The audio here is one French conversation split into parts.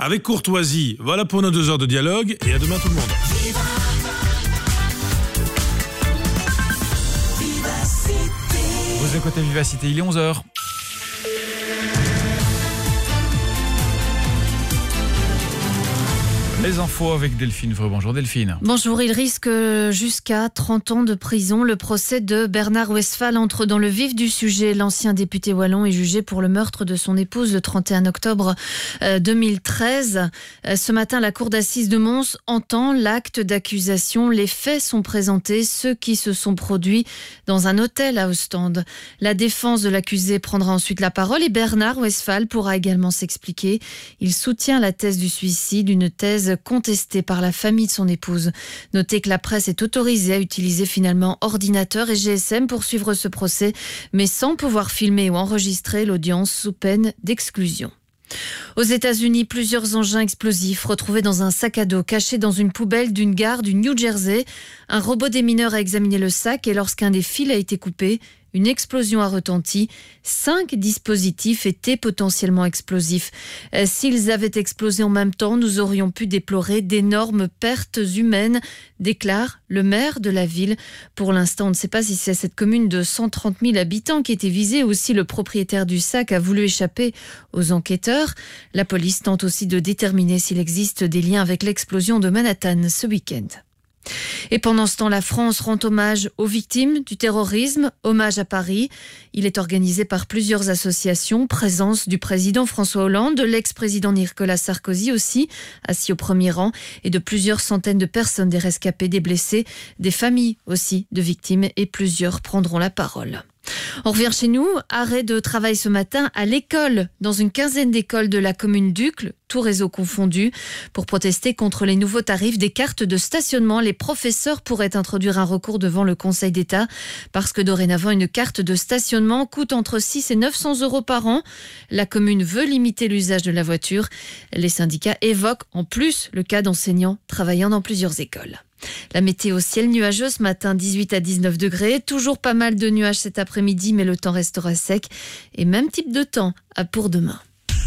avec courtoisie. Voilà pour nos 2 heures de dialogue et à demain tout le monde. Vous écoutez Vivacité, il est 11h. Les infos avec Delphine Vreux. Bonjour Delphine. Bonjour, il risque jusqu'à 30 ans de prison. Le procès de Bernard Westphal entre dans le vif du sujet. L'ancien député wallon est jugé pour le meurtre de son épouse le 31 octobre 2013. Ce matin, la cour d'assises de Mons entend l'acte d'accusation. Les faits sont présentés, ceux qui se sont produits dans un hôtel à Ostende. La défense de l'accusé prendra ensuite la parole et Bernard Westphal pourra également s'expliquer. Il soutient la thèse du suicide, une thèse contestée par la famille de son épouse. Notez que la presse est autorisée à utiliser finalement ordinateur et GSM pour suivre ce procès, mais sans pouvoir filmer ou enregistrer l'audience sous peine d'exclusion. Aux États-Unis, plusieurs engins explosifs retrouvés dans un sac à dos caché dans une poubelle d'une gare du New Jersey. Un robot démineur a examiné le sac et lorsqu'un des fils a été coupé, une explosion a retenti. 5 dispositifs étaient potentiellement explosifs. S'ils avaient explosé en même temps, nous aurions pu déplorer d'énormes pertes humaines, déclare le maire de la ville. Pour l'instant, on ne sait pas si c'est cette commune de 130 000 habitants qui était visée. Aussi, le propriétaire du sac a voulu échapper aux enquêteurs. La police tente aussi de déterminer s'il existe des liens avec l'explosion de Manhattan ce week-end. Et pendant ce temps, la France rend hommage aux victimes du terrorisme, hommage à Paris. Il est organisé par plusieurs associations, présence du président François Hollande, de l'ex-président Nicolas Sarkozy aussi, assis au premier rang, et de plusieurs centaines de personnes, des rescapés, des blessés, des familles aussi de victimes, et plusieurs prendront la parole. On revient chez nous, arrêt de travail ce matin à l'école, dans une quinzaine d'écoles de la commune d'Uccle, tout réseau confondu. Pour protester contre les nouveaux tarifs des cartes de stationnement, les professeurs pourraient introduire un recours devant le Conseil d'État parce que dorénavant, une carte de stationnement coûte entre 6 et 900 € par an. La commune veut limiter l'usage de la voiture. Les syndicats évoquent en plus le cas d'enseignants travaillant dans plusieurs écoles. La météo, ciel nuageux ce matin, 18 à 19 degrés. Toujours pas mal de nuages cet après-midi, mais le temps restera sec. Et même type de temps pour demain.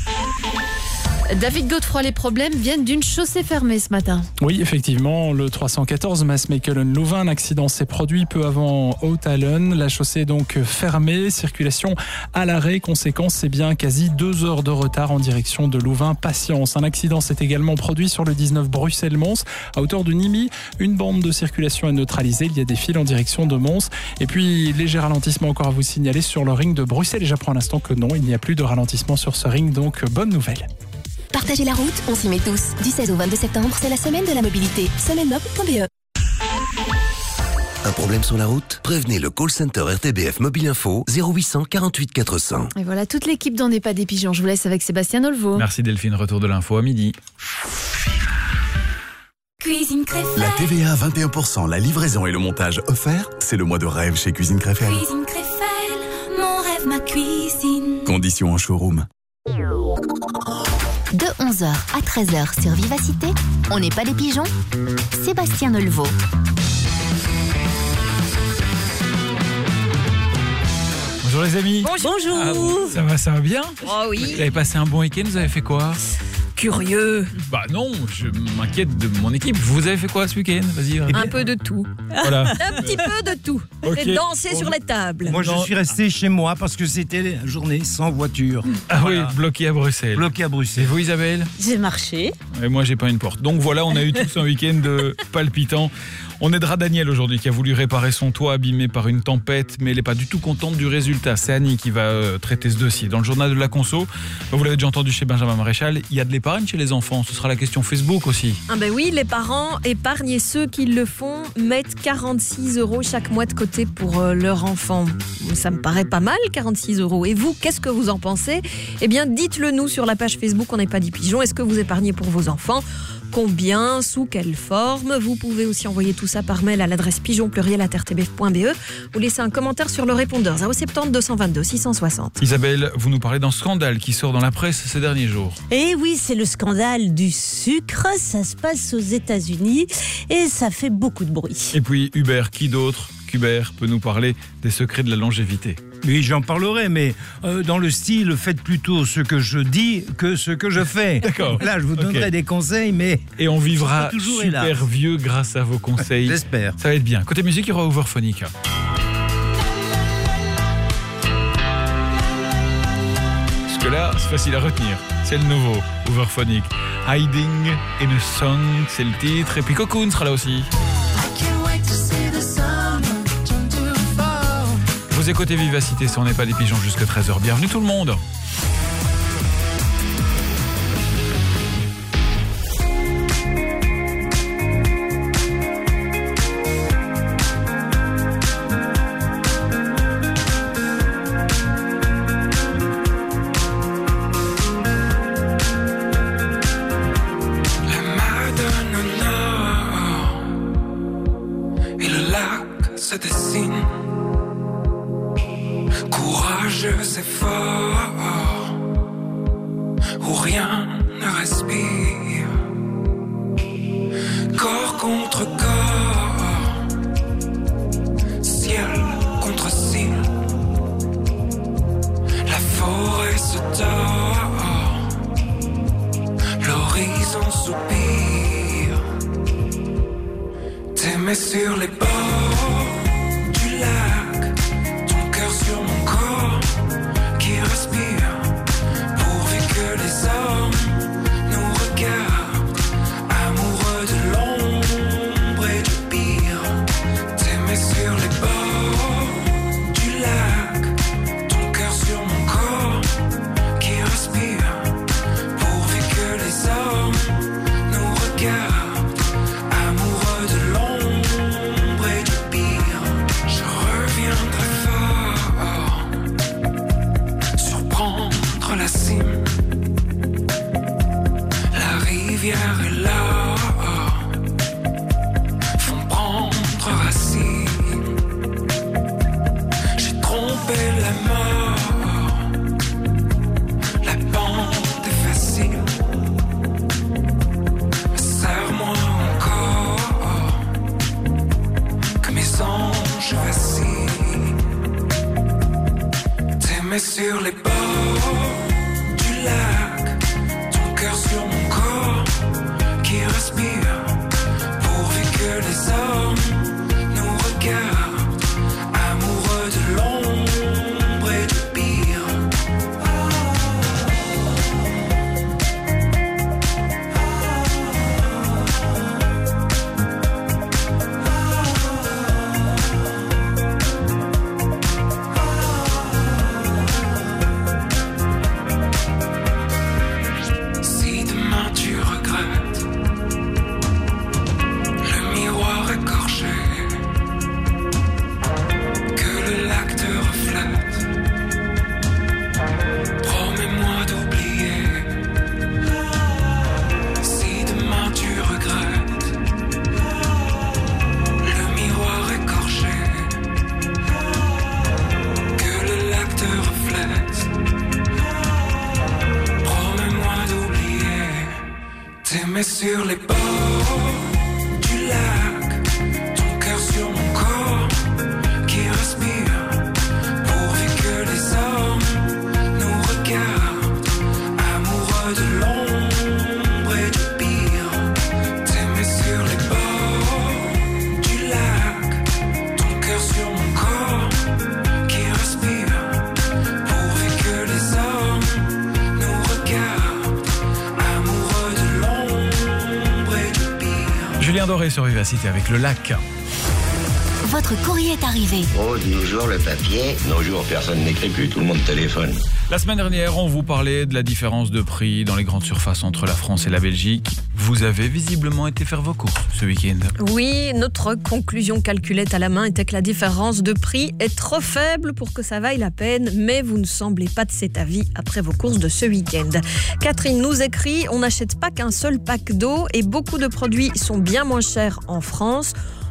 David Godefroy, les problèmes viennent d'une chaussée fermée ce matin. Oui, effectivement, le 314 Maasmechelen-Louvain, un accident s'est produit peu avant Hautalen. La chaussée est donc fermée, circulation à l'arrêt. Conséquence, c'est bien quasi 2 heures de retard en direction de Louvain. Patience. Un accident s'est également produit sur le 19 Bruxelles-Mons, à hauteur de Nimy. Une bande de circulation est neutralisée. Il y a des files en direction de Mons. Et puis, léger ralentissement encore à vous signaler sur le ring de Bruxelles. Et j'apprends à l'instant que non, il n'y a plus de ralentissement sur ce ring, donc bonne nouvelle. Partagez la route, on s'y met tous. Du 16 au 22 septembre, c'est la semaine de la mobilité. Semainemob.be. Un problème sur la route? Prévenez le call center RTBF Mobile Info 0800 48 400. Et voilà, toute l'équipe d'On n'est pas des pigeons. Je vous laisse avec Sébastien Olvo. Merci Delphine, retour de l'info à midi. Cuisine Créfelle. La TVA à 21%, la livraison et le montage offerts, c'est le mois de rêve chez Cuisine Créfelle. Cuisine Créfelle, mon rêve, ma cuisine. Conditions en showroom. De 11h à 13h sur Vivacité, on n'est pas des pigeons, Sébastien Olvo. Bonjour les amis. Bonjour. Ça va bien? Oh oui. Vous avez passé un bon week-end, vous avez fait quoi? Curieux. Bah non, je m'inquiète de mon équipe. Vous avez fait quoi ce week-end? Vas-y. Un peu de tout. Voilà. Un petit peu de tout. Ok. Et danser sur les tables. Moi, je suis resté chez moi parce que c'était une journée sans voiture. Ah Voilà. oui, bloqué à Bruxelles. Bloqué à Et Bruxelles. vous Isabelle? J'ai marché. Et moi j'ai pas une porte. Donc voilà, on a eu tous un week-end palpitant. On aidera Daniel aujourd'hui qui a voulu réparer son toit abîmé par une tempête, mais elle n'est pas du tout contente du résultat. C'est Annie qui va traiter ce dossier. Dans le journal de la conso, vous l'avez déjà entendu chez Benjamin Maréchal, il y a de l'épargne chez les enfants. Ce sera la question Facebook aussi. Ah ben oui, les parents épargnent et ceux qui le font mettent 46 € chaque mois de côté pour leur enfant. Ça me paraît pas mal, 46 €. Et vous, qu'est-ce que vous en pensez? Eh bien, dites-le nous sur la page Facebook On n'est pas des pigeons. Est-ce que vous épargnez pour vos enfants? Combien? Sous quelle forme? Vous pouvez aussi envoyer tout ça par mail à l'adresse pigeon@rtbf.be ou laisser un commentaire sur le répondeur 070 222 660. Isabelle, vous nous parlez d'un scandale qui sort dans la presse ces derniers jours. Et oui, c'est le scandale du sucre. Ça se passe aux États-Unis et ça fait beaucoup de bruit. Et puis Hubert, qui d'autre qu'Hubert peut nous parler des secrets de la longévité? Oui, j'en parlerai, mais dans le style, faites plutôt ce que je dis que ce que je fais. D'accord. Là, je vous donnerai des conseils, mais... Et on vivra toujours super hélas. vieux grâce à vos conseils. J'espère. Ça va être bien. Côté musique, il y aura Overphonic. Parce que là, c'est facile à retenir. C'est le nouveau Overphonic. Hiding in a Song, c'est le titre. Et puis Cocoon sera là aussi. Vous écoutez Vivacité, ça on n'est pas des pigeons jusqu'à 13h. Bienvenue tout le monde. La Madone au nord et le lac se dessine. Courageux et fort, où rien ne respire. Corps contre corps, ciel contre ciel. La forêt se tord, l'horizon soupire. T'aimer sur les bords du lac, sur mon corps qui respire, pourvu que les hommes nous regardent, amoureux de l'ombre et du pire. T'aimer sur les bords du lac, ton cœur sur mon corps qui respire, pourvu que les hommes nous regardent, amoureux de l'ombre et du pire. Je reviendrai surprendre la cime, la rivière est là, font prendre racine. J'ai trompé la mort, la pente est facile, mais serre-moi encore, que mes anges vacillent. T'aimer sur les bords du lac, ton cœur sur mon corps qui respire, pourvu que les hommes nous regardent, amoureux de l'ombre et du pire. T'aimer sur les bords du lac, ton cœur sur mon corps qui respire, pourvu que les hommes nous regardent, amoureux de l'ombre et du pire. T'aimer sur les bords du lac, ton cœur sur mon corps qui respire, pourvu que les hommes nous regardent, amoureux de l'ombre et du pire. Julien Doré sur Vivacité avec le lac. Votre courrier est arrivé. Oh, de nos jours, le papier. Nos jours, personne n'écrit plus, tout le monde téléphone. La semaine dernière, on vous parlait de la différence de prix dans les grandes surfaces entre la France et la Belgique. Vous avez visiblement été faire vos courses ce week-end. Oui, notre conclusion calculette à la main était que la différence de prix est trop faible pour que ça vaille la peine, mais vous ne semblez pas de cet avis après vos courses de ce week-end. Catherine nous écrit, on n'achète pas qu'un seul pack d'eau et beaucoup de produits sont bien moins chers en France.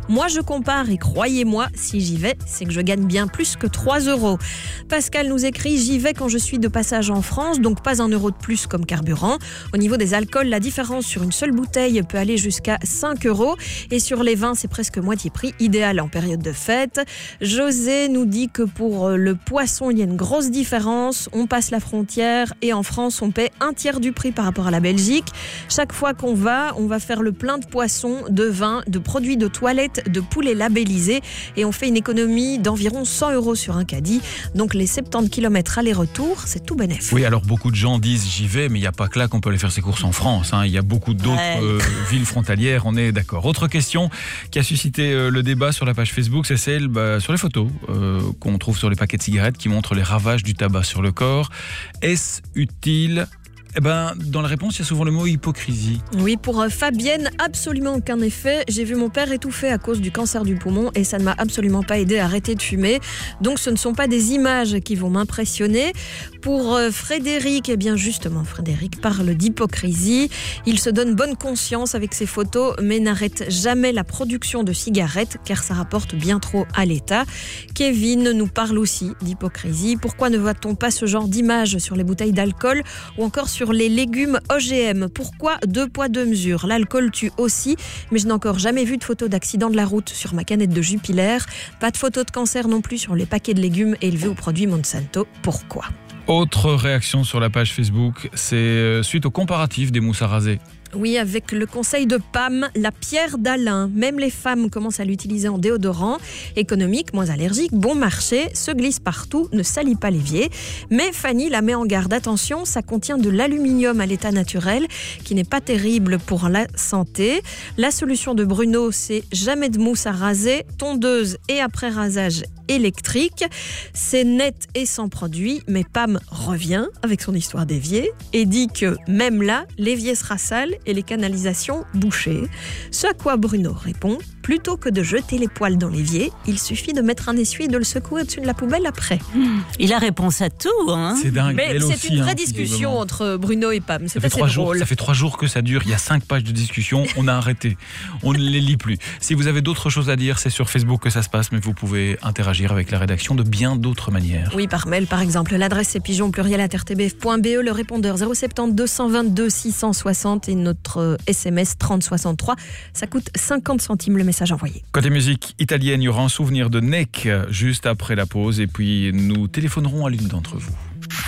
Moi, je compare et croyez-moi, si j'y vais, c'est que je gagne bien plus que 3 €. Pascal nous écrit « J'y vais quand je suis de passage en France, donc pas 1 € de plus comme carburant. Au niveau des alcools, la différence sur une seule bouteille peut aller jusqu'à 5 € et sur les vins, c'est presque moitié prix, idéal en période de fête. » José nous dit que pour le poisson, il y a une grosse différence. On passe la frontière et en France, on paie 1/3 du prix par rapport à la Belgique. Chaque fois qu'on va, on va faire le plein de poissons, de vin, de produits de toilette, de poulets labellisés et on fait une économie d'environ 100 € sur un caddie. Donc les 70 km aller-retour, c'est tout bénef. Oui, alors beaucoup de gens disent j'y vais, mais il n'y a pas que là qu'on peut aller faire ses courses en France. Il y a beaucoup d'autres villes frontalières, on est d'accord. Autre question qui a suscité le débat sur la page Facebook, c'est celle sur les photos qu'on trouve sur les paquets de cigarettes qui montrent les ravages du tabac sur le corps. Est-ce utile ? Dans la réponse, il y a souvent le mot hypocrisie. Oui, pour Fabienne, absolument aucun effet. J'ai vu mon père étouffer à cause du cancer du poumon et ça ne m'a absolument pas aidé à arrêter de fumer. Donc ce ne sont pas des images qui vont m'impressionner. Pour Frédéric, justement, Frédéric parle d'hypocrisie. Il se donne bonne conscience avec ses photos, mais n'arrête jamais la production de cigarettes car ça rapporte bien trop à l'État. Kevin nous parle aussi d'hypocrisie. Pourquoi ne voit-on pas ce genre d'images sur les bouteilles d'alcool ou encore sur les légumes OGM? Pourquoi 2 poids 2 mesures? L'alcool tue aussi, mais je n'ai encore jamais vu de photo d'accident de la route sur ma canette de Jupiler. Pas de photo de cancer non plus sur les paquets de légumes élevés aux produits Monsanto. Pourquoi? Autre réaction sur la page Facebook, c'est suite au comparatif des mousses à raser. Oui, avec le conseil de Pam, la pierre d'Alain. Même les femmes commencent à l'utiliser en déodorant. Économique, moins allergique, bon marché, se glisse partout, ne salit pas l'évier. Mais Fanny la met en garde. Attention, ça contient de l'aluminium à l'état naturel, qui n'est pas terrible pour la santé. La solution de Bruno, c'est jamais de mousse à raser, tondeuse et après rasage électrique. C'est net et sans produit, mais Pam revient avec son histoire d'évier et dit que même là, l'évier sera sale et les canalisations bouchées. Ce à quoi Bruno répond: plutôt que de jeter les poils dans l'évier, il suffit de mettre un essuie et de le secouer au-dessus de la poubelle après. Il a réponse à tout, hein. C'est dingue. Mais elle c'est aussi, une vraie discussion entre Bruno et Pam. C'est assez drôle. Ça fait 3 jours que ça dure. Il y a 5 pages de discussion. On a arrêté. On ne les lit plus. Si vous avez d'autres choses à dire, c'est sur Facebook que ça se passe, mais vous pouvez interagir avec la rédaction de bien d'autres manières. Oui, par mail par exemple. L'adresse c'est pigeon@rtbf.be, le répondeur 070 222 660 et notre SMS 3063. Ça coûte 50 centimes le message envoyé. Côté musique italienne, il y aura un souvenir de Neck juste après la pause et puis nous téléphonerons à l'une d'entre vous.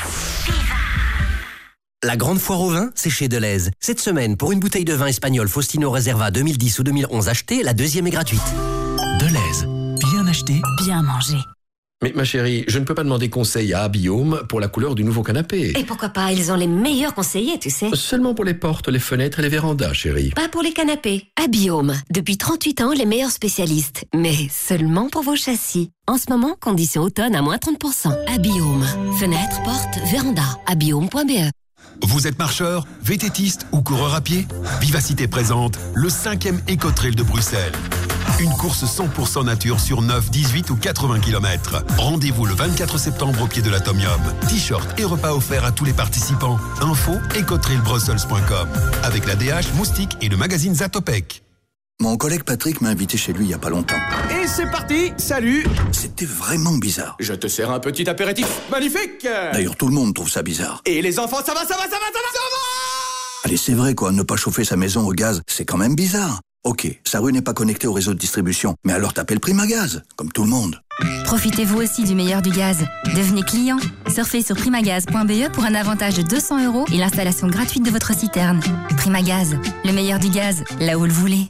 La grande foire au vin, c'est chez Deleuze. Cette semaine, pour une bouteille de vin espagnol Faustino Reserva 2010 ou 2011 achetée, la deuxième est gratuite. Deleuze. Bien acheté, bien mangé. Mais ma chérie, je ne peux pas demander conseil à Abiome pour la couleur du nouveau canapé. Et pourquoi pas, ils ont les meilleurs conseillers, tu sais. Seulement pour les portes, les fenêtres et les vérandas, chérie. Pas pour les canapés. Abiome, depuis 38 ans, les meilleurs spécialistes. Mais seulement pour vos châssis. En ce moment, condition automne à moins 30%. Abiome, fenêtres, portes, vérandas. Abiome.be. Vous êtes marcheur, vététiste ou coureur à pied? Vivacité présente le 5e Éco-Trail de Bruxelles. Une course 100% nature sur 9, 18 ou 80 km. Rendez-vous le 24 septembre au pied de l'Atomium. T-shirt et repas offerts à tous les participants. Info ecotrailbrussels.com. Avec la DH, Moustique et le magazine Zatopek. Mon collègue Patrick m'a invité chez lui il y a pas longtemps. Et c'est parti, salut. C'était vraiment bizarre. Je te sers un petit apéritif magnifique. D'ailleurs, tout le monde trouve ça bizarre. Et les enfants, ça va. Allez, c'est vrai quoi, ne pas chauffer sa maison au gaz, c'est quand même bizarre. Ok, sa rue n'est pas connectée au réseau de distribution, mais alors t'appelles Primagaz, comme tout le monde. Profitez-vous aussi du meilleur du gaz. Devenez client. Surfez sur primagaz.be pour un avantage de 200 € et l'installation gratuite de votre citerne. Primagaz, le meilleur du gaz, là où le voulez.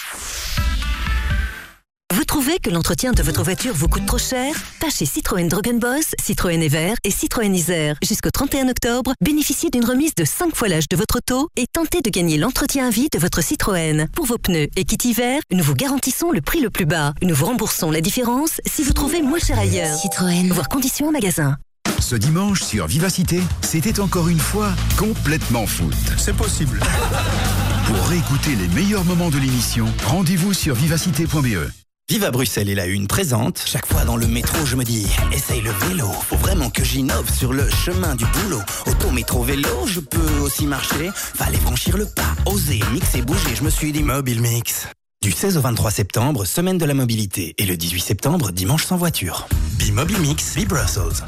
Vous trouvez que l'entretien de votre voiture vous coûte trop cher? Pas chez Citroën Drogue & Boss, Citroën Evert et Citroën Isère. Jusqu'au 31 octobre, bénéficiez d'une remise de 5 fois l'âge de votre auto et tentez de gagner l'entretien à vie de votre Citroën. Pour vos pneus et kit hiver, nous vous garantissons le prix le plus bas. Nous vous remboursons la différence si vous trouvez moins cher ailleurs. Citroën. Voir conditions en magasin. Ce dimanche sur Vivacité, c'était encore une fois complètement foot. C'est possible. Pour réécouter les meilleurs moments de l'émission, rendez-vous sur vivacité.be. Vive à Bruxelles et la Une présente. Chaque fois dans le métro, je me dis, essaye le vélo. Faut vraiment que j'innove sur le chemin du boulot. Auto, métro, vélo, je peux aussi marcher. Fallait franchir le pas, oser, mixer, bouger. Je me suis dit, Mobile Mix. Du 16 au 23 septembre, semaine de la mobilité. Et le 18 septembre, dimanche sans voiture. B-Mobile-Mix, B-Brussels.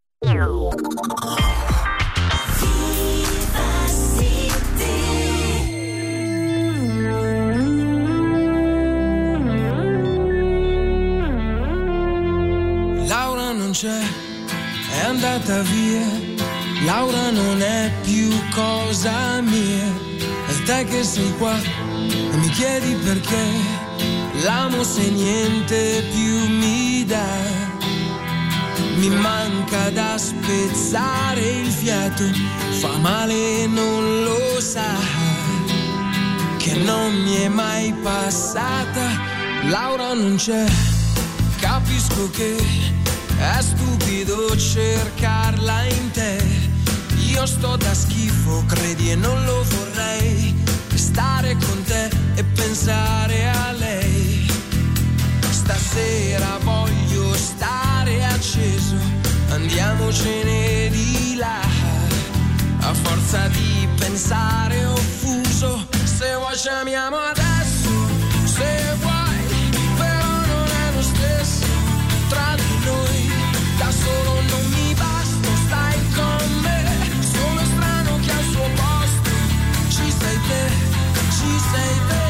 Laura non c'è, è andata via. Laura non è più cosa mia. E te che sei qua e mi chiedi perché l'amo se niente più mi dà. Mi manca da spezzare il fiato, fa male e non lo sa, che non mi è mai passata. Laura non c'è, capisco che è stupido cercarla in te. Io sto da schifo, credi, e non lo vorrei. Stare con te e pensare a lei. Stasera voglio stare acceso, andiamocene di là. A forza di pensare offuso, se vuoi ci amiamo adesso, se vuoi, però non è lo stesso tra di noi. Da solo non mi basta, stai con me. Sono strano che al suo posto ci sei te, ci sei te.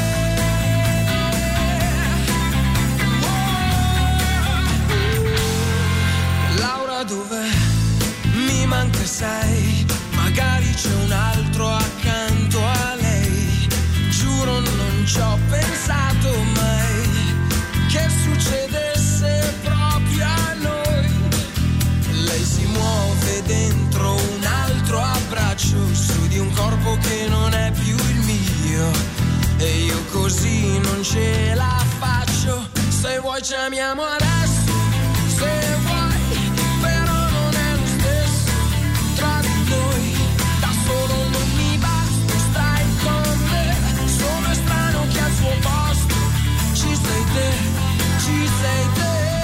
Laura dov'è? Mi manca, sai, magari c'è un altro accanto a lei. Giuro non ci ho pensato mai che succedesse proprio a noi. Lei si muove dentro un altro abbraccio, su di un corpo che non è più il mio, e io così non ce la faccio. Se vuoi ci amiamo adesso, se vuoi, però non è lo stesso tra di noi. Da solo non mi basta, stai con me. Sono strano che al suo posto ci sei te, ci sei te.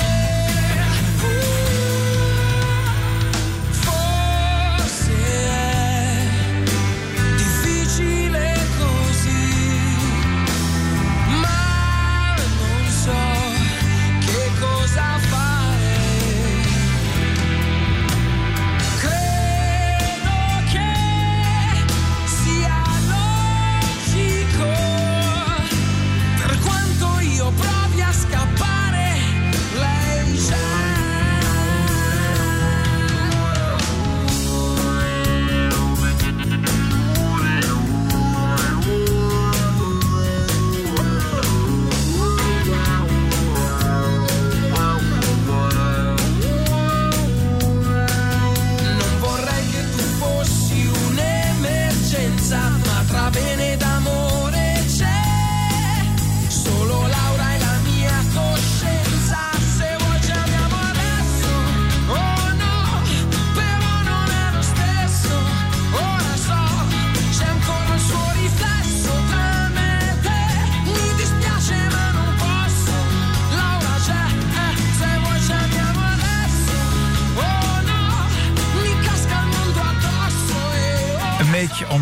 Bene d'amore c'è, solo Laura è la mia coscienza. Se vuoi ci amiamo adesso, oh no, però non è lo stesso. Ora so, c'è ancora il suo riflesso tra me e te. Mi dispiace ma non posso, Laura c'è, se vuoi ci amiamo adesso, oh no, mi casca il mondo addosso e oh. Mec en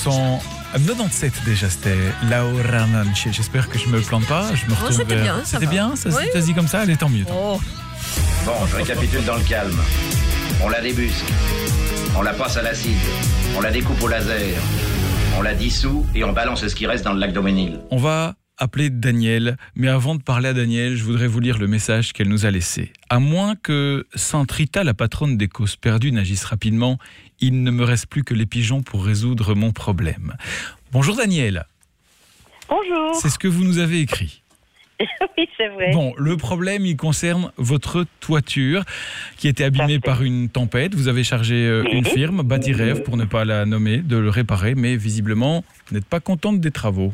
1997 déjà, c'était Laura Nanche. J'espère que je me plante pas. Je me retrouve. C'était bien, ça c'était va. bien, ça Oui. s'est dit comme ça, allez, tant mieux. Oh. Bon, je récapitule dans le calme. On la débusque, on la passe à l'acide, on la découpe au laser, on la dissout et on balance ce qui reste dans le lac Daumesnil. On va appeler Daniel, mais avant de parler à Daniel, je voudrais vous lire le message qu'elle nous a laissé. À moins que Sainte Rita, la patronne des causes perdues, n'agisse rapidement, il ne me reste plus que les pigeons pour résoudre mon problème. Bonjour Daniel. Bonjour. C'est ce que vous nous avez écrit. Oui, c'est vrai. Bon, le problème, il concerne votre toiture qui était abîmée par une tempête. Vous avez chargé une firme, Bâti-Rêve, pour ne pas la nommer, de le réparer, mais visiblement, vous n'êtes pas contente des travaux.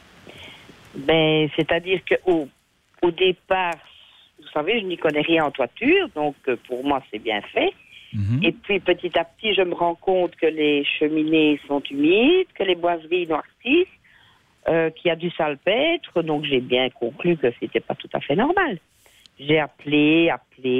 Ben, c'est-à-dire qu'au départ, vous savez, je n'y connais rien en toiture, donc pour moi, c'est bien fait. Et puis, petit à petit, je me rends compte que les cheminées sont humides, que les boiseries noircissent, qu'il y a du salpêtre, donc j'ai bien conclu que c'était pas tout à fait normal. J'ai appelé,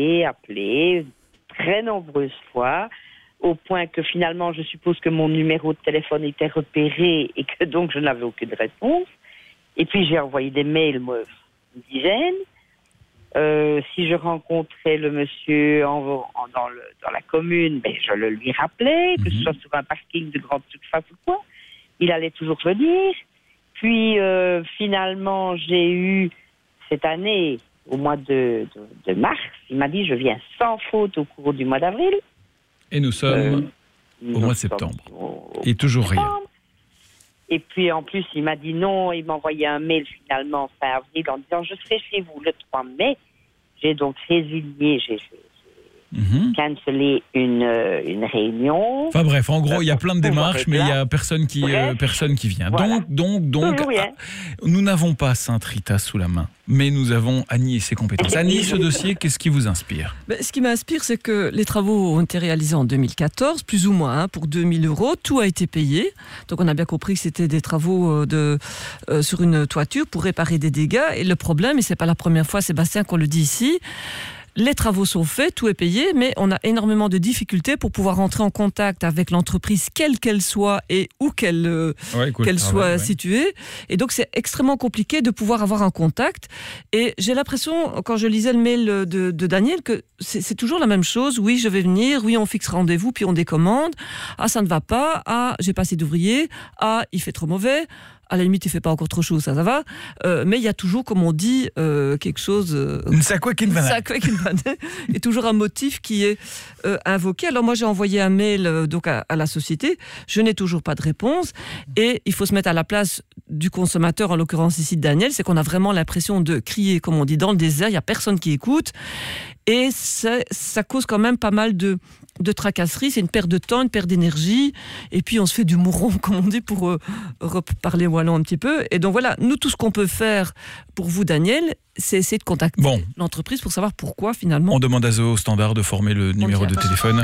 très nombreuses fois, au point que finalement, je suppose que mon numéro de téléphone était repéré et que donc je n'avais aucune réponse. Et puis j'ai envoyé des mails, moi, une dizaine. Si je rencontrais le monsieur dans la commune, ben, je le lui rappelais, que ce soit sur un parking de grande surface ou quoi. Il allait toujours venir. Puis finalement, j'ai eu cette année, au mois de mars, il m'a dit je viens sans faute au cours du mois d'avril. Et nous sommes au mois de septembre. Et toujours rien. Et puis en plus, il m'a dit non, il m'a envoyé un mail finalement fin avril en disant je serai chez vous le 3 mai. J'ai donc résilié, j'ai cancellé une réunion. Enfin bref, en gros, il y a plein de démarches, mais il n'y a personne qui vient. Voilà. Donc nous n'avons pas Sainte Rita sous la main, mais nous avons Annie et ses compétences. Annie, ce dossier, qu'est-ce qui vous inspire ? Ce qui m'inspire, c'est que les travaux ont été réalisés en 2014, plus ou moins, pour 2 000 €. Tout a été payé. Donc on a bien compris que c'était des travaux sur une toiture pour réparer des dégâts. Et le problème, et ce n'est pas la première fois, Sébastien, qu'on le dit ici, les travaux sont faits, tout est payé, mais on a énormément de difficultés pour pouvoir entrer en contact avec l'entreprise, quelle qu'elle soit et où qu'elle soit située. Et donc, c'est extrêmement compliqué de pouvoir avoir un contact. Et j'ai l'impression, quand je lisais le mail de Daniel, que c'est toujours la même chose. Oui, je vais venir. Oui, on fixe rendez-vous, puis on décommande. Ah, ça ne va pas. Ah, j'ai pas assez d'ouvriers. Ah, il fait trop mauvais. À la limite, il ne fait pas encore trop chaud, ça va. Mais il y a toujours, comme on dit, quelque chose... et toujours un motif qui est invoqué. Alors moi, j'ai envoyé un mail à la société. Je n'ai toujours pas de réponse. Et il faut se mettre à la place du consommateur, en l'occurrence ici de Daniel. C'est qu'on a vraiment l'impression de crier, comme on dit, dans le désert. Il n'y a personne qui écoute. Et ça cause quand même pas mal de tracasseries. C'est une perte de temps, une perte d'énergie. Et puis, on se fait du mouron, comme on dit, pour reparler wallon un petit peu. Et donc, voilà, nous, tout ce qu'on peut faire pour vous, Daniel, c'est essayer de contacter l'entreprise pour savoir pourquoi, finalement. On demande à Zoho Standard de former le numéro de téléphone.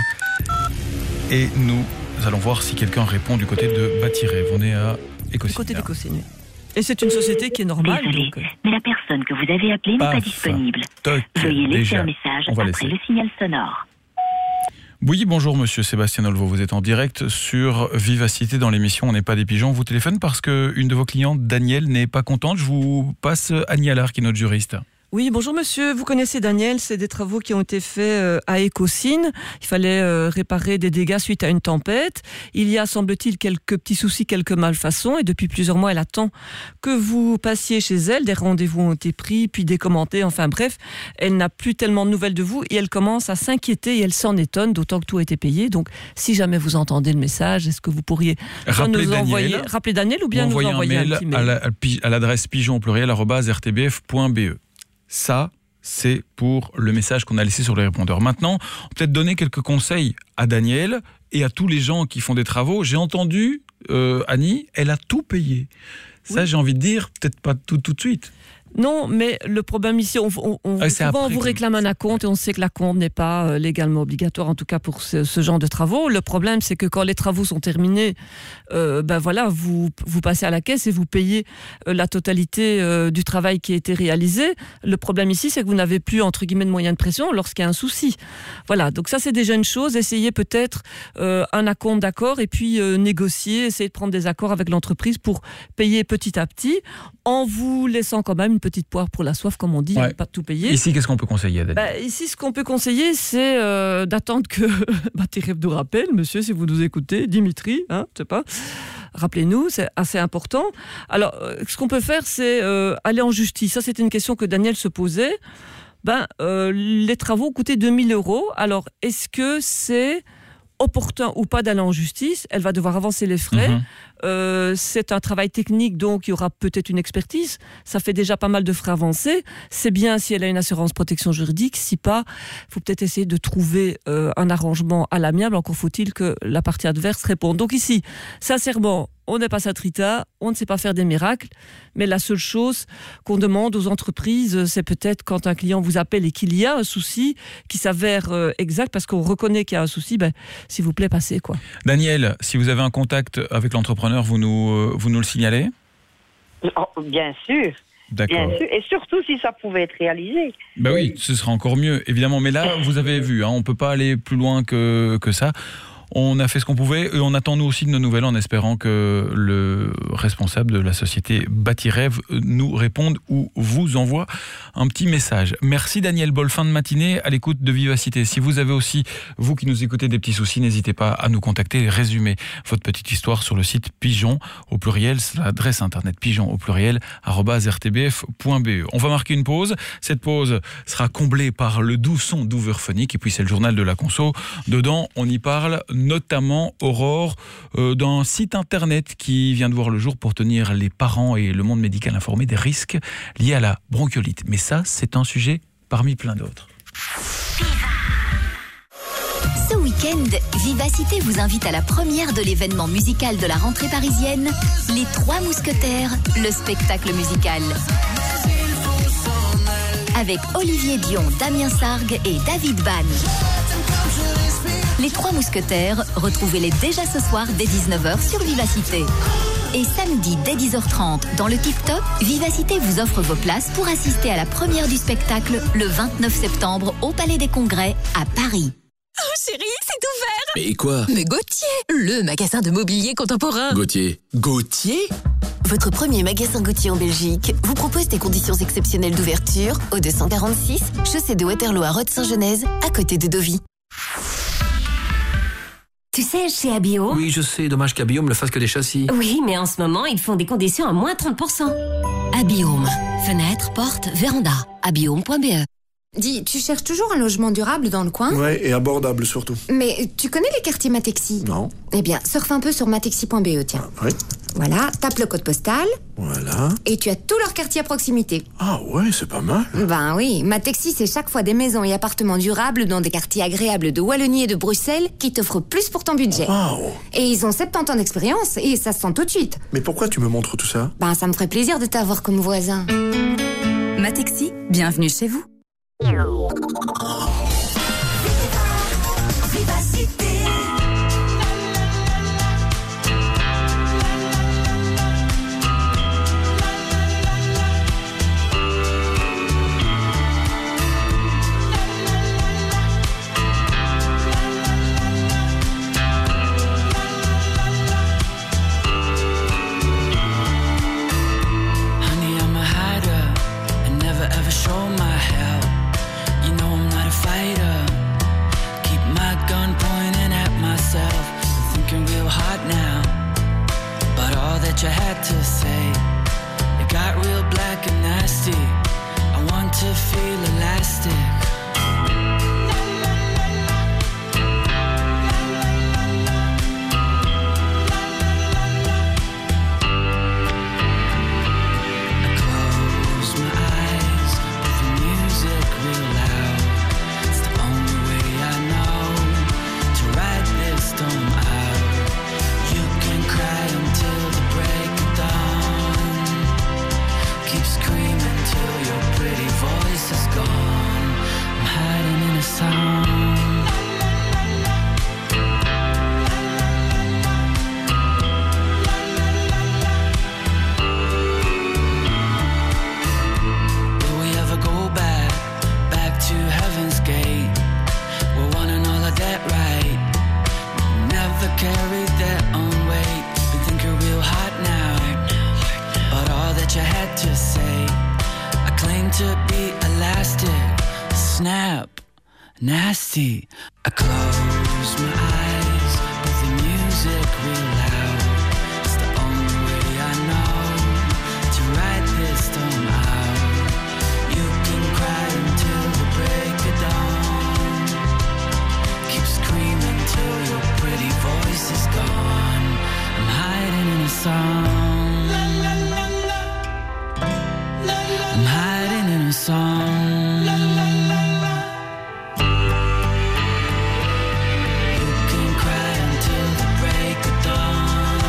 Et nous allons voir si quelqu'un répond du côté de Bâti-Rêve. On est à Écosine. Du côté d'Écosine. Et c'est une société qui est normale. Désolé, mais la personne que vous avez appelée n'est pas disponible. Veuillez laisser un message après le signal sonore. Oui, bonjour monsieur Sébastien Olvo, vous êtes en direct sur Vivacité dans l'émission On n'est pas des pigeons. On vous téléphone parce qu'une de vos clientes, Danielle, n'est pas contente. Je vous passe Annie Allard qui est notre juriste. Oui, bonjour monsieur, vous connaissez Daniel, c'est des travaux qui ont été faits à Écosine. Il fallait réparer des dégâts suite à une tempête. Il y a, semble-t-il, quelques petits soucis, quelques malfaçons, et depuis plusieurs mois, elle attend que vous passiez chez elle. Des rendez-vous ont été pris, puis décommentés, enfin bref, elle n'a plus tellement de nouvelles de vous, et elle commence à s'inquiéter, et elle s'en étonne, d'autant que tout a été payé. Donc, si jamais vous entendez le message, est-ce que vous pourriez rappeler Daniel ou bien nous envoyer un petit mail à l'adresse pigeon @rtbf.be. Ça, c'est pour le message qu'on a laissé sur les répondeurs. Maintenant, on peut peut-être donner quelques conseils à Daniel et à tous les gens qui font des travaux. J'ai entendu, Annie, elle a tout payé. Ça, j'ai envie de dire, peut-être pas tout de suite. Non, mais le problème ici, souvent on vous réclame un acompte et on sait que l'acompte n'est pas légalement obligatoire, en tout cas pour ce genre de travaux. Le problème, c'est que quand les travaux sont terminés, vous passez à la caisse et vous payez la totalité du travail qui a été réalisé. Le problème ici, c'est que vous n'avez plus, entre guillemets, de moyens de pression lorsqu'il y a un souci. Voilà, donc ça, c'est déjà une chose. Essayez peut-être un acompte d'accord et puis négocier, essayer de prendre des accords avec l'entreprise pour payer petit à petit, en vous laissant quand même une petite poire pour la soif, comme on dit, pas tout payer. Ici, qu'est-ce qu'on peut conseiller à Daniel ? Ici, ce qu'on peut conseiller, c'est d'attendre que Bâti-Rêve nous rappelle, monsieur, si vous nous écoutez, Dimitri, je sais pas, rappelez-nous, c'est assez important. Alors, ce qu'on peut faire, c'est aller en justice. Ça, c'était une question que Daniel se posait. Les travaux coûtaient 2 000 €. Alors, est-ce que c'est opportun ou pas d'aller en justice? Elle va devoir avancer les frais. C'est un travail technique, donc il y aura peut-être une expertise. Ça fait déjà pas mal de frais avancés. C'est bien si elle a une assurance protection juridique. Si pas, il faut peut-être essayer de trouver un arrangement à l'amiable. Encore faut-il que la partie adverse réponde. Donc ici, sincèrement, on n'est pas Sainte Rita, on ne sait pas faire des miracles, mais la seule chose qu'on demande aux entreprises, c'est peut-être quand un client vous appelle et qu'il y a un souci qui s'avère exact, parce qu'on reconnaît qu'il y a un souci, s'il vous plaît, passez, quoi. Daniel, si vous avez un contact avec l'entrepreneur, vous nous le signalez ? Bien sûr. D'accord. Bien sûr, et surtout si ça pouvait être réalisé. Oui, ce sera encore mieux, évidemment. Mais là, vous avez vu, on ne peut pas aller plus loin que ça. On a fait ce qu'on pouvait et on attend nous aussi de nos nouvelles en espérant que le responsable de la société Bâti-Rêve nous réponde ou vous envoie un petit message. Merci Daniel Boll, fin de matinée à l'écoute de Vivacité. Si vous avez aussi, vous qui nous écoutez, des petits soucis, n'hésitez pas à nous contacter et résumer votre petite histoire sur le site pigeon au pluriel, c'est l'adresse internet pigeon au pluriel @rtbf.be. On va marquer une pause. Cette pause sera comblée par le doux son d'Overphonic et puis c'est le journal de la conso. Dedans, on y parle notamment, Aurore, d'un site internet qui vient de voir le jour pour tenir les parents et le monde médical informés des risques liés à la bronchiolite. Mais ça, c'est un sujet parmi plein d'autres. Ce week-end, Vivacité vous invite à la première de l'événement musical de la rentrée parisienne, Les Trois Mousquetaires, le spectacle musical. Avec Olivier Dion, Damien Sargue et David Bann. Les Trois Mousquetaires, retrouvez-les déjà ce soir dès 19h sur Vivacité. Et samedi dès 10h30, dans le TikTok, Vivacité vous offre vos places pour assister à la première du spectacle le 29 septembre au Palais des Congrès à Paris. Oh chérie, c'est ouvert! Mais quoi? Mais Gauthier, le magasin de mobilier contemporain. Gauthier. Gauthier? Votre premier magasin Gauthier en Belgique vous propose des conditions exceptionnelles d'ouverture au 246, chaussée de Waterloo à Rhodes-Saint-Genèse, à côté de Deauville. Tu sais, chez Abiome... Oui, je sais, dommage qu'Abiome ne fasse que des châssis. Oui, mais en ce moment, ils font des conditions à moins 30%. Abiome. Fenêtres, portes, véranda. Abiome.be. Dis, tu cherches toujours un logement durable dans le coin? Ouais, et abordable surtout. Mais tu connais les quartiers Matexi? Non. Eh bien, surfe un peu sur matexi.be, tiens. Oui. Voilà, tape le code postal. Voilà. Et tu as tous leurs quartiers à proximité. Ah ouais, c'est pas mal. Ben oui, Matexi, c'est chaque fois des maisons et appartements durables dans des quartiers agréables de Wallonie et de Bruxelles qui t'offrent plus pour ton budget. Wow. Et ils ont 70 ans d'expérience et ça se sent tout de suite. Mais pourquoi tu me montres tout ça? Ben, ça me ferait plaisir de t'avoir comme voisin. Matexi, bienvenue chez vous. Honey, I'm a hider and never ever show my help. You know I'm not a fighter. Keep my gun pointing at myself. I'm thinking real hard now. But all that you had to say, it got real black and nasty. I want to feel elastic. Nasty. I close my eyes, but the music real loud. It's the only way I know to write this storm out. You can cry until the break of dawn. Keep screaming till your pretty voice is gone. I'm hiding in a song. I'm hiding in a song. You can cry until the break of dawn.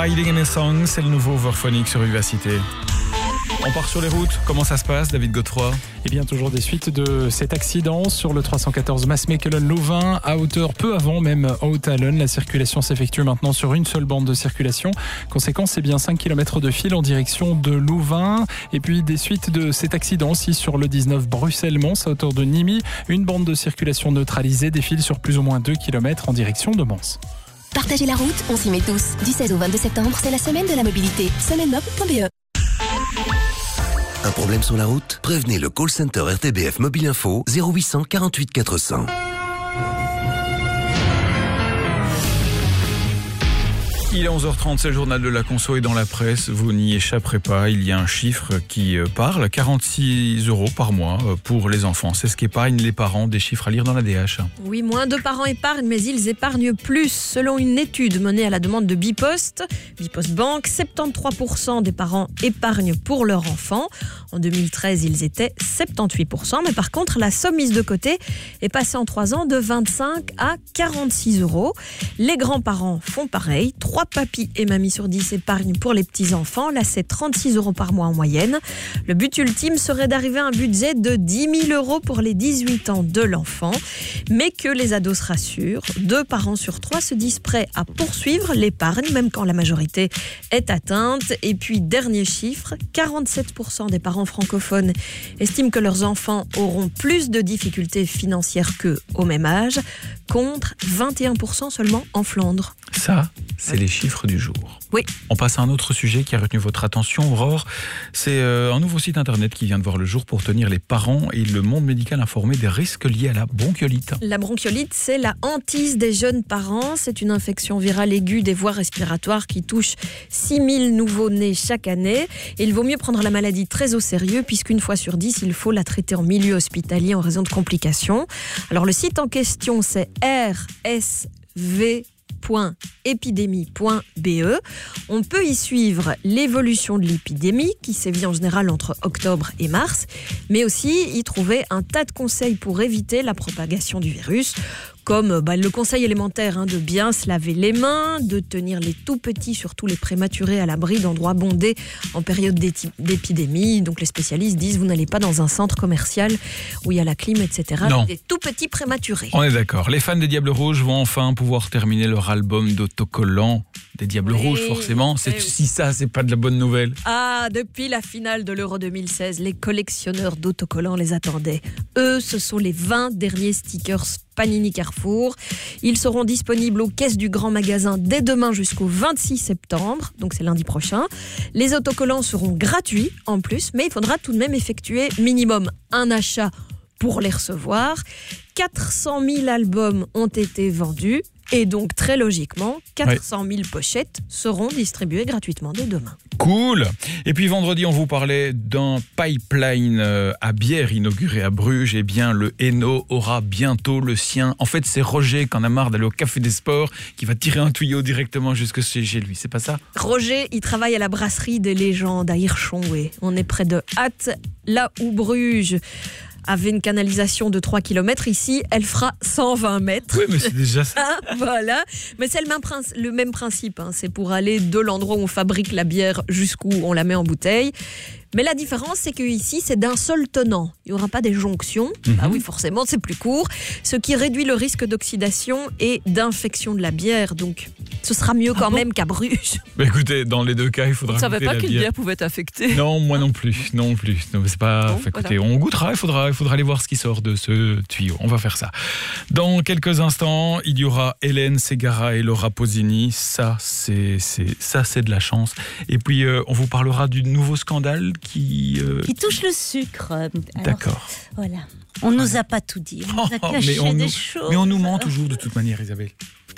Hiding in a Song, c'est le nouveau Overphonic sur Vivacité. On part sur les routes, comment ça se passe, David Godefroy? Eh bien, toujours des suites de cet accident sur le 314 Maasmechelen-Louvain, à hauteur peu avant même Haut-Allen. La circulation s'effectue maintenant sur une seule bande de circulation. Conséquence, c'est bien 5 km de fil en direction de Louvain. Et puis des suites de cet accident aussi sur le 19 Bruxelles-Mons, à hauteur de Nîmes. Une bande de circulation neutralisée défile sur plus ou moins 2 km en direction de Mons. Partagez la route, on s'y met tous. Du 16 au 22 septembre, c'est la semaine de la mobilité. Semainemob.be. Un problème sur la route? Prévenez le call center RTBF Mobile Info 0800 48 400. Il est 11h30, c'est le journal de la conso et dans la presse, vous n'y échapperez pas, il y a un chiffre qui parle, 46 € par mois pour les enfants. C'est ce qu'épargnent les parents, des chiffres à lire dans la DH. Oui, moins de parents épargnent, mais ils épargnent plus. Selon une étude menée à la demande de Bipost Bank, 73% des parents épargnent pour leur enfant. En 2013, ils étaient 78%, mais par contre, la somme mise de côté est passée en 3 ans de 25 à 46 €. Les grands-parents font pareil, 3 papis et mamies sur 10 épargnent pour les petits-enfants. Là, c'est 36 € par mois en moyenne. Le but ultime serait d'arriver à un budget de 10 000 € pour les 18 ans de l'enfant. Mais que les ados se rassurent, 2 parents sur 3 se disent prêts à poursuivre l'épargne, même quand la majorité est atteinte. Et puis, dernier chiffre, 47% des parents francophones estiment que leurs enfants auront plus de difficultés financières qu'eux au même âge, contre 21% seulement en Flandre. Ça, c'est les chiffres du jour. Oui. On passe à un autre sujet qui a retenu votre attention, Aurore. C'est un nouveau site internet qui vient de voir le jour pour tenir les parents et le monde médical informé des risques liés à la bronchiolite. La bronchiolite, c'est la hantise des jeunes parents. C'est une infection virale aiguë des voies respiratoires qui touche 6 000 nouveau-nés chaque année. Et il vaut mieux prendre la maladie très au sérieux puisqu'une fois sur 10, il faut la traiter en milieu hospitalier en raison de complications. Alors le site en question, c'est rsv.epidemie.be. On peut y suivre l'évolution de l'épidémie qui sévit en général entre octobre et mars, mais aussi y trouver un tas de conseils pour éviter la propagation du virus, comme le conseil élémentaire de bien se laver les mains, de tenir les tout petits, surtout les prématurés, à l'abri d'endroits bondés en période d'épidémie. Donc les spécialistes disent vous n'allez pas dans un centre commercial où il y a la clim, etc. Non. Avec des tout petits prématurés. On est d'accord. Les fans des Diables Rouges vont enfin pouvoir terminer leur album d'autocollants. Des Diables Rouges, forcément. Si ça, c'est pas de la bonne nouvelle. Ah, depuis la finale de l'Euro 2016, les collectionneurs d'autocollants les attendaient. Eux, ce sont les 20 derniers stickers Panini Carrefour. Ils seront disponibles aux caisses du grand magasin dès demain jusqu'au 26 septembre, donc c'est lundi prochain. Les autocollants seront gratuits en plus, mais il faudra tout de même effectuer minimum un achat pour les recevoir. 400 000 albums ont été vendus. Et donc, très logiquement, 400 000 pochettes seront distribuées gratuitement dès demain. Cool. Et puis vendredi, on vous parlait d'un pipeline à bière inauguré à Bruges. Eh bien, le Hainaut aura bientôt le sien. En fait, c'est Roger qui en a marre d'aller au Café des Sports qui va tirer un tuyau directement jusque chez lui. C'est pas ça? Roger, il travaille à la brasserie des légendes à Hirschon. Ouais. On est près de Hatt, là où Bruges avait une canalisation de 3 km, ici, elle fera 120 mètres. Oui, mais c'est déjà ça. Voilà. Mais c'est le même principe. C'est pour aller de l'endroit où on fabrique la bière jusqu'où on la met en bouteille. Mais la différence, c'est qu'ici, c'est d'un seul tenant. Il n'y aura pas des jonctions. Ah oui, forcément, c'est plus court. Ce qui réduit le risque d'oxydation et d'infection de la bière. Donc, ce sera mieux quand même qu'à Bruges. Mais écoutez, dans les deux cas, il faudra goûter la bière. Je ne savais pas qu'une bière pouvait être affectée. Non, moi non plus. Non, c'est pas... Bon, écoutez, voilà. on goûtera. Il faudra aller voir ce qui sort de ce tuyau. On va faire ça. Dans quelques instants, il y aura Hélène Ségara et Laura Pausini. Ça, c'est de la chance. Et puis, on vous parlera du nouveau scandale qui touche le sucre. Alors, d'accord. Voilà. On nous a pas tout dit. On nous a caché des choses. Mais on nous ment toujours de toute manière, Isabelle.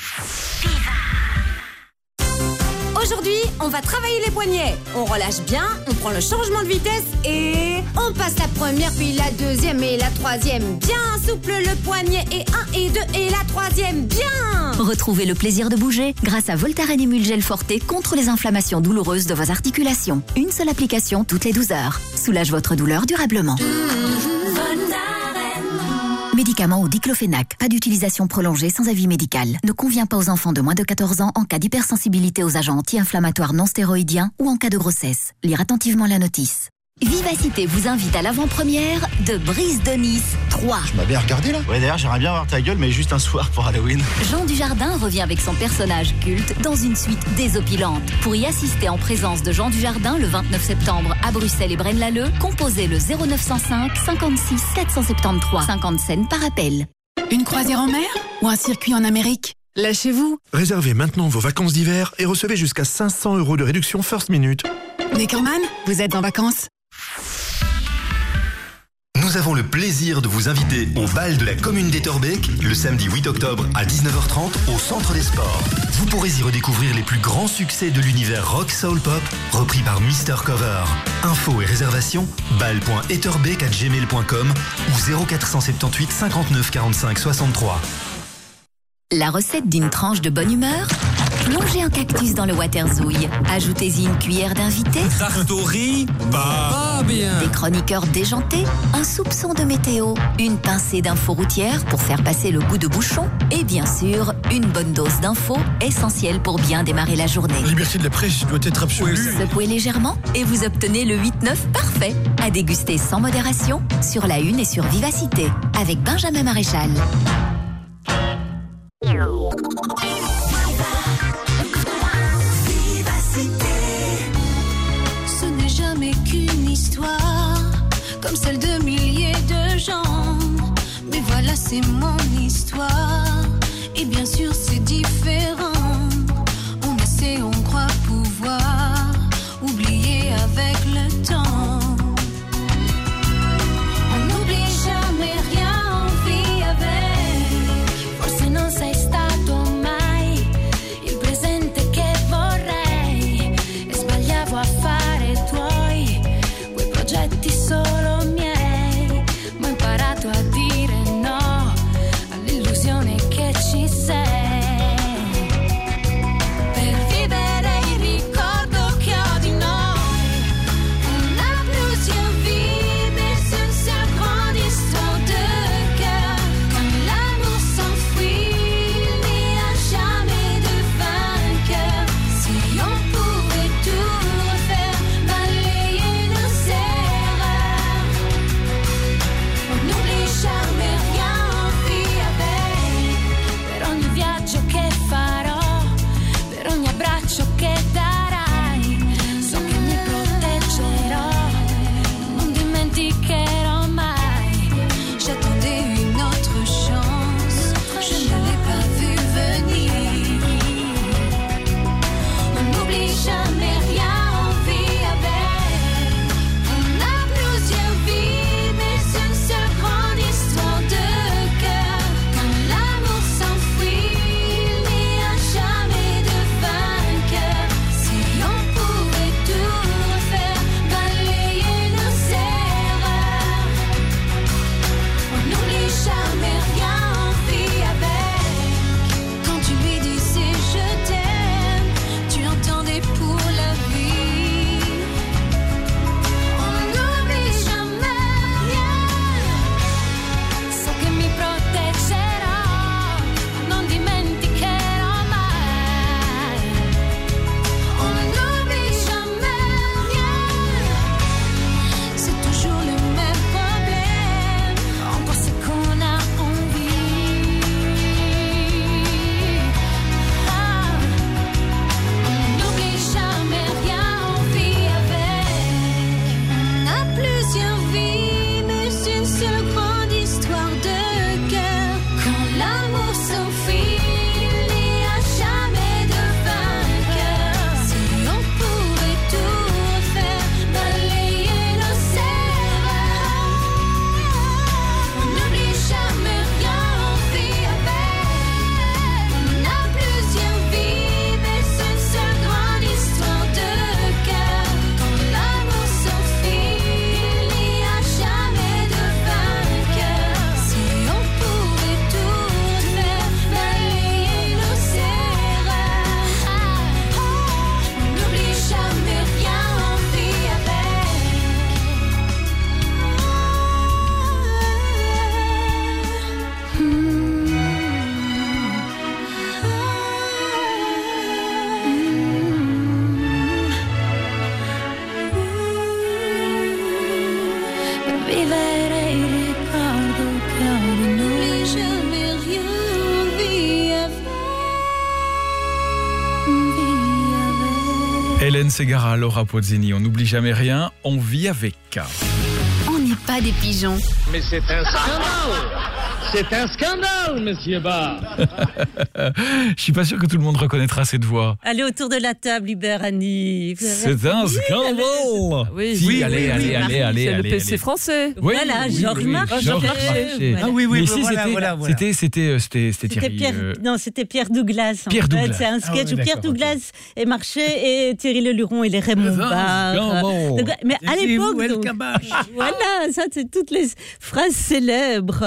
Aujourd'hui, on va travailler les poignets. On relâche bien, on prend le changement de vitesse et on passe la première, puis la deuxième et la troisième. Bien souple le poignet et 1 et 2 et la troisième. Bien. Retrouvez le plaisir de bouger grâce à Voltaren Emulgel Forte contre les inflammations douloureuses de vos articulations. Une seule application toutes les 12 heures. Soulage votre douleur durablement. médicament ou diclofénac. Pas d'utilisation prolongée sans avis médical. Ne convient pas aux enfants de moins de 14 ans en cas d'hypersensibilité aux agents anti-inflammatoires non stéroïdiens ou en cas de grossesse. Lire attentivement la notice. Vivacité vous invite à l'avant-première de Brise de Nice 3. Tu m'as bien regardé là? Ouais, d'ailleurs, j'aimerais bien voir ta gueule, mais juste un soir pour Halloween. Jean Dujardin revient avec son personnage culte dans une suite désopilante. Pour y assister en présence de Jean Dujardin le 29 septembre à Bruxelles et Braine-l'Alleud, composez le 0905 56 473. 50 cents par appel. Une croisière en mer ou un circuit en Amérique? Lâchez-vous. Réservez maintenant vos vacances d'hiver et recevez jusqu'à 500 € de réduction First Minute. Neckermann, vous êtes en vacances? Nous avons le plaisir de vous inviter au bal de la commune d'Etterbeek le samedi 8 octobre à 19h30 au Centre des Sports. Vous pourrez y redécouvrir les plus grands succès de l'univers rock soul pop repris par Mr. Cover. Infos et réservations bal.etterbeek@gmail.com ou 0478 59 45 63. La recette d'une tranche de bonne humeur? Plongez un cactus dans le waterzouille. Ajoutez-y une cuillère d'invité. Tarte au riz, pas bien. Des chroniqueurs déjantés, un soupçon de météo, une pincée d'infos routières pour faire passer le goût de bouchon et bien sûr, une bonne dose d'infos essentielle pour bien démarrer la journée. La liberté de la presse doit être absolue. Secouez légèrement et vous obtenez le 8-9 parfait. À déguster sans modération sur La Une et sur Vivacité avec Benjamin Maréchal. Ce n'est jamais qu'une histoire comme celle de milliers de gens. Mais voilà, c'est mon histoire. Et bien sûr, c'est différent. On essaie, on croit pouvoir oublier avec le temps. On n'oublie jamais rien, on vit avec. Forse non sei stato mai il presente che vorrei. E sbagliavo a fare tuoi quei progetti solo miei. Ma ho imparato a dire no all'illusione che ci sei. Hélène Ségara, Laura Pozzini, on n'oublie jamais rien, on vit avec. On n'est pas des pigeons. Mais c'est un scandale! C'est un scandale, monsieur Barr. Je suis pas sûr que tout le monde reconnaîtra cette voix. Allez autour de la table, Hubert, Annie. C'est un scandale. Oui, allez. C'est le PC français. Oui, voilà, Georges Marchais. Ah oui, mais ici, voilà. C'était Thierry. Non, c'était Pierre Douglas. Pierre Douglas. C'est un sketch où Pierre Douglas et Marchais et Thierry Leluron et les Raymond Barre. Mais à l'époque, voilà, ça c'est toutes les phrases célèbres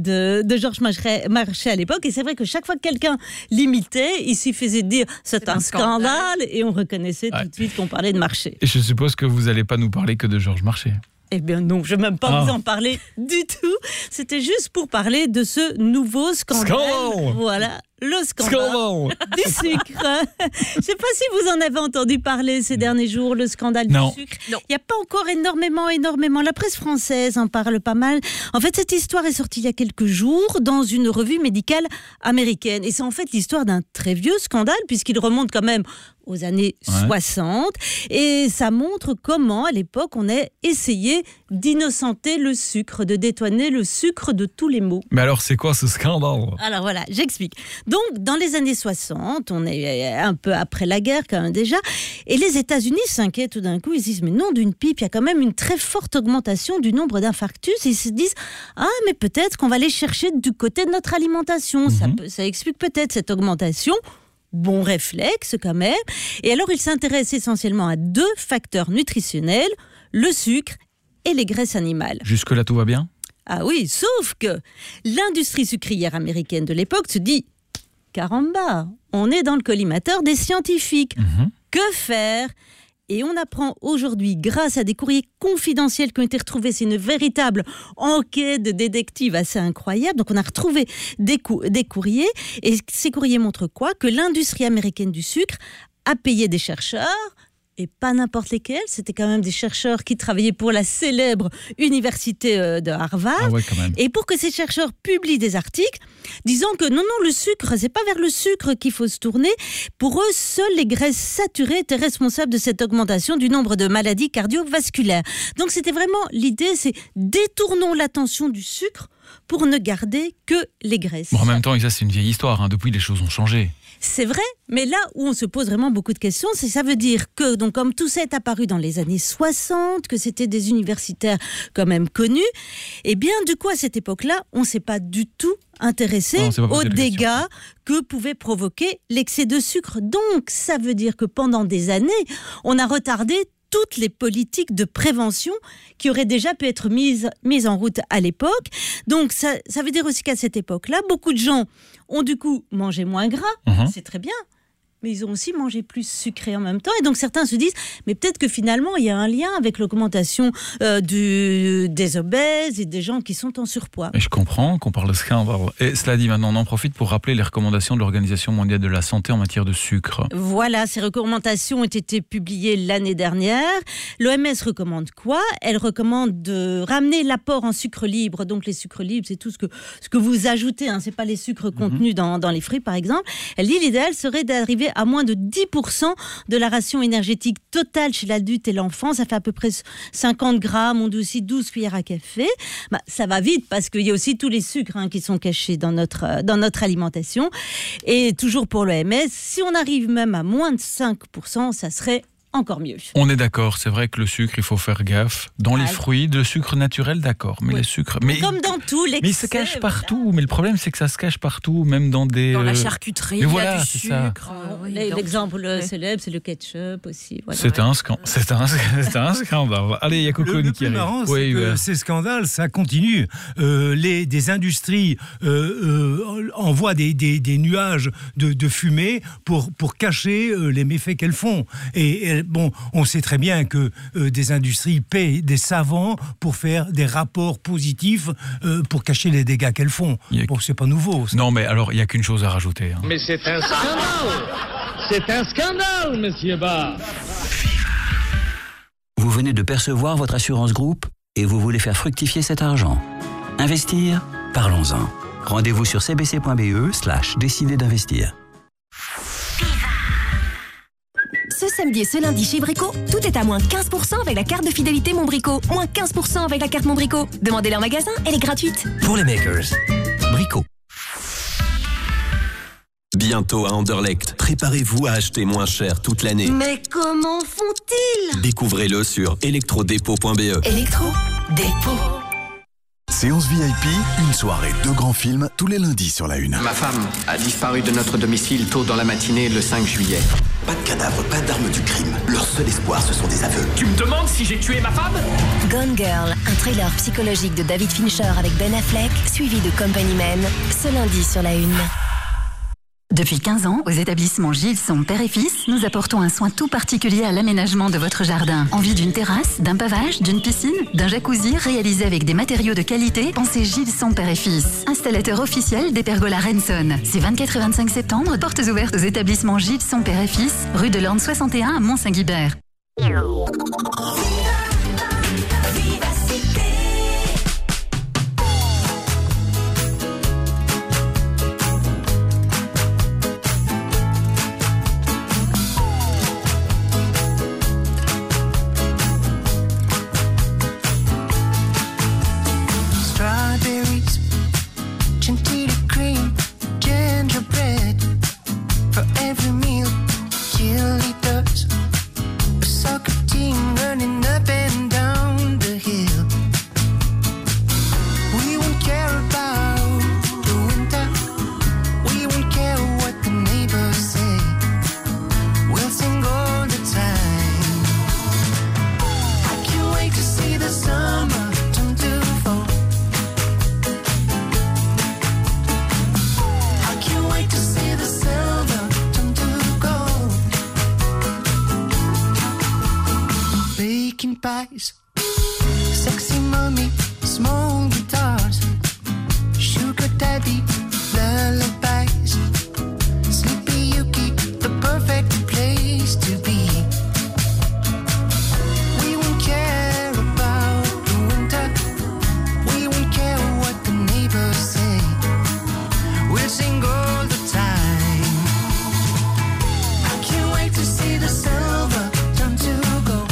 de Georges Marchais à l'époque. Et c'est vrai que chaque fois que quelqu'un l'imitait, il suffisait de dire c'est un scandale et on reconnaissait tout de suite qu'on parlait de Marchais. Et je suppose que vous n'allez pas nous parler que de Georges Marchais. Eh bien non, je ne vais même pas vous en parler du tout. C'était juste pour parler de ce nouveau scandale. Voilà, le scandale du sucre. Je ne sais pas si vous en avez entendu parler ces derniers jours, le scandale du sucre. Il n'y a pas encore énormément. La presse française en parle pas mal. En fait, cette histoire est sortie il y a quelques jours dans une revue médicale américaine. Et c'est en fait l'histoire d'un très vieux scandale puisqu'il remonte quand même aux années 60. Et ça montre comment, à l'époque, on a essayé d'innocenter le sucre, de détourner le sucre de tous les maux. Mais alors, c'est quoi ce scandale ? Alors voilà, j'explique. Donc, dans les années 60, on est un peu après la guerre quand même déjà, et les États-Unis s'inquiètent tout d'un coup, ils se disent, mais non, d'une pipe, il y a quand même une très forte augmentation du nombre d'infarctus, et ils se disent, mais peut-être qu'on va aller chercher du côté de notre alimentation, ça explique peut-être cette augmentation. Bon réflexe quand même. Et alors, il s'intéresse essentiellement à deux facteurs nutritionnels, le sucre et les graisses animales. Jusque-là, tout va bien ? Ah oui, sauf que l'industrie sucrière américaine de l'époque se dit « Caramba, on est dans le collimateur des scientifiques. Que faire ?» Et on apprend aujourd'hui, grâce à des courriers confidentiels qui ont été retrouvés, c'est une véritable enquête de détective assez incroyable. Donc on a retrouvé des courriers, et ces courriers montrent quoi ? Que l'industrie américaine du sucre a payé des chercheurs, et pas n'importe lesquels, c'était quand même des chercheurs qui travaillaient pour la célèbre université de Harvard. Et pour que ces chercheurs publient des articles disant que non, le sucre, c'est pas vers le sucre qu'il faut se tourner. Pour eux, seules les graisses saturées étaient responsables de cette augmentation du nombre de maladies cardiovasculaires. Donc c'était vraiment l'idée, c'est détournons l'attention du sucre pour ne garder que les graisses. Bon, en même temps, ça c'est une vieille histoire, depuis les choses ont changé. C'est vrai, mais là où on se pose vraiment beaucoup de questions, c'est ça veut dire que, donc, comme tout ça est apparu dans les années 60, que c'était des universitaires quand même connus, et bien du coup à cette époque-là, on ne s'est pas du tout intéressé aux dégâts que pouvait provoquer l'excès de sucre. Donc ça veut dire que pendant des années, on a retardé toutes les politiques de prévention qui auraient déjà pu être mises en route à l'époque. Donc ça veut dire aussi qu'à cette époque-là, beaucoup de gens ont du coup mangé moins gras, c'est très bien, mais ils ont aussi mangé plus sucré en même temps. Et donc certains se disent, mais peut-être que finalement, il y a un lien avec l'augmentation des obèses et des gens qui sont en surpoids. Et je comprends qu'on parle de scandale. Et cela dit, maintenant, on en profite pour rappeler les recommandations de l'Organisation mondiale de la santé en matière de sucre. Voilà, ces recommandations ont été publiées l'année dernière. L'OMS recommande quoi ? Elle recommande de ramener l'apport en sucre libre. Donc les sucres libres, c'est tout ce que vous ajoutez, c'est pas les sucres contenus dans les fruits, par exemple. Elle dit l'idéal serait d'arriver à moins de 10% de la ration énergétique totale chez l'adulte et l'enfant. Ça fait à peu près 50 grammes, on dit aussi 12 cuillères à café. Ça va vite parce qu'il y a aussi tous les sucres qui sont cachés dans notre alimentation. Et toujours pour l'OMS, si on arrive même à moins de 5%, ça serait encore mieux. On est d'accord, c'est vrai que le sucre, il faut faire gaffe. Dans les fruits, le sucre naturel, d'accord. Mais les sucres... Comme dans tout, l'excès... Mais il se cache partout. Mais le problème, c'est que ça se cache partout, même dans des... Dans la charcuterie, il y a du sucre. L'exemple célèbre, c'est le ketchup aussi. Voilà. C'est un scandale. Allez, il y a Cocoon qui arrive. Le plus marrant, c'est que ces scandales, ça continue. Des industries envoient des nuages de fumée pour cacher les méfaits qu'elles font. Et on sait très bien que des industries payent des savants pour faire des rapports positifs pour cacher les dégâts qu'elles font. C'est pas nouveau. Ça. Non, mais alors, il n'y a qu'une chose à rajouter. Mais c'est un scandale. C'est un scandale, monsieur Barr. Vous venez de percevoir votre assurance groupe et vous voulez faire fructifier cet argent. Investir ? Parlons-en. Rendez-vous sur cbc.be/décider d'investir. Ce samedi et ce lundi chez Brico, tout est à moins 15% avec la carte de fidélité Mon Brico. Moins 15% avec la carte Mon Brico. Demandez-la en magasin, elle est gratuite. Pour les makers, Brico. Bientôt à Anderlecht, préparez-vous à acheter moins cher toute l'année. Mais comment font-ils? Découvrez-le sur electrodepot.be. Electro-dépôt. Séance VIP, une soirée, 2 grands films, tous les lundis sur la Une. Ma femme a disparu de notre domicile tôt dans la matinée le 5 juillet. Pas de cadavre, pas d'armes du crime. Leur seul espoir, ce sont des aveux. Tu me demandes si j'ai tué ma femme? Gone Girl, un thriller psychologique de David Fincher avec Ben Affleck, suivi de Company Man, ce lundi sur la Une. Depuis 15 ans, aux établissements Gilson Père et Fils, nous apportons un soin tout particulier à l'aménagement de votre jardin. Envie d'une terrasse, d'un pavage, d'une piscine, d'un jacuzzi réalisé avec des matériaux de qualité? Pensez Gilson Père et Fils. Installateur officiel des pergolas Renson. Ces 24 et 25 septembre, portes ouvertes aux établissements Gilson Père et Fils, rue de l'Orne 61 à Mont-Saint-Guibert. Pies, sexy mommy, small guitars, sugar daddy, lullabies, Sleepy Yuki, the perfect place to be. We won't care about the winter, we won't care what the neighbors say, we'll sing all the time. I can't wait to see the silver turn to gold.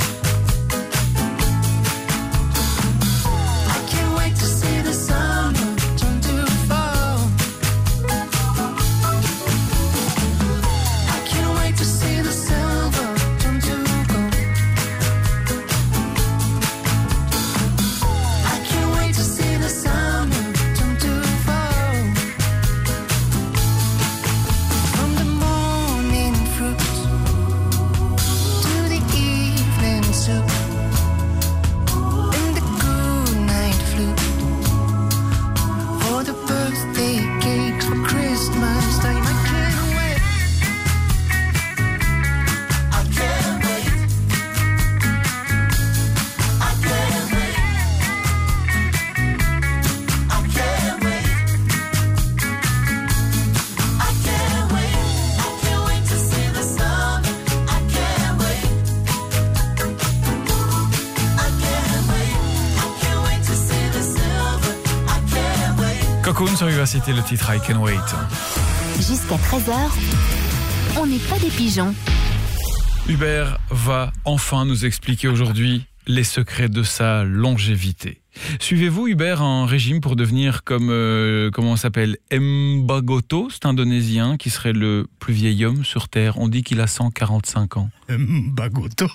Cocoon sur Vivacité, le titre I Can Wait. Jusqu'à 13h, on n'est pas des pigeons. Hubert va enfin nous expliquer aujourd'hui les secrets de sa longévité. Suivez-vous, Hubert, un régime pour devenir comme, comment on s'appelle, Mbagoto, c'est indonésien qui serait le plus vieil homme sur Terre. On dit qu'il a 145 ans. Mbagoto,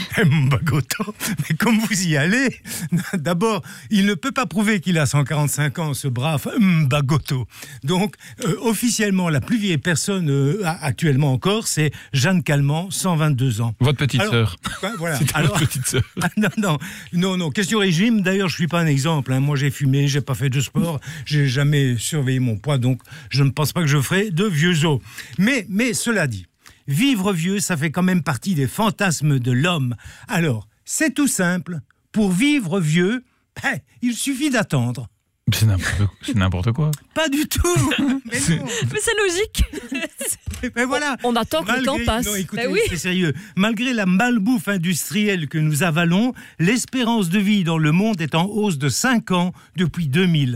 mais comme vous y allez, d'abord, il ne peut pas prouver qu'il a 145 ans, ce brave Mbagoto. Donc, officiellement, la plus vieille personne actuellement encore, c'est Jeanne Calment, 122 ans. Votre petite sœur. Voilà. C'est votre petite sœur. Non, question régime, d'ailleurs, je suis pas un exemple. Moi, j'ai fumé, j'ai pas fait de sport, j'ai jamais surveillé mon poids, donc je ne pense pas que je ferai de vieux os. Mais cela dit, vivre vieux, ça fait quand même partie des fantasmes de l'homme. Alors, c'est tout simple. Pour vivre vieux, il suffit d'attendre. C'est n'importe quoi. Pas du tout. Mais c'est logique. Mais voilà. On attend que le temps passe. Non, écoutez, c'est sérieux. Malgré la malbouffe industrielle que nous avalons, l'espérance de vie dans le monde est en hausse de 5 ans depuis 2000.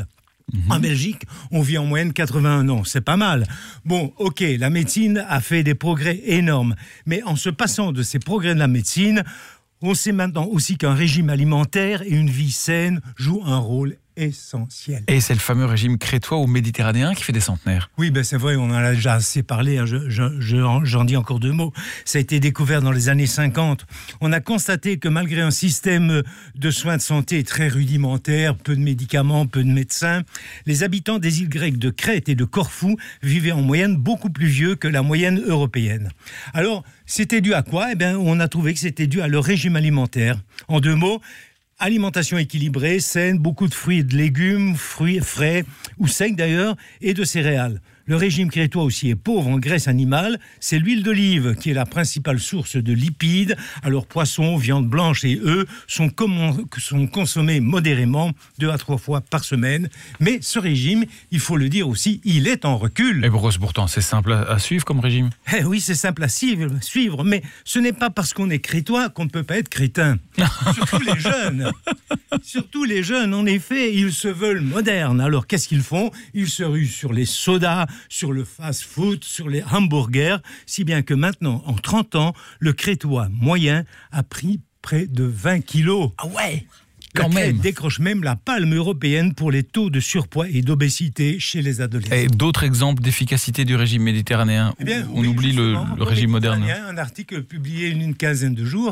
En Belgique, on vit en moyenne 81 ans. C'est pas mal. Bon, ok, la médecine a fait des progrès énormes. Mais en se passant de ces progrès de la médecine, on sait maintenant aussi qu'un régime alimentaire et une vie saine jouent un rôle essentiel. Et c'est le fameux régime crétois ou méditerranéen qui fait des centenaires. Oui, c'est vrai, on en a déjà assez parlé, hein, j'en dis encore 2 mots. Ça a été découvert dans les années 50. On a constaté que malgré un système de soins de santé très rudimentaire, peu de médicaments, peu de médecins, les habitants des îles grecques de Crète et de Corfou vivaient en moyenne beaucoup plus vieux que la moyenne européenne. Alors, c'était dû à quoi ? On a trouvé que c'était dû à leur régime alimentaire. En 2 mots, alimentation équilibrée, saine, beaucoup de fruits et de légumes, fruits frais ou secs d'ailleurs, et de céréales. Le régime crétois aussi est pauvre en graisse animale. C'est l'huile d'olive qui est la principale source de lipides. Alors poissons, viande blanche et œufs sont consommés modérément 2 à 3 fois par semaine. Mais ce régime, il faut le dire aussi, il est en recul. Et pourtant, c'est simple à suivre comme régime. Oui, c'est simple à suivre, mais ce n'est pas parce qu'on est crétois qu'on ne peut pas être crétin. Surtout les jeunes. Surtout les jeunes, en effet, ils se veulent modernes. Alors qu'est-ce qu'ils font ? Ils se ruent sur les sodas, sur le fast-food, sur les hamburgers, si bien que maintenant, en 30 ans, le crétois moyen a pris près de 20 kilos. Ah ouais, quand même. Décroche même la palme européenne pour les taux de surpoids et d'obésité chez les adolescents. Et d'autres exemples d'efficacité du régime méditerranéen, on oublie le régime moderne. Un article publié une quinzaine de jours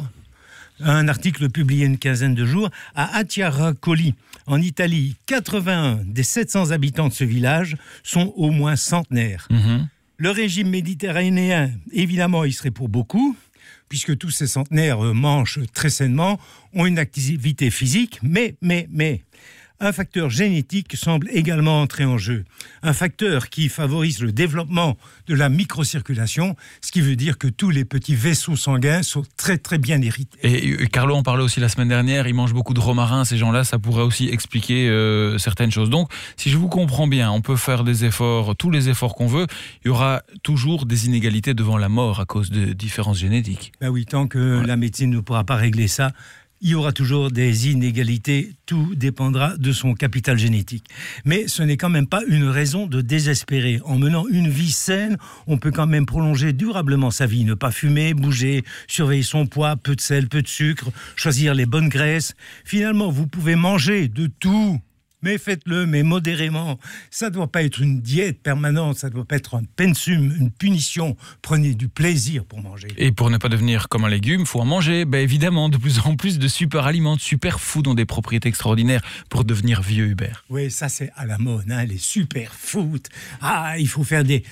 à Acciaracoli, en Italie. 81 des 700 habitants de ce village sont au moins centenaires. Le régime méditerranéen, évidemment, il serait pour beaucoup, puisque tous ces centenaires mangent très sainement, ont une activité physique, mais un facteur génétique semble également entrer en jeu. Un facteur qui favorise le développement de la microcirculation, ce qui veut dire que tous les petits vaisseaux sanguins sont très très bien hérités. Et Carlo en parlait aussi la semaine dernière, ils mangent beaucoup de romarin, ces gens-là, ça pourrait aussi expliquer certaines choses. Donc, si je vous comprends bien, on peut faire des efforts, tous les efforts qu'on veut, il y aura toujours des inégalités devant la mort à cause de différences génétiques. Oui, tant que la médecine ne pourra pas régler ça, il y aura toujours des inégalités, tout dépendra de son capital génétique. Mais ce n'est quand même pas une raison de désespérer. En menant une vie saine, on peut quand même prolonger durablement sa vie. Ne pas fumer, bouger, surveiller son poids, peu de sel, peu de sucre, choisir les bonnes graisses. Finalement, vous pouvez manger de tout. Mais faites-le, mais modérément. Ça ne doit pas être une diète permanente, ça ne doit pas être un pensum, une punition. Prenez du plaisir pour manger. Et pour ne pas devenir comme un légume, il faut en manger. Évidemment, de plus en plus de super aliments, de super foods ont des propriétés extraordinaires pour devenir vieux, Hubert. Oui, ça c'est à la mode, les super foods. Il faut faire des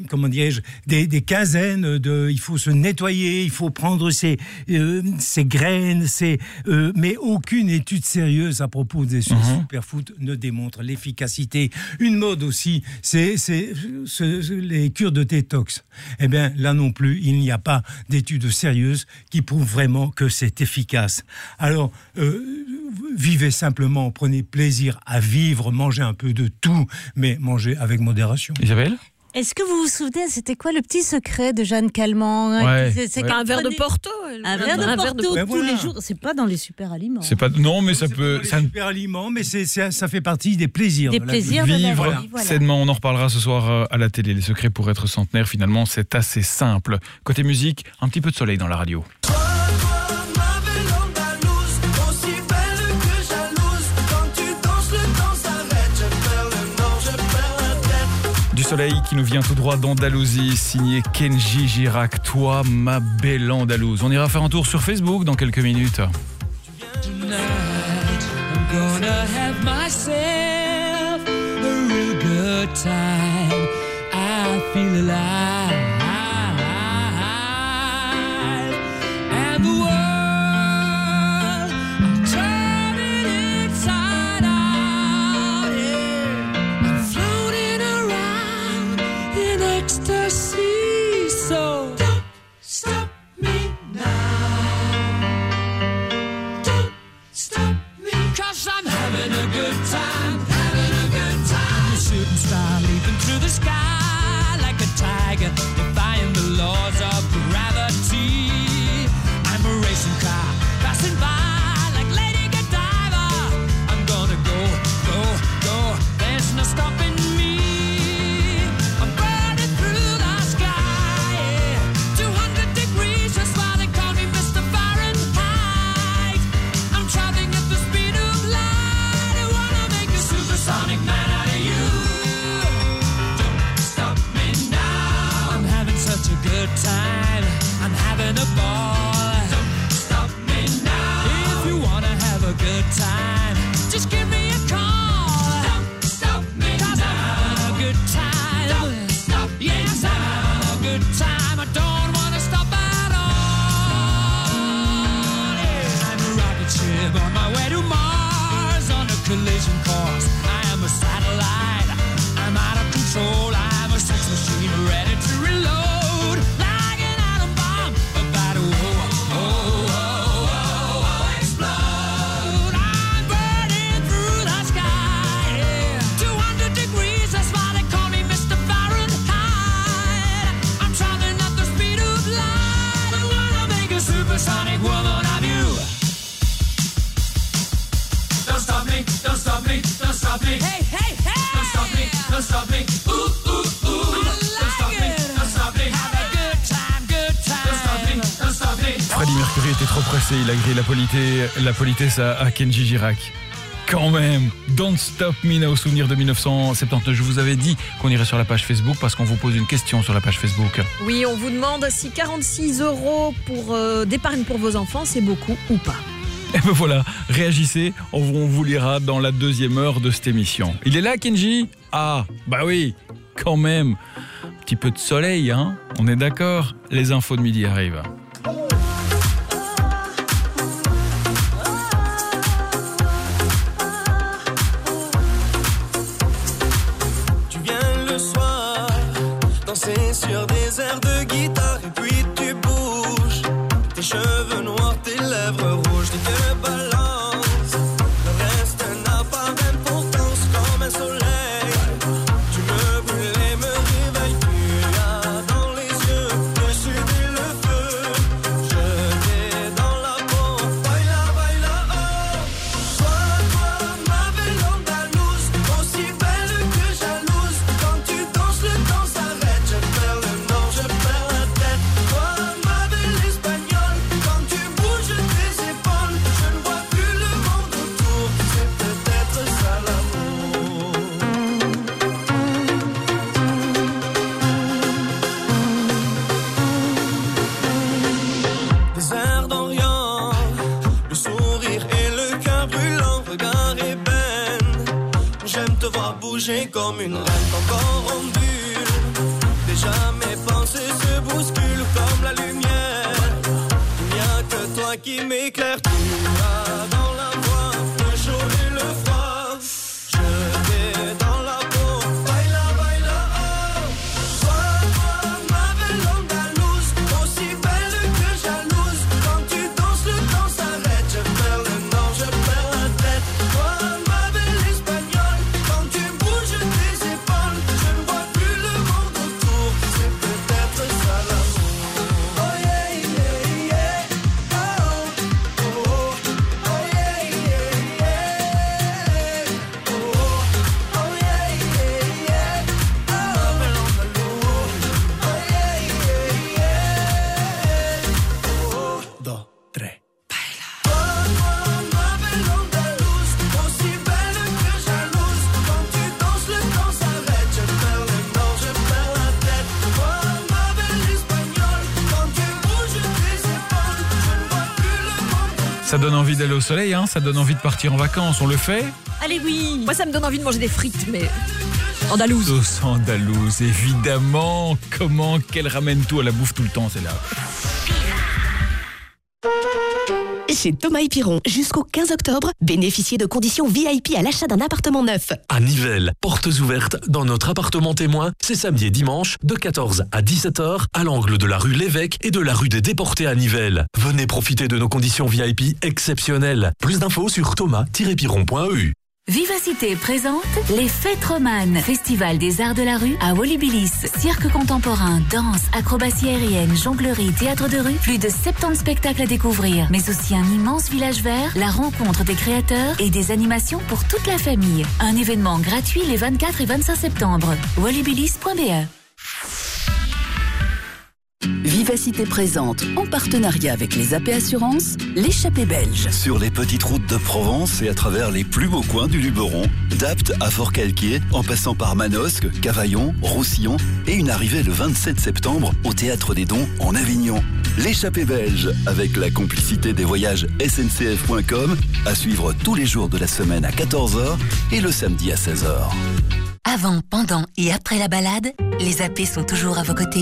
quinzaines, il faut se nettoyer, il faut prendre ses graines, mais aucune étude sérieuse à propos des super foods ne démontre l'efficacité. Une mode aussi, c'est les cures de détox. Là non plus, il n'y a pas d'études sérieuses qui prouvent vraiment que c'est efficace. Alors, vivez simplement, prenez plaisir à vivre, mangez un peu de tout, mais mangez avec modération. Isabelle ? Est-ce que vous vous souvenez, c'était quoi le petit secret de Jeanne Calment ? C'est un verre de Porto. Un verre de Porto tous les jours. C'est pas dans les super aliments. Non, mais ça peut. C'est super aliments, mais ça fait partie des plaisirs. Des plaisirs de vivre la vie, voilà. sainement. On en reparlera ce soir à la télé. Les secrets pour être centenaire, finalement, c'est assez simple. Côté musique, un petit peu de soleil dans la radio. Du soleil qui nous vient tout droit d'Andalousie, signé Kenji Girac, toi ma belle Andalouse. On ira faire un tour sur Facebook dans quelques minutes. Leaping through the sky like a tiger. time. I'm having a ball. Don't stop me now. If you wanna have a good time, just give me a call. Don't stop me now. I'm having a good time. Don't stop me yes, now. I'm having a good time. I don't wanna stop at all. Yeah. I'm a rocket ship on my way to Mars on a collision course. I am a satellite. I'm out of control. I'm a sex machine ready to reload. Like an atom bomb about to explode. I'm burning through the sky. Yeah. 200 degrees, that's why they call me Mr. Fahrenheit. I'm traveling at the speed of light. I'm gonna make a supersonic woman of you. Don't stop me, don't stop me, don't stop me. Hey, hey, hey! Don't stop me, don't stop me. Ooh, ooh, ooh. Don't stop me, don't stop me. Have a good time, good time. Don't stop me, don't stop me. Freddie Mercury était trop pressé, il a grillé la politesse à Kenji Girac. Quand même, Don't Stop Me Now, souvenir de 1979. Je vous avais dit qu'on irait sur la page Facebook parce qu'on vous pose une question sur la page Facebook. Oui, on vous demande si 46 € d'épargne pour vos enfants, c'est beaucoup ou pas. Et ben voilà, réagissez, on vous lira dans la deuxième heure de cette émission. Il est là, Kenji ? Ah, bah oui, quand même. Un petit peu de soleil, hein ? On est d'accord ? Les infos de midi arrivent. Tu viens le soir, danser sur des airs de guitare et puis tu bouges. Tes cheveux noirs, tes lèvres rouges, tes yeux balancent. Le reste n'a pas d'importance comme un soleil. Tu me brûles et me réveilles. Tu as dans les yeux le sud et le feu. Je t'ai dans la peau. Baila, baila, oh. Toi, ma belle andalouse, aussi belle que jalouse. Quand tu danses, le temps s'arrête. Je perds le nord, je perds la tête. Toi, ma belle espagnole, quand tu bouges tes épaules, je ne vois plus le monde autour. C'est peut-être ça l'amour. Des airs d'Orient, le sourire et le cœur brûlant, regard ébène. J'aime te voir bouger comme une reine, ton corps ondule. Déjà mes pensées se bousculent comme la lumière. Il n'y a que toi qui m'éclaire. Tu as dans la voix le chaud et le froid. Je t'ai dans la peau. Baila, baila, oh. Toi, ma belle andalouse, aussi belle que jalouse. Quand tu danses, le temps s'arrête. Je perds le nord, je perds la tête. Toi, ma belle espagnole, quand tu bouges tes épaules, je ne vois plus le monde autour. C'est peut-être ça l'amour. Oh yeah, yeah, yeah. Oh, oh, oh. Oh yeah, yeah, yeah. Oh, oh yeah, yeah, yeah. Oh, ma belle andalouse. Oh yeah, yeah, yeah. Oh, dos, tres. Toi, ma belle andalouse, aussi belle que jalouse. Quand tu danses, le temps s'arrête. Je perds le nord, je perds la tête. Toi, ma belle espagnole, quand tu bouges tes épaules, je ne vois plus le monde. Ça donne envie d'aller au soleil, hein ? Ça donne envie de partir en vacances, on le fait ? Allez, oui. Moi, ça me donne envie de manger des frites, mais andalouse. Sauce andalouse, évidemment. Comment qu'elle ramène tout à la bouffe tout le temps, c'est là. Chez Thomas et Piron, jusqu'au 15 octobre, bénéficiez de conditions VIP à l'achat d'un appartement neuf. À Nivelles, portes ouvertes dans notre appartement témoin, c'est samedi et dimanche de 14 à 17h à l'angle de la rue Lévesque et de la rue des Déportés à Nivelles. Venez profiter de nos conditions VIP exceptionnelles. Plus d'infos sur thomas-piron.eu. Vivacité présente les Fêtes Romanes, festival des arts de la rue à Wolubilis. Cirque contemporain, danse, acrobatie aérienne, jonglerie, théâtre de rue, plus de 70 spectacles à découvrir, mais aussi un immense village vert, la rencontre des créateurs et des animations pour toute la famille. Un événement gratuit les 24 et 25 septembre. wolubilis.be. Vivacité Vivacité présente, en partenariat avec les AP Assurances, l'échappée belge. Sur les petites routes de Provence et à travers les plus beaux coins du Luberon, d'Apt à Fort-Calquier, en passant par Manosque, Cavaillon, Roussillon et une arrivée le 27 septembre au Théâtre des Dons en Avignon. L'échappée belge, avec la complicité des voyages SNCF.com, à suivre tous les jours de la semaine à 14h et le samedi à 16h. Avant, pendant et après la balade, les AP sont toujours à vos côtés.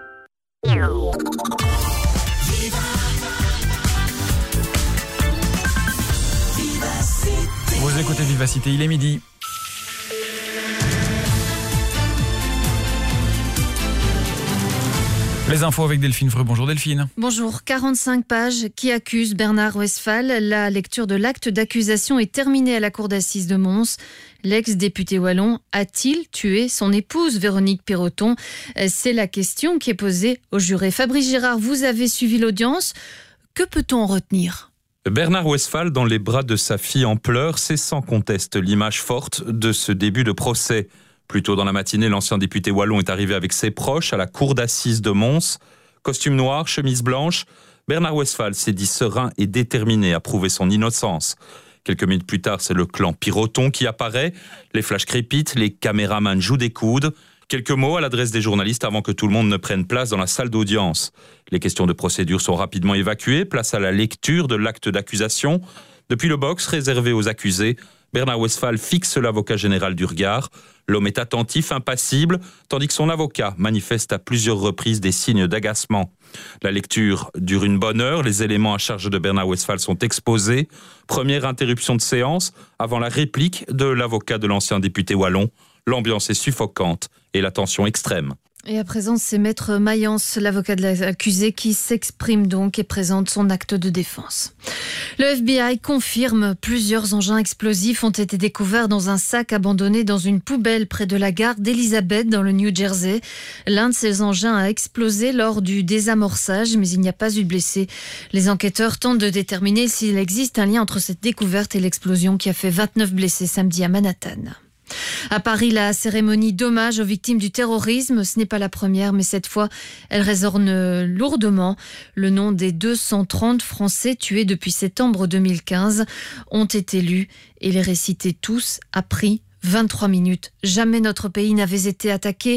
Vous écoutez Vivacité, il est midi. Les infos avec Delphine Freux. Bonjour Delphine. Bonjour. 45 pages qui accusent Bernard Westphal. La lecture de l'acte d'accusation est terminée à la cour d'assises de Mons. L'ex-député wallon a-t-il tué son épouse Véronique Perroton ? C'est la question qui est posée au juré. Fabrice Girard, vous avez suivi l'audience. Que peut-on en retenir ? Bernard Westphal dans les bras de sa fille en pleurs, c'est sans conteste l'image forte de ce début de procès. Plus tôt dans la matinée, l'ancien député wallon est arrivé avec ses proches à la cour d'assises de Mons. Costume noir, chemise blanche, Bernard Westphal s'est dit serein et déterminé à prouver son innocence. Quelques minutes plus tard, c'est le clan Perroton qui apparaît. Les flashs crépitent, les caméramans jouent des coudes. Quelques mots à l'adresse des journalistes avant que tout le monde ne prenne place dans la salle d'audience. Les questions de procédure sont rapidement évacuées. Place à la lecture de l'acte d'accusation. Depuis le box réservé aux accusés, Bernard Westphal fixe l'avocat général du regard. L'homme est attentif, impassible, tandis que son avocat manifeste à plusieurs reprises des signes d'agacement. La lecture dure une bonne heure, les éléments à charge de Bernard Westphal sont exposés. Première interruption de séance avant la réplique de l'avocat de l'ancien député wallon. L'ambiance est suffocante et la tension extrême. Et à présent, c'est Maître Mayence, l'avocat de l'accusé, qui s'exprime donc et présente son acte de défense. Le FBI confirme plusieurs engins explosifs ont été découverts dans un sac abandonné dans une poubelle près de la gare d'Elizabeth dans le New Jersey. L'un de ces engins a explosé lors du désamorçage, mais il n'y a pas eu de blessés. Les enquêteurs tentent de déterminer s'il existe un lien entre cette découverte et l'explosion qui a fait 29 blessés samedi à Manhattan. À Paris, la cérémonie d'hommage aux victimes du terrorisme, ce n'est pas la première, mais cette fois, elle résonne lourdement. Le nom des 230 Français tués depuis septembre 2015 ont été lus et les récités tous a pris 23 minutes. Jamais notre pays n'avait été attaqué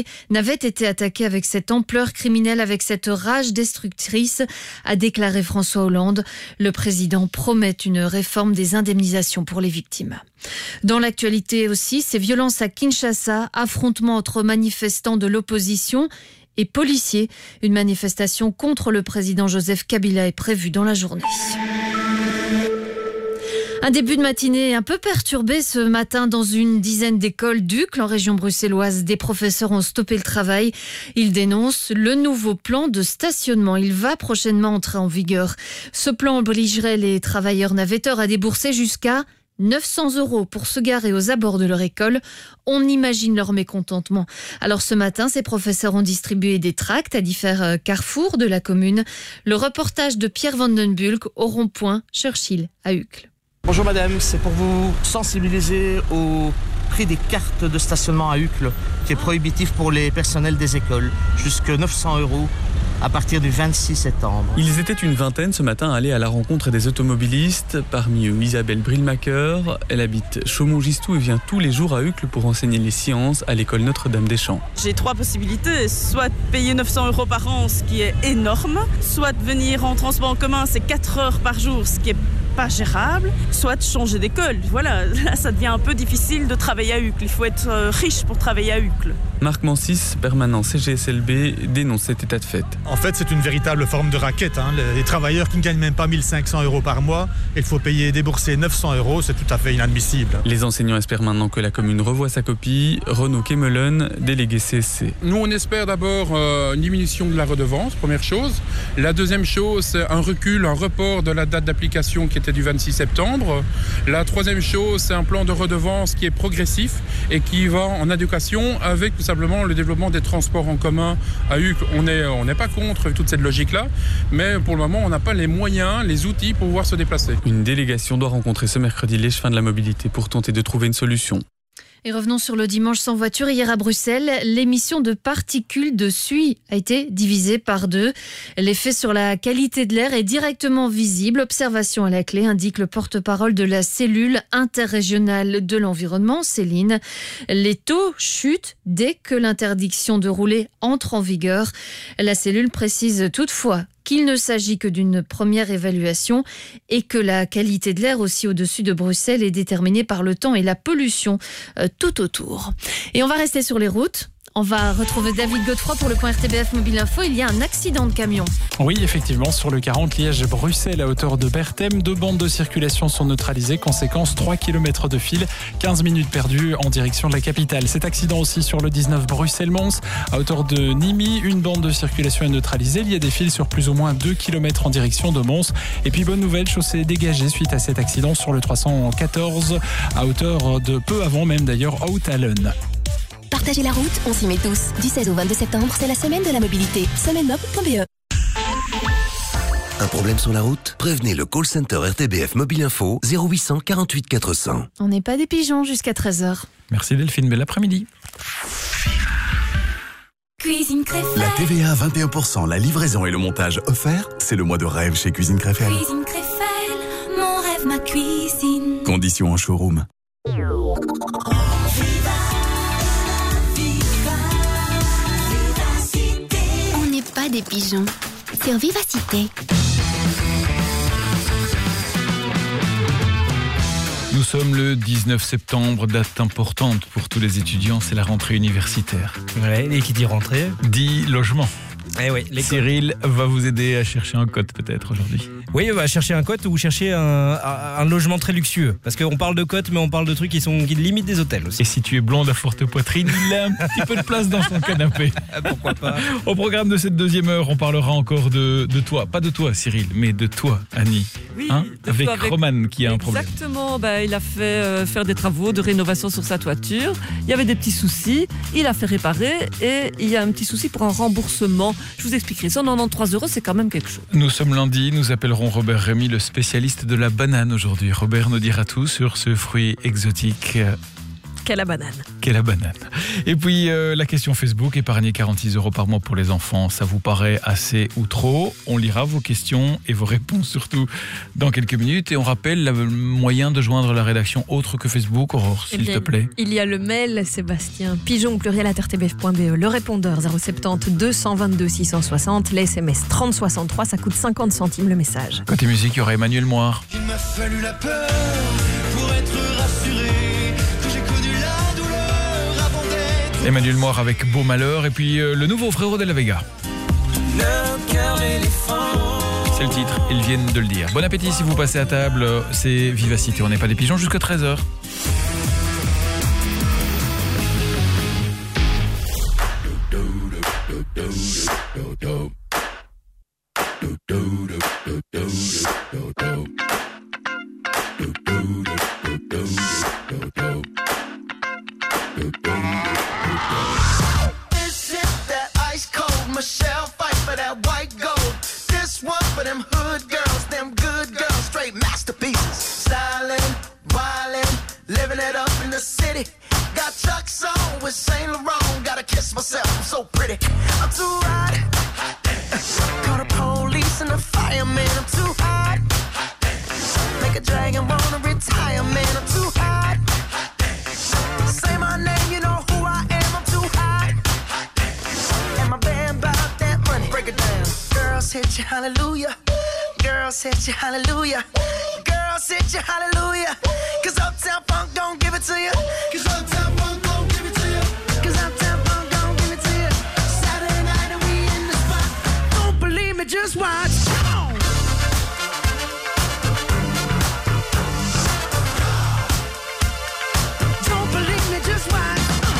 avec cette ampleur criminelle, avec cette rage destructrice, a déclaré François Hollande. Le président promet une réforme des indemnisations pour les victimes. Dans l'actualité aussi, ces violences à Kinshasa, affrontements entre manifestants de l'opposition et policiers. Une manifestation contre le président Joseph Kabila est prévue dans la journée. Un début de matinée un peu perturbé ce matin dans une dizaine d'écoles d'Uccle en région bruxelloise. Des professeurs ont stoppé le travail. Ils dénoncent le nouveau plan de stationnement. Il va prochainement entrer en vigueur. Ce plan obligerait les travailleurs navetteurs à débourser jusqu'à 900 € pour se garer aux abords de leur école. On imagine leur mécontentement. Alors ce matin, ces professeurs ont distribué des tracts à différents carrefours de la commune. Le reportage de Pierre Vandenbulk au rond-point Churchill à Uccle. Bonjour madame, c'est pour vous sensibiliser au prix des cartes de stationnement à Uccle, qui est prohibitif pour les personnels des écoles, jusque 900 € à partir du 26 septembre. Ils étaient une vingtaine ce matin à aller à la rencontre des automobilistes. Parmi eux, Isabelle Brilmacher. Elle habite Chaumont-Gistou et vient tous les jours à Uccle pour enseigner les sciences à l'école Notre-Dame-des-Champs. J'ai 3 possibilités, soit payer 900 € par an, ce qui est énorme, soit venir en transport en commun, c'est 4 heures par jour, ce qui est pas gérable, soit changer d'école. Voilà, là ça devient un peu difficile de travailler à Uccle. Il faut être riche pour travailler à Uccle. Marc Mancis, permanent CGSLB, dénonce cet état de fait. En fait, c'est une véritable forme de raquette. Les travailleurs qui ne gagnent même pas 1500 € par mois, il faut débourser 900 €, c'est tout à fait inadmissible. Les enseignants espèrent maintenant que la commune revoie sa copie. Renaud Kemmelen, délégué CSC. Nous, on espère d'abord une diminution de la redevance, première chose. La deuxième chose, c'est un recul, un report de la date d'application qui était du 26 septembre. La troisième chose, c'est un plan de redevance qui est progressif et qui va en adéquation avec tout simplement le développement des transports en commun à Uccle. On n'est pas contre toute cette logique-là, mais pour le moment, on n'a pas les moyens, les outils pour pouvoir se déplacer. Une délégation doit rencontrer ce mercredi les chemins de la mobilité pour tenter de trouver une solution. Et revenons sur le dimanche sans voiture. Hier à Bruxelles, l'émission de particules de suie a été divisée par 2. L'effet sur la qualité de l'air est directement visible. Observation à la clé, indique le porte-parole de la cellule interrégionale de l'environnement, Céline. Les taux chutent dès que l'interdiction de rouler entre en vigueur. La cellule précise toutefois qu'il ne s'agit que d'une première évaluation et que la qualité de l'air aussi au-dessus de Bruxelles est déterminée par le temps et la pollution tout autour. Et on va rester sur les routes. On va retrouver David Godefroy pour le point RTBF Mobile Info. Il y a un accident de camion. Oui, effectivement, sur le 40 Liège-Bruxelles à hauteur de Berthem, 2 bandes de circulation sont neutralisées. Conséquence, 3 km de fil, 15 minutes perdues en direction de la capitale. Cet accident aussi sur le 19 Bruxelles-Mons à hauteur de Nîmes, une bande de circulation est neutralisée. Il y a des fils sur plus ou moins 2 km en direction de Mons. Et puis bonne nouvelle, chaussée dégagée suite à cet accident sur le 314 à hauteur de peu avant même d'ailleurs Hout-Allen. Partagez la route, on s'y met tous. Du 16 au 22 septembre, c'est la semaine de la mobilité. Semaine-mob.be. Un problème sur la route? Prévenez le call center RTBF Mobile Info 0800 48 400. On n'est pas des pigeons jusqu'à 13h. Merci Delphine, bel après-midi. Cuisine Créfelle. La TVA à 21%, la livraison et le montage offerts, c'est le mois de rêve chez Cuisine Créfelle. Cuisine Créfelle, mon rêve, ma cuisine. Conditions en showroom. On n'est pas des pigeons. Sur Vivacité. Nous sommes le 19 septembre, date importante pour tous les étudiants, c'est la rentrée universitaire. Ouais, et qui dit rentrée dit logement. Eh oui, Cyril va vous aider à chercher un code peut-être aujourd'hui. Oui, on va chercher un code ou chercher un logement très luxueux. Parce qu'on parle de cotes, mais on parle de trucs qui limitent des hôtels aussi. Et si tu es blonde à forte poitrine, il a un petit peu de place dans son canapé. Pourquoi pas. Au programme de cette deuxième heure, on parlera encore de toi. Pas de toi Cyril, mais de toi Annie. Oui, avec Roman qui a un problème. Exactement, il a fait faire des travaux de rénovation sur sa toiture. Il y avait des petits soucis, il a fait réparer et il y a un petit souci pour un remboursement. Je vous expliquerai ça, 93 €, c'est quand même quelque chose. Nous sommes lundi, nous appellerons Robert Rémy, le spécialiste de la banane aujourd'hui. Robert nous dira tout sur ce fruit exotique. Qu'est la banane. Qu'est la banane. Et puis la question Facebook, épargner 46 € par mois pour les enfants, ça vous paraît assez ou trop? On lira vos questions et vos réponses surtout dans quelques minutes. Et on rappelle le moyen de joindre la rédaction autre que Facebook, Aurore, s'il te plaît. Il y a le mail, Sébastien, pigeon pluriel @rtbf.be, le répondeur 070 222 660, les SMS 3063, ça coûte 50 centimes le message. Côté musique, il y aura Emmanuel Moir. Il m'a fallu la peur pour être rassuré. Emmanuel Moir avec Beau Malheur et puis le nouveau Frérot de la Vega. Le cœur d'éléphant. C'est le titre, ils viennent de le dire. Bon appétit si vous passez à table, c'est Vivacité, on n'est pas des pigeons jusqu'à 13h. This is that ice cold Michelle fight for that white gold. This one for them hood girls, them good girls, straight masterpieces. Styling, wildin', living it up in the city. Got Chuck's on with Saint Laurent. Gotta kiss myself, I'm so pretty. I'm too hot. Call the police and the fireman. I'm too hot. Make a dragon wanna retire, man. I'm too hot. Say my name, you know who I am. I'm too hot. And my band bought that money. Break it down. Girls hit you, hallelujah. Girls hit you, hallelujah. Girls hit you, hallelujah. Cause Uptown Funk don't give it to you. Cause Uptown Funk don't give it to you. Cause Uptown Funk don't give it to you. Saturday night and we in the spot. Don't believe me, just watch. Come on. Don't believe me, just watch.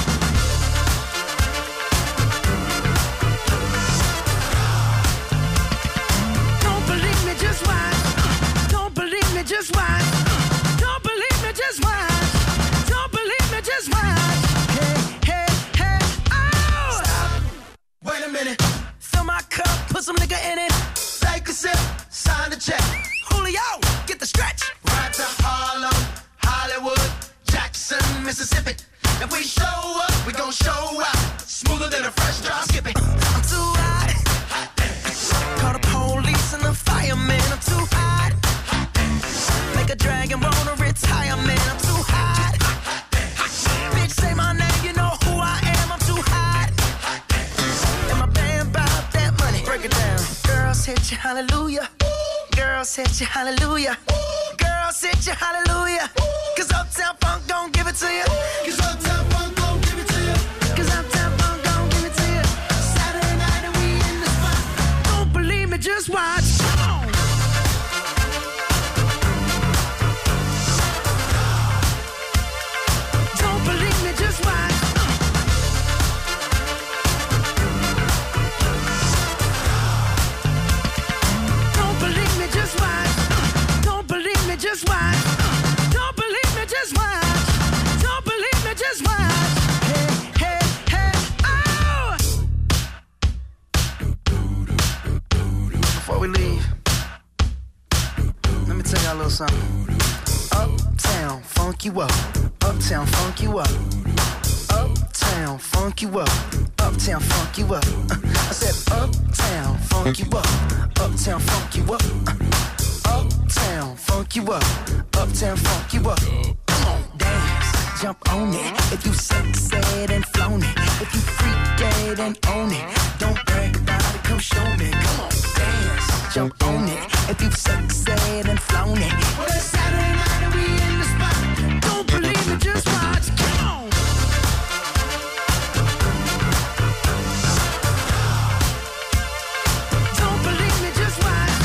Don't believe me, just watch. Don't believe me, just watch. Don't believe me, just watch. Don't believe me, just watch. Hey, hey, hey, oh! Stop. Wait a minute. Fill my cup, put some nigga in it. Like hit you hallelujah. Girls hit you hallelujah. Girls hit you hallelujah. Cause Uptown Funk don't give it to you. Cause Uptown Funk don't give it to you. Cause Uptown Funk don't give it to you. Saturday night and we in the spot. Don't believe me, just watch. Come on. Don't believe me, just watch. Don't believe me, just watch. Don't believe me, just watch. Don't believe me, just watch. Don't believe me, just watch. Hey, hey, hey, oh! Before we leave, let me tell y'all a little something. Uptown, funk you up. Uptown, funk you up. Uptown, funk you up. Uptown, funk you up. I said uptown, funk you up. Uptown, funk you up. Uptown, funk you up. Uptown, funk you up. Come on, dance, jump on it. If you sexed and flown it. If you freak dead and own it. Don't brag about it, come show me. Come on, dance, jump on it. If you sexed and flown it. Well, it's Saturday night and we in the spot. Don't believe me, just watch. Come on. Don't believe me, just watch.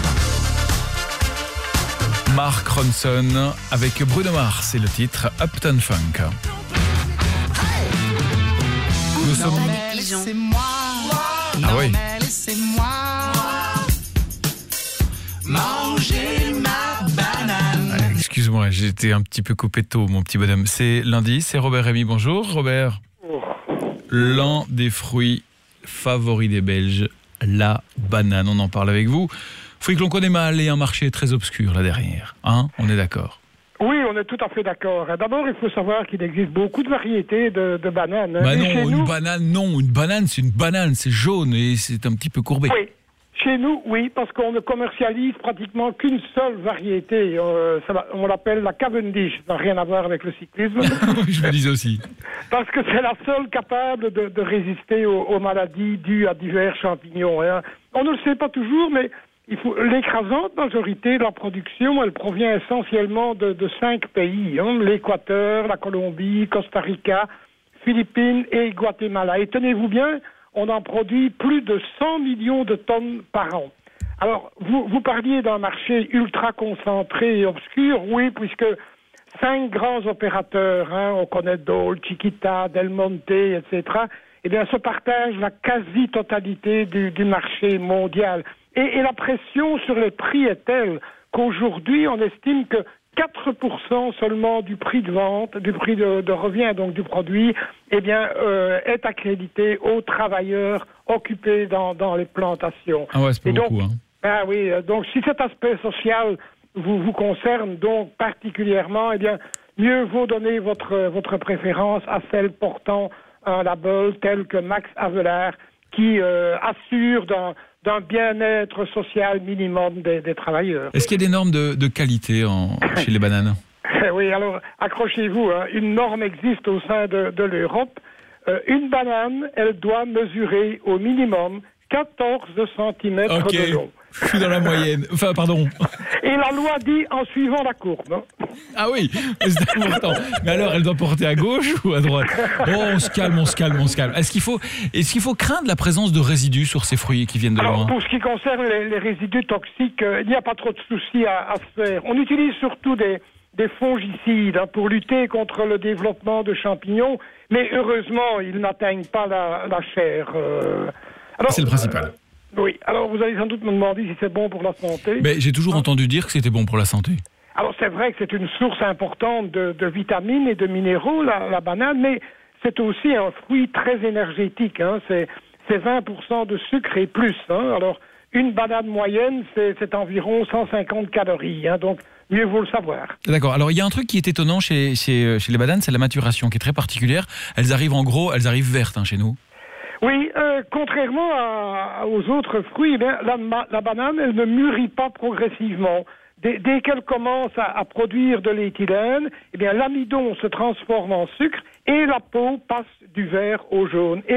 Mark Ronson avec Bruno Mars, c'est le titre Uptown Funk. Nous sommes... Laissez-moi. Ah oui. Laissez-moi manger ma banane. Excuse-moi, j'étais un petit peu coupé tôt, mon petit bonhomme. C'est lundi, c'est Robert Rémy. Bonjour, Robert. L'un des fruits favoris des Belges, la banane. On en parle avec vous. Fruit que l'on connaît mal et un marché très obscur là derrière. Hein, on est d'accord? Oui, on est tout à fait d'accord. D'abord, il faut savoir qu'il existe beaucoup de variétés de bananes. Bah non, chez nous... une banane, c'est une banane, c'est jaune et c'est un petit peu courbé. Oui. Chez nous, oui, parce qu'on ne commercialise pratiquement qu'une seule variété. On l'appelle la Cavendish. Ça n'a rien à voir avec le cyclisme. Je me disais aussi. Parce que c'est la seule capable de résister aux maladies dues à divers champignons. Hein. On ne le sait pas toujours, mais l'écrasante majorité de la production, elle provient essentiellement de 5 pays. Hein. L'Équateur, la Colombie, Costa Rica, Philippines et Guatemala. Et tenez-vous bien, on en produit plus de 100 millions de tonnes par an. Alors, vous parliez d'un marché ultra concentré et obscur, oui, puisque 5 grands opérateurs, hein, on connaît Dole, Chiquita, Del Monte, etc., eh bien, se partagent la quasi-totalité du marché mondial. Et la pression sur les prix est telle qu'aujourd'hui, on estime que 4% seulement du prix de vente, du prix de revient donc du produit, eh bien, est accrédité aux travailleurs occupés dans les plantations. Ah ouais, c'est pas donc, beaucoup, hein. Ah oui, donc si cet aspect social vous concerne donc particulièrement, eh bien, mieux vaut donner votre préférence à celle portant un label tel que Max Havelaar, qui assure d'un bien-être social minimum des travailleurs. Est-ce qu'il y a des normes de qualité chez les bananes? Oui, alors accrochez-vous, hein, une norme existe au sein de l'Europe. Une banane, elle doit mesurer au minimum 14 cm de long. Je suis dans la moyenne. Enfin, pardon. Et la loi dit en suivant la courbe. Hein. Ah oui, c'est important. Mais alors, elle doit porter à gauche ou à droite? Oh, on se calme. Est-ce qu'il faut craindre la présence de résidus sur ces fruits qui viennent de loin? Pour ce qui concerne les résidus toxiques, il n'y a pas trop de soucis à se faire. On utilise surtout des fongicides hein, pour lutter contre le développement de champignons, mais heureusement, ils n'atteignent pas la chair. C'est le principal. Oui, alors vous allez sans doute me demander si c'est bon pour la santé. Mais j'ai toujours entendu dire que c'était bon pour la santé. Alors c'est vrai que c'est une source importante de vitamines et de minéraux, la banane, mais c'est aussi un fruit très énergétique. Hein. C'est 20% de sucre et plus. Hein. Alors une banane moyenne, c'est environ 150 calories. Hein. Donc mieux vaut le savoir. D'accord. Alors il y a un truc qui est étonnant chez les bananes, c'est la maturation qui est très particulière. Elles arrivent vertes hein, chez nous. Oui, contrairement aux autres fruits, eh bien, la banane, elle ne mûrit pas progressivement. Dès qu'elle commence à produire de l'éthylène, eh bien, l'amidon se transforme en sucre et la peau passe du vert au jaune. Et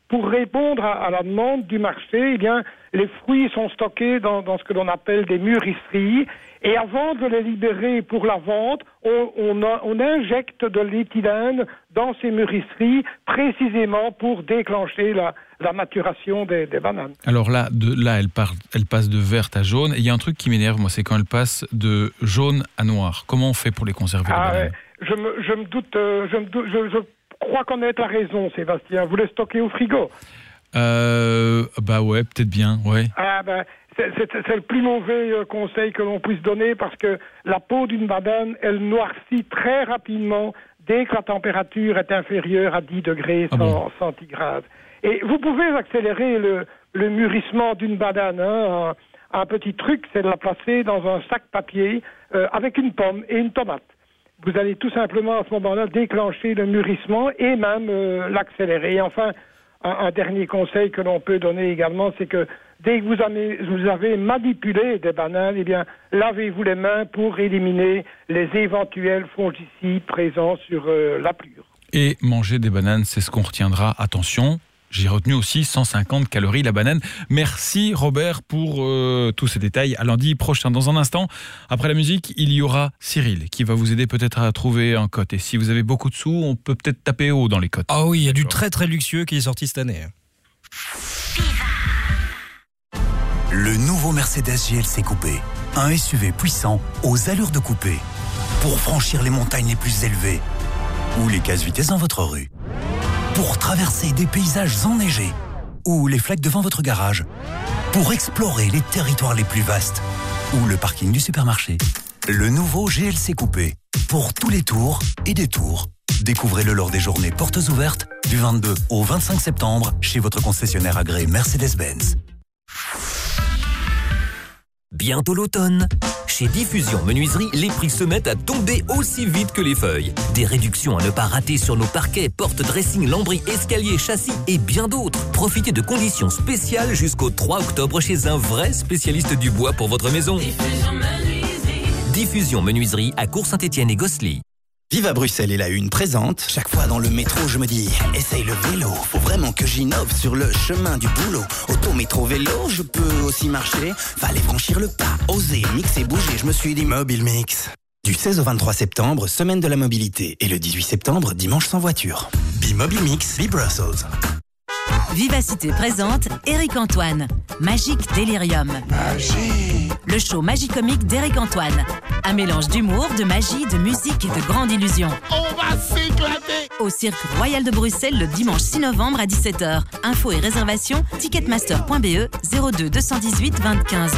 pour répondre à la demande du marché, eh bien, les fruits sont stockés dans ce que l'on appelle des mûrisseries. Et avant de les libérer pour la vente, on injecte de l'éthylène dans ces mûrisseries précisément pour déclencher la maturation des bananes. Alors là, elle passe de verte à jaune. Et il y a un truc qui m'énerve, moi, c'est quand elle passe de jaune à noir. Comment on fait pour les conserver, les bananes ? Je me doute, je crois connaître la raison, Sébastien. Vous les stockez au frigo ? Bah ouais, peut-être bien, ouais. C'est le plus mauvais conseil que l'on puisse donner parce que la peau d'une banane, elle noircit très rapidement dès que la température est inférieure à 10 degrés centigrades. Et vous pouvez accélérer le mûrissement d'une banane. Un petit truc, c'est de la placer dans un sac papier avec une pomme et une tomate. Vous allez tout simplement à ce moment-là déclencher le mûrissement et même l'accélérer. Et enfin, un dernier conseil que l'on peut donner également, c'est que dès que vous avez manipulé des bananes, eh bien, lavez-vous les mains pour éliminer les éventuels fongicides présents sur la plure. Et manger des bananes, c'est ce qu'on retiendra. Attention, j'ai retenu aussi 150 calories la banane. Merci Robert pour tous ces détails. À lundi prochain. Dans un instant, après la musique, il y aura Cyril qui va vous aider peut-être à trouver un cote. Et si vous avez beaucoup de sous, on peut peut-être taper haut dans les cotes. Ah oui, il y a du très très luxueux qui est sorti cette année. Le nouveau Mercedes GLC Coupé. Un SUV puissant aux allures de coupé. Pour franchir les montagnes les plus élevées. Ou les casse-vitesses dans votre rue. Pour traverser des paysages enneigés. Ou les flaques devant votre garage. Pour explorer les territoires les plus vastes. Ou le parking du supermarché. Le nouveau GLC Coupé. Pour tous les tours et détours. Découvrez-le lors des journées portes ouvertes du 22 au 25 septembre chez votre concessionnaire agréé Mercedes-Benz. Bientôt l'automne. Chez Diffusion Menuiserie, les prix se mettent à tomber aussi vite que les feuilles. Des réductions à ne pas rater sur nos parquets, portes, dressing, lambris, escaliers, châssis et bien d'autres. Profitez de conditions spéciales jusqu'au 3 octobre chez un vrai spécialiste du bois pour votre maison. Diffusion Menuiserie à Cours-Saint-Étienne et Gosselies. Viva Bruxelles est la une présente. Chaque fois dans le métro, je me dis, essaye le vélo. Faut vraiment que j'innove sur le chemin du boulot. Auto, métro, vélo, je peux aussi marcher. Fallait franchir le pas, oser, mixer, bouger. Je me suis dit Mobile Mix. Du 16 au 23 septembre, semaine de la mobilité. Et le 18 septembre, dimanche sans voiture. Be Mobile Mix, Be Brussels. Vivacité présente Éric Antoine. Magique Délirium. Le show Magicomique d'Éric Antoine. Un mélange d'humour, de magie, de musique et de grande illusion. On va s'éclater! Au Cirque Royal de Bruxelles le dimanche 6 novembre à 17h. Infos et réservations, ticketmaster.be 02 218 20 15.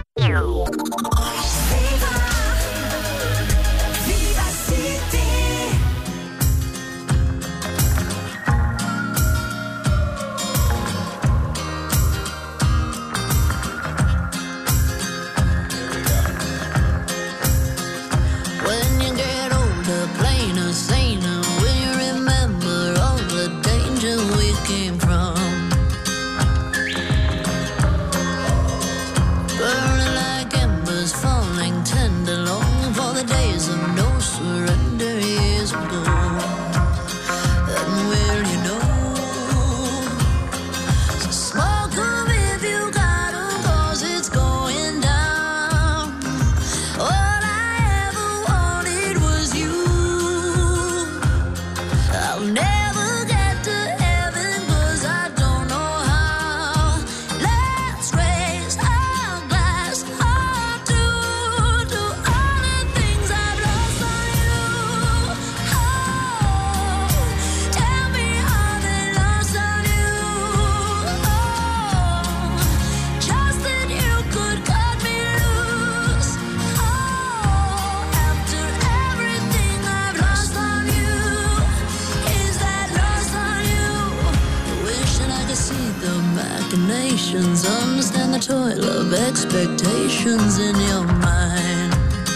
Understand the toil of expectations in your mind.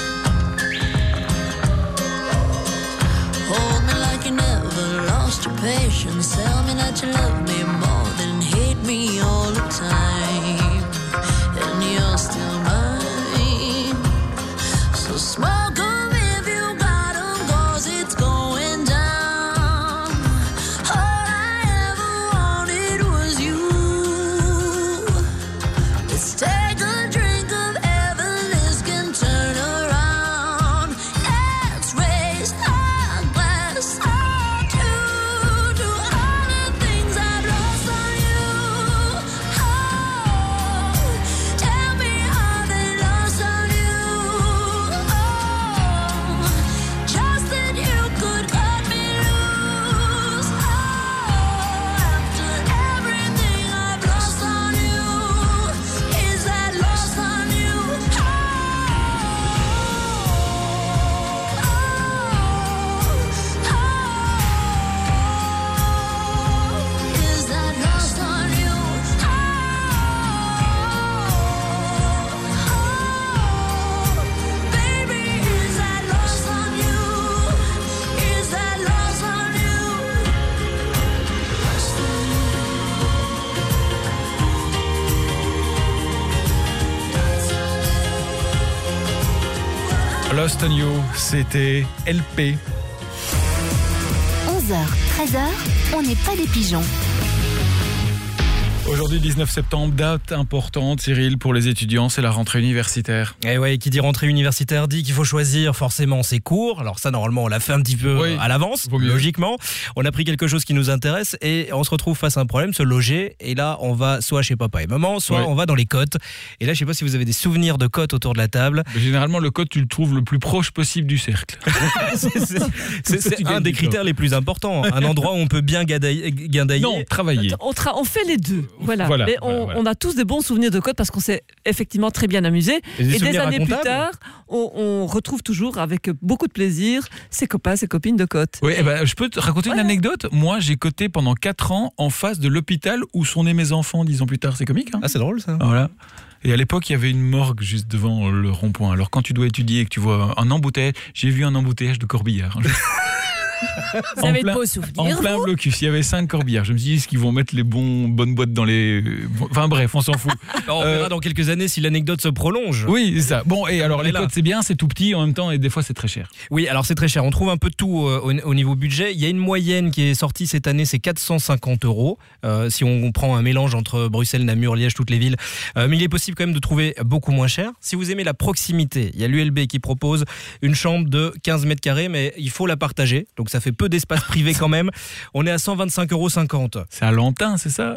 Hold me like you never lost your patience. Tell me that you love me more than hate me all the time. And you're still mine. So smoke 'em if you got 'em, 'cause it's going down. All I ever wanted Lost on You, c'était LP. 11h, 13h, on n'est pas des pigeons. Aujourd'hui, 19 septembre, date importante, Cyril, pour les étudiants, c'est la rentrée universitaire. Et ouais, qui dit rentrée universitaire dit qu'il faut choisir forcément ses cours. Alors ça, normalement, on l'a fait un petit peu à l'avance, logiquement. On a pris quelque chose qui nous intéresse et on se retrouve face à un problème, se loger. Et là, on va soit chez papa et maman, soit on va dans les côtes. Et là, je sais pas si vous avez des souvenirs de côtes autour de la table. Mais généralement, le côte, tu le trouves le plus proche possible du cercle. c'est un des critères les plus importants. Un endroit où on peut bien guindailler. Non, travailler. On fait les deux. Voilà. Mais on a tous des bons souvenirs de côtes parce qu'on s'est effectivement très bien amusé. Et des années plus tard, on retrouve toujours avec beaucoup de plaisir ses copains, ses copines de côte. Oui, je peux te raconter une anecdote. Moi, j'ai coté pendant 4 ans en face de l'hôpital où sont nés mes enfants 10 ans plus tard. C'est comique, hein ? Ah, c'est drôle ça. Voilà. Et à l'époque, il y avait une morgue juste devant le rond-point. Alors quand tu dois étudier et que tu vois un embouteillage, j'ai vu un embouteillage de corbillards. Vous avez de beaux souvenirs. En plein blocus, il y avait 5 corbillards. Je me suis dit, est-ce qu'ils vont mettre les bonnes boîtes dans les... Enfin bref, on s'en fout. On verra dans quelques années si l'anecdote se prolonge. Oui, c'est ça. Bon, et alors les côtes, c'est bien, c'est tout petit en même temps et des fois c'est très cher. Oui, alors c'est très cher. On trouve un peu de tout au niveau budget. Il y a une moyenne qui est sortie cette année, c'est 450 €. Si on prend un mélange entre Bruxelles, Namur, Liège, toutes les villes. Mais il est possible quand même de trouver beaucoup moins cher. Si vous aimez la proximité, il y a l'ULB qui propose une chambre de 15 mètres carrés, mais il faut la partager. Donc ça fait peu d'espace privé quand même. On est à 125,50 €. C'est à Lantin, c'est ça?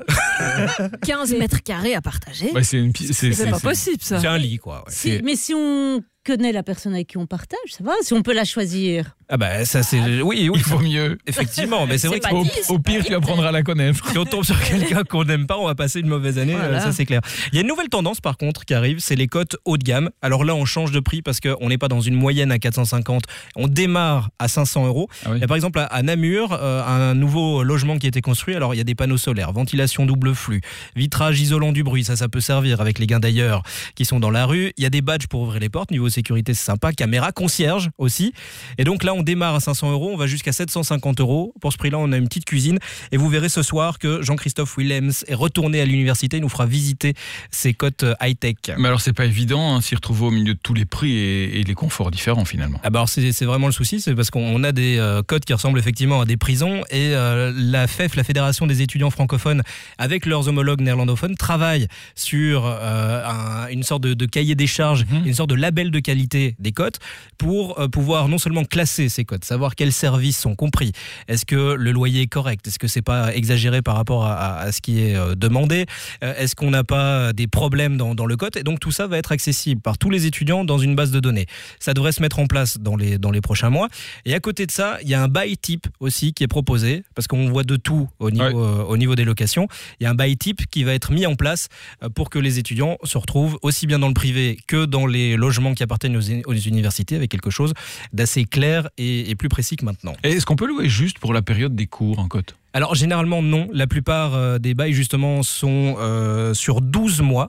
15 mètres carrés à partager. Ouais, c'est pas possible ça. C'est un lit quoi. Ouais. Mais si on connaît la personne avec qui on partage, ça va, si on peut la choisir. Ah bah ça c'est oui, il faut mieux. Effectivement, mais c'est vrai qu'au pire tu apprendras à la connaître. Si on tombe sur quelqu'un qu'on n'aime pas, on va passer une mauvaise année, ça c'est clair. Il y a une nouvelle tendance par contre qui arrive, c'est les cotes haut de gamme. Alors là, on change de prix parce qu'on n'est pas dans une moyenne à 450, on démarre à 500 €. Ah oui. Il y a par exemple à Namur un nouveau logement qui a été construit. Alors il y a des panneaux solaires, ventilation double flux, vitrage isolant du bruit, ça peut servir avec les guindailleurs qui sont dans la rue. Il y a des badges pour ouvrir les portes, niveau sécurité c'est sympa, caméra, concierge aussi. Et donc là on démarre à 500 €, on va jusqu'à 750 €. Pour ce prix-là, on a une petite cuisine. Et vous verrez ce soir que Jean-Christophe Willems est retourné à l'université. Il nous fera visiter ses côtes high-tech. Mais alors, c'est pas évident s'y retrouver au milieu de tous les prix et les conforts différents finalement. Ah bah alors c'est vraiment le souci, c'est parce qu'on a des côtes qui ressemblent effectivement à des prisons. Et la FEF, la Fédération des étudiants francophones, avec leurs homologues néerlandophones, travaillent sur une sorte de cahier des charges, une sorte de label de qualité des côtes pour pouvoir non seulement classer ces côtes, savoir quels services sont compris. Est-ce que le loyer est correct? Est-ce que c'est pas exagéré par rapport à ce qui est demandé? Est-ce qu'on n'a pas des problèmes dans le code? Et donc tout ça va être accessible par tous les étudiants dans une base de données. Ça devrait se mettre en place dans les prochains mois. Et à côté de ça, il y a un bail type aussi qui est proposé, parce qu'on voit de tout au niveau des locations. Il y a un bail type qui va être mis en place pour que les étudiants se retrouvent aussi bien dans le privé que dans les logements qui appartiennent aux universités, avec quelque chose d'assez clair et plus précis que maintenant. Et est-ce qu'on peut louer juste pour la période des cours en côte? Alors généralement non, la plupart des bails justement sont sur 12 mois.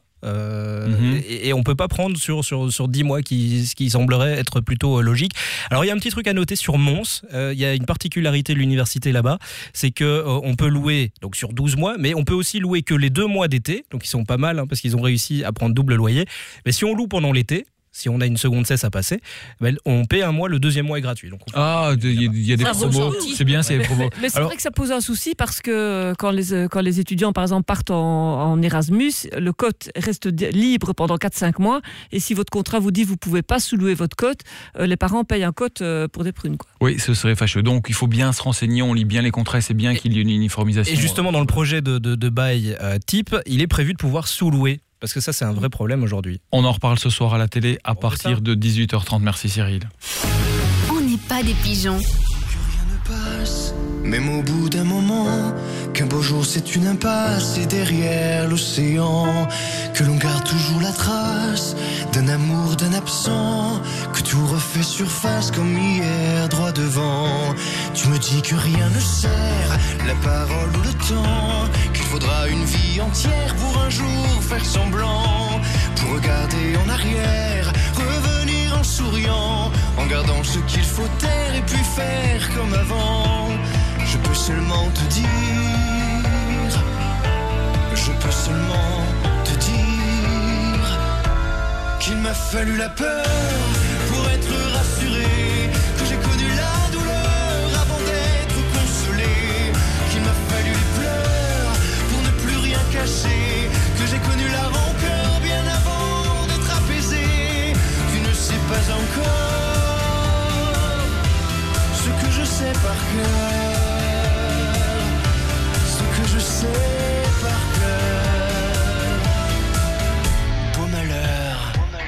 Et on peut pas prendre sur 10 mois ce qui semblerait être plutôt logique. Alors il y a un petit truc à noter sur Mons, il y a une particularité de l'université là-bas, c'est que on peut louer donc sur 12 mois, mais on peut aussi louer que les 2 mois d'été, donc ils sont pas mal parce qu'ils ont réussi à prendre double loyer. Mais si on loue pendant l'été, si on a une seconde cesse à passer, on paie un mois, le deuxième mois est gratuit. Donc il y a des promos, c'est bien, c'est des promos. Mais c'est vrai que ça pose un souci parce que quand les étudiants, par exemple, partent en Erasmus, le cote reste libre pendant 4-5 mois. Et si votre contrat vous dit que vous ne pouvez pas sous-louer votre cote, les parents payent un cote pour des prunes, quoi. Oui, ce serait fâcheux. Donc il faut bien se renseigner, on lit bien les contrats et c'est bien qu'il y ait une uniformisation. Et justement, dans le projet de bail type, il est prévu de pouvoir sous-louer. Parce que ça, c'est un vrai problème aujourd'hui. On en reparle ce soir à la télé à partir de 18h30. Merci Cyril. On n'est pas des pigeons. Même au bout d'un moment, qu'un beau jour c'est une impasse et derrière l'océan, que l'on garde toujours la trace d'un amour, d'un absent, que tout refait surface comme hier droit devant. Tu me dis que rien ne sert, la parole ou le temps, qu'il faudra une vie entière pour un jour faire semblant, pour regarder en arrière, revenir en souriant, en gardant ce qu'il faut taire et puis faire comme avant. Je peux seulement te dire, je peux seulement te dire qu'il m'a fallu la peur pour être rassuré. par cœur, ce que je sais par cœur. Beau malheur.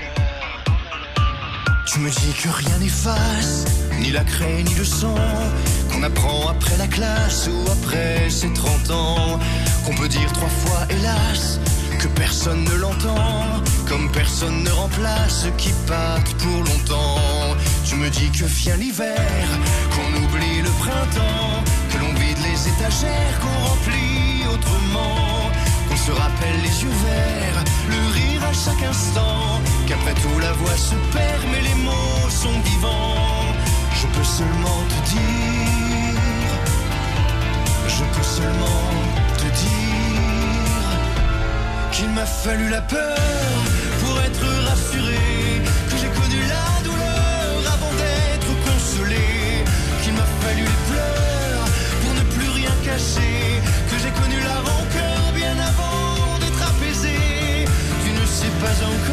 Tu me dis que rien n'efface, ni la craie ni le sang, qu'on apprend après la classe ou après ses 30 ans, qu'on peut dire 3 fois hélas, que personne ne l'entend, comme personne ne remplace ce qui pacte pour longtemps. Tu me dis que vient l'hiver, qu'on oublie le printemps, que l'on vide les étagères, qu'on remplit autrement, qu'on se rappelle les yeux verts, le rire à chaque instant, qu'après tout la voix se perd mais les mots sont vivants. Je peux seulement te dire, je peux seulement te dire qu'il m'a fallu la peur pour être rassuré, que j'ai connu la douleur avant d'être consolé, qu'il m'a fallu les pleurs pour ne plus rien cacher, que j'ai connu la rancœur bien avant d'être apaisé. Tu ne sais pas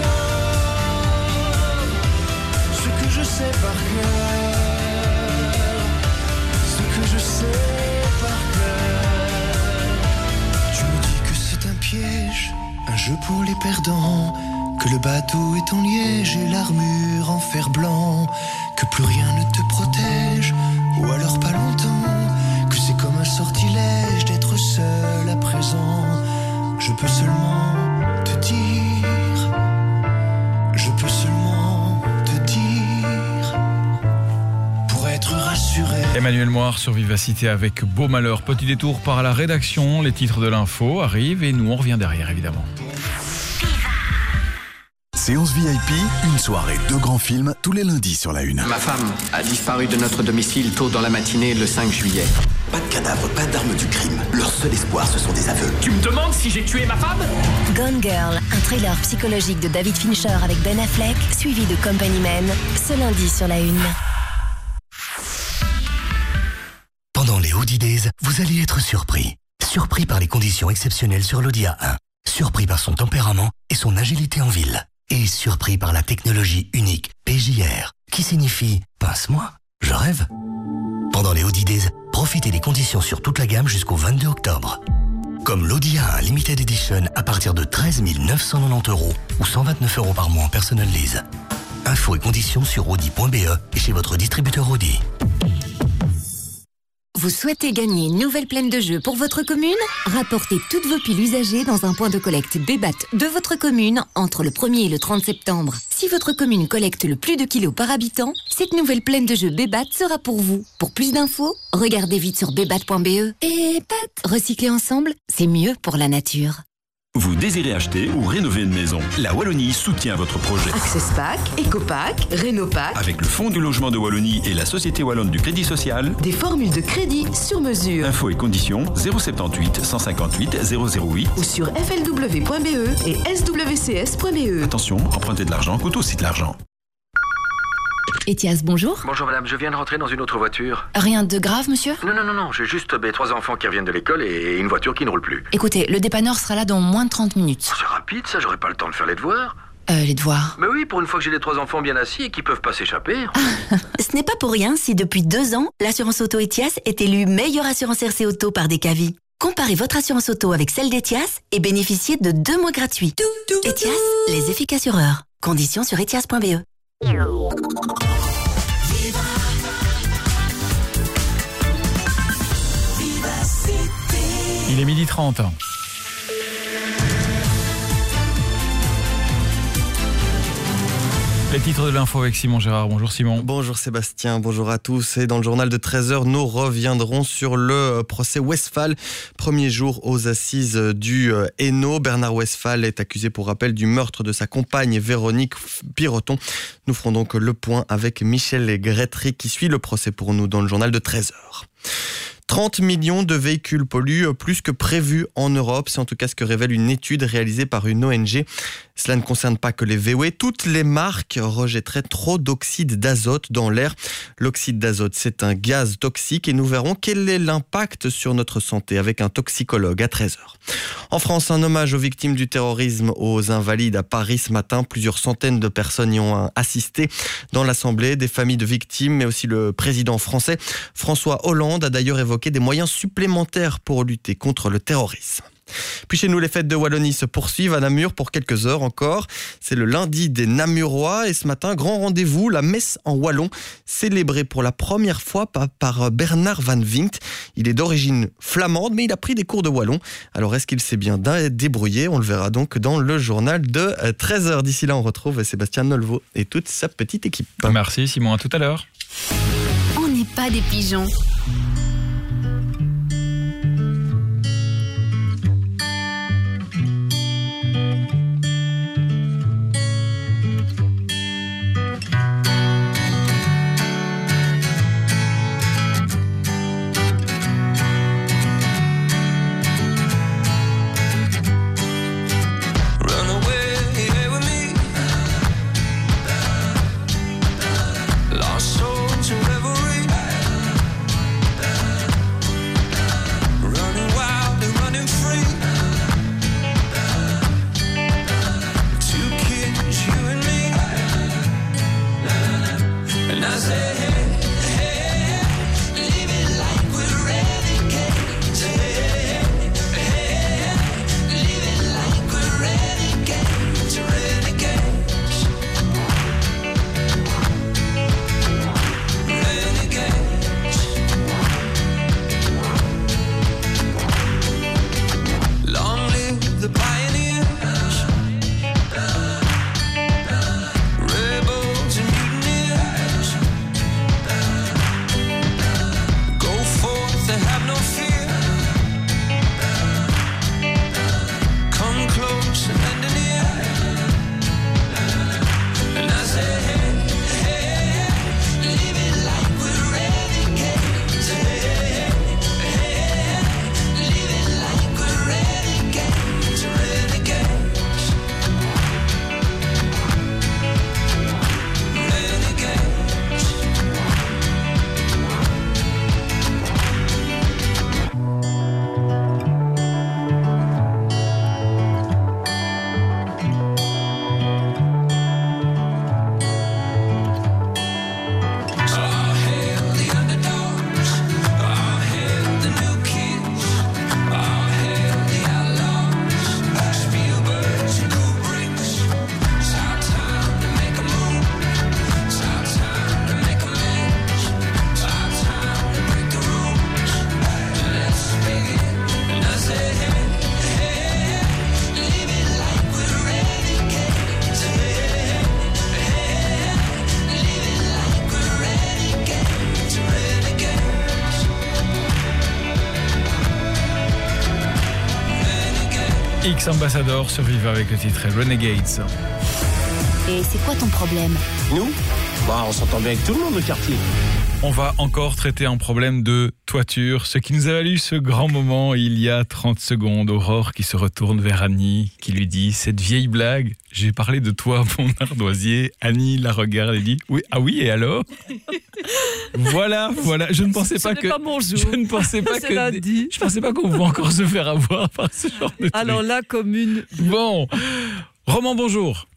encore ce que je sais par cœur, ce que je sais par cœur. Tu me dis que c'est un piège, un jeu pour les perdants, que le bateau est en liège et l'armure en fer blanc, que plus rien ne te protège, ou alors pas longtemps, que c'est comme un sortilège d'être seul à présent. Je peux seulement te dire, je peux seulement te dire, pour être rassuré. Emmanuel Moir sur Vivacité avec Beau Malheur. Petit détour par la rédaction, les titres de l'info arrivent et nous on revient derrière évidemment. Séance VIP, une soirée, 2 grands films tous les lundis sur la Une. Ma femme a disparu de notre domicile tôt dans la matinée le 5 juillet. Pas de cadavre, pas d'armes du crime. Leur seul espoir, ce sont des aveux. Tu me demandes si j'ai tué ma femme ? Gone Girl, un thriller psychologique de David Fincher avec Ben Affleck, suivi de Company Man, ce lundi sur la Une. Pendant les Audi Days, vous allez être surpris. Surpris par les conditions exceptionnelles sur l'Audi A1. Surpris par son tempérament et son agilité en ville. Et surpris par la technologie unique PJR, qui signifie « pince-moi, je rêve ». Pendant les Audi Days, profitez des conditions sur toute la gamme jusqu'au 22 octobre. Comme l'Audi A1 Limited Edition à partir de 13 990 € ou 129 € par mois en personal lease. Infos et conditions sur audi.be et chez votre distributeur Audi. Vous souhaitez gagner une nouvelle plaine de jeu pour votre commune ? Rapportez toutes vos piles usagées dans un point de collecte Bébat de votre commune entre le 1er et le 30 septembre. Si votre commune collecte le plus de kilos par habitant, cette nouvelle plaine de jeu Bébat sera pour vous. Pour plus d'infos, regardez vite sur bébat.be. Bébat, recycler ensemble, c'est mieux pour la nature. Vous désirez acheter ou rénover une maison? La Wallonie soutient votre projet. Accesspack, Ecopack, Rénopack. Avec le Fonds du logement de Wallonie et la Société Wallonne du Crédit Social. Des formules de crédit sur mesure. Infos et conditions 078 158 008 ou sur flw.be et swcs.be. Attention, emprunter de l'argent coûte aussi de l'argent. Etias, bonjour. Bonjour madame, je viens de rentrer dans une autre voiture. Rien de grave, monsieur ? Non, j'ai juste 3 enfants qui reviennent de l'école et une voiture qui ne roule plus. Écoutez, le dépanneur sera là dans moins de 30 minutes. C'est rapide ça, j'aurai pas le temps de faire les devoirs. Les devoirs ? Mais oui, pour une fois que j'ai les 3 enfants bien assis et qui peuvent pas s'échapper. Ce n'est pas pour rien si depuis 2 ans, l'assurance auto Etias est élue meilleure assurance RC Auto par Decavi. Comparez votre assurance auto avec celle d'Etias et bénéficiez de 2 mois gratuits. Etias, les efficaces assureurs. Conditions sur etias.be. Il est 12h30. Les titres de l'info avec Simon Gérard. Bonjour Simon. Bonjour Sébastien, bonjour à tous. Et dans le journal de 13h, nous reviendrons sur le procès Westphal. Premier jour aux assises du Hainaut. Bernard Westphal est accusé pour rappel du meurtre de sa compagne Véronique Piroton. Nous ferons donc le point avec Michel Grétry qui suit le procès pour nous dans le journal de 13h. 30 millions de véhicules polluent plus que prévu en Europe. C'est en tout cas ce que révèle une étude réalisée par une ONG. Cela ne concerne pas que les VW. Toutes les marques rejetteraient trop d'oxyde d'azote dans l'air. L'oxyde d'azote, c'est un gaz toxique et nous verrons quel est l'impact sur notre santé avec un toxicologue à 13h. En France, un hommage aux victimes du terrorisme aux Invalides à Paris ce matin. Plusieurs centaines de personnes y ont assisté dans l'Assemblée, des familles de victimes, mais aussi le président français. François Hollande a d'ailleurs évoqué des moyens supplémentaires pour lutter contre le terrorisme. Puis chez nous, les fêtes de Wallonie se poursuivent à Namur pour quelques heures encore. C'est le lundi des Namurois et ce matin, grand rendez-vous, la messe en wallon, célébrée pour la première fois par Bernard Van Vinkt. Il est d'origine flamande, mais il a pris des cours de wallon. Alors est-ce qu'il s'est bien débrouillé ? On le verra donc dans le journal de 13h. D'ici là, on retrouve Sébastien Nolvo et toute sa petite équipe. Merci Simon, à tout à l'heure. On n'est pas des pigeons. Ambassador survivent avec le titre Renegades. Et c'est quoi ton problème ? Nous ? On s'entend bien avec tout le monde au quartier. On va encore traiter un problème de toiture, ce qui nous a valu ce grand moment il y a 30 secondes. Aurore qui se retourne vers Annie, qui lui dit « Cette vieille blague, j'ai parlé de toi, mon ardoisier. » Annie la regarde et dit « Oui, ah oui, et alors ?» Voilà, je ne pensais pas que... pas mon jour. Je ne pensais pas C'est que... lundi. Je pensais pas qu'on pouvait encore se faire avoir par ce genre de truc. Alors la commune... Bon, Roman, bonjour.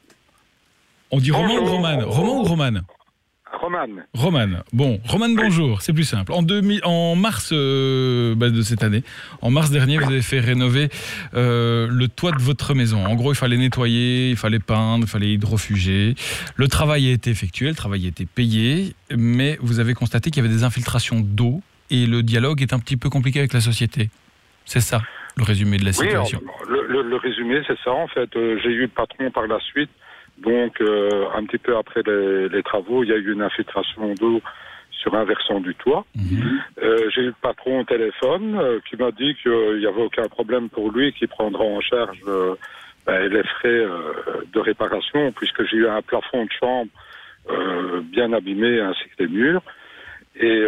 On dit Roman ou Romane ? Roman ou Romane ? Romane. Bon, Romane, bonjour, c'est plus simple. En mars de cette année, en mars dernier, vous avez fait rénover le toit de votre maison. En gros, il fallait nettoyer, il fallait peindre, il fallait hydrofuger. Le travail a été effectué, le travail a été payé, mais vous avez constaté qu'il y avait des infiltrations d'eau et le dialogue est un petit peu compliqué avec la société. C'est ça, le résumé de la situation. Oui, le résumé, c'est ça, en fait. J'ai eu le patron par la suite. Donc, un petit peu après les travaux, il y a eu une infiltration d'eau sur un versant du toit. J'ai eu le patron au téléphone qui m'a dit qu'il n'y avait aucun problème pour lui, qu'il prendra en charge les frais de réparation, puisque j'ai eu un plafond de chambre bien abîmé ainsi que les murs. et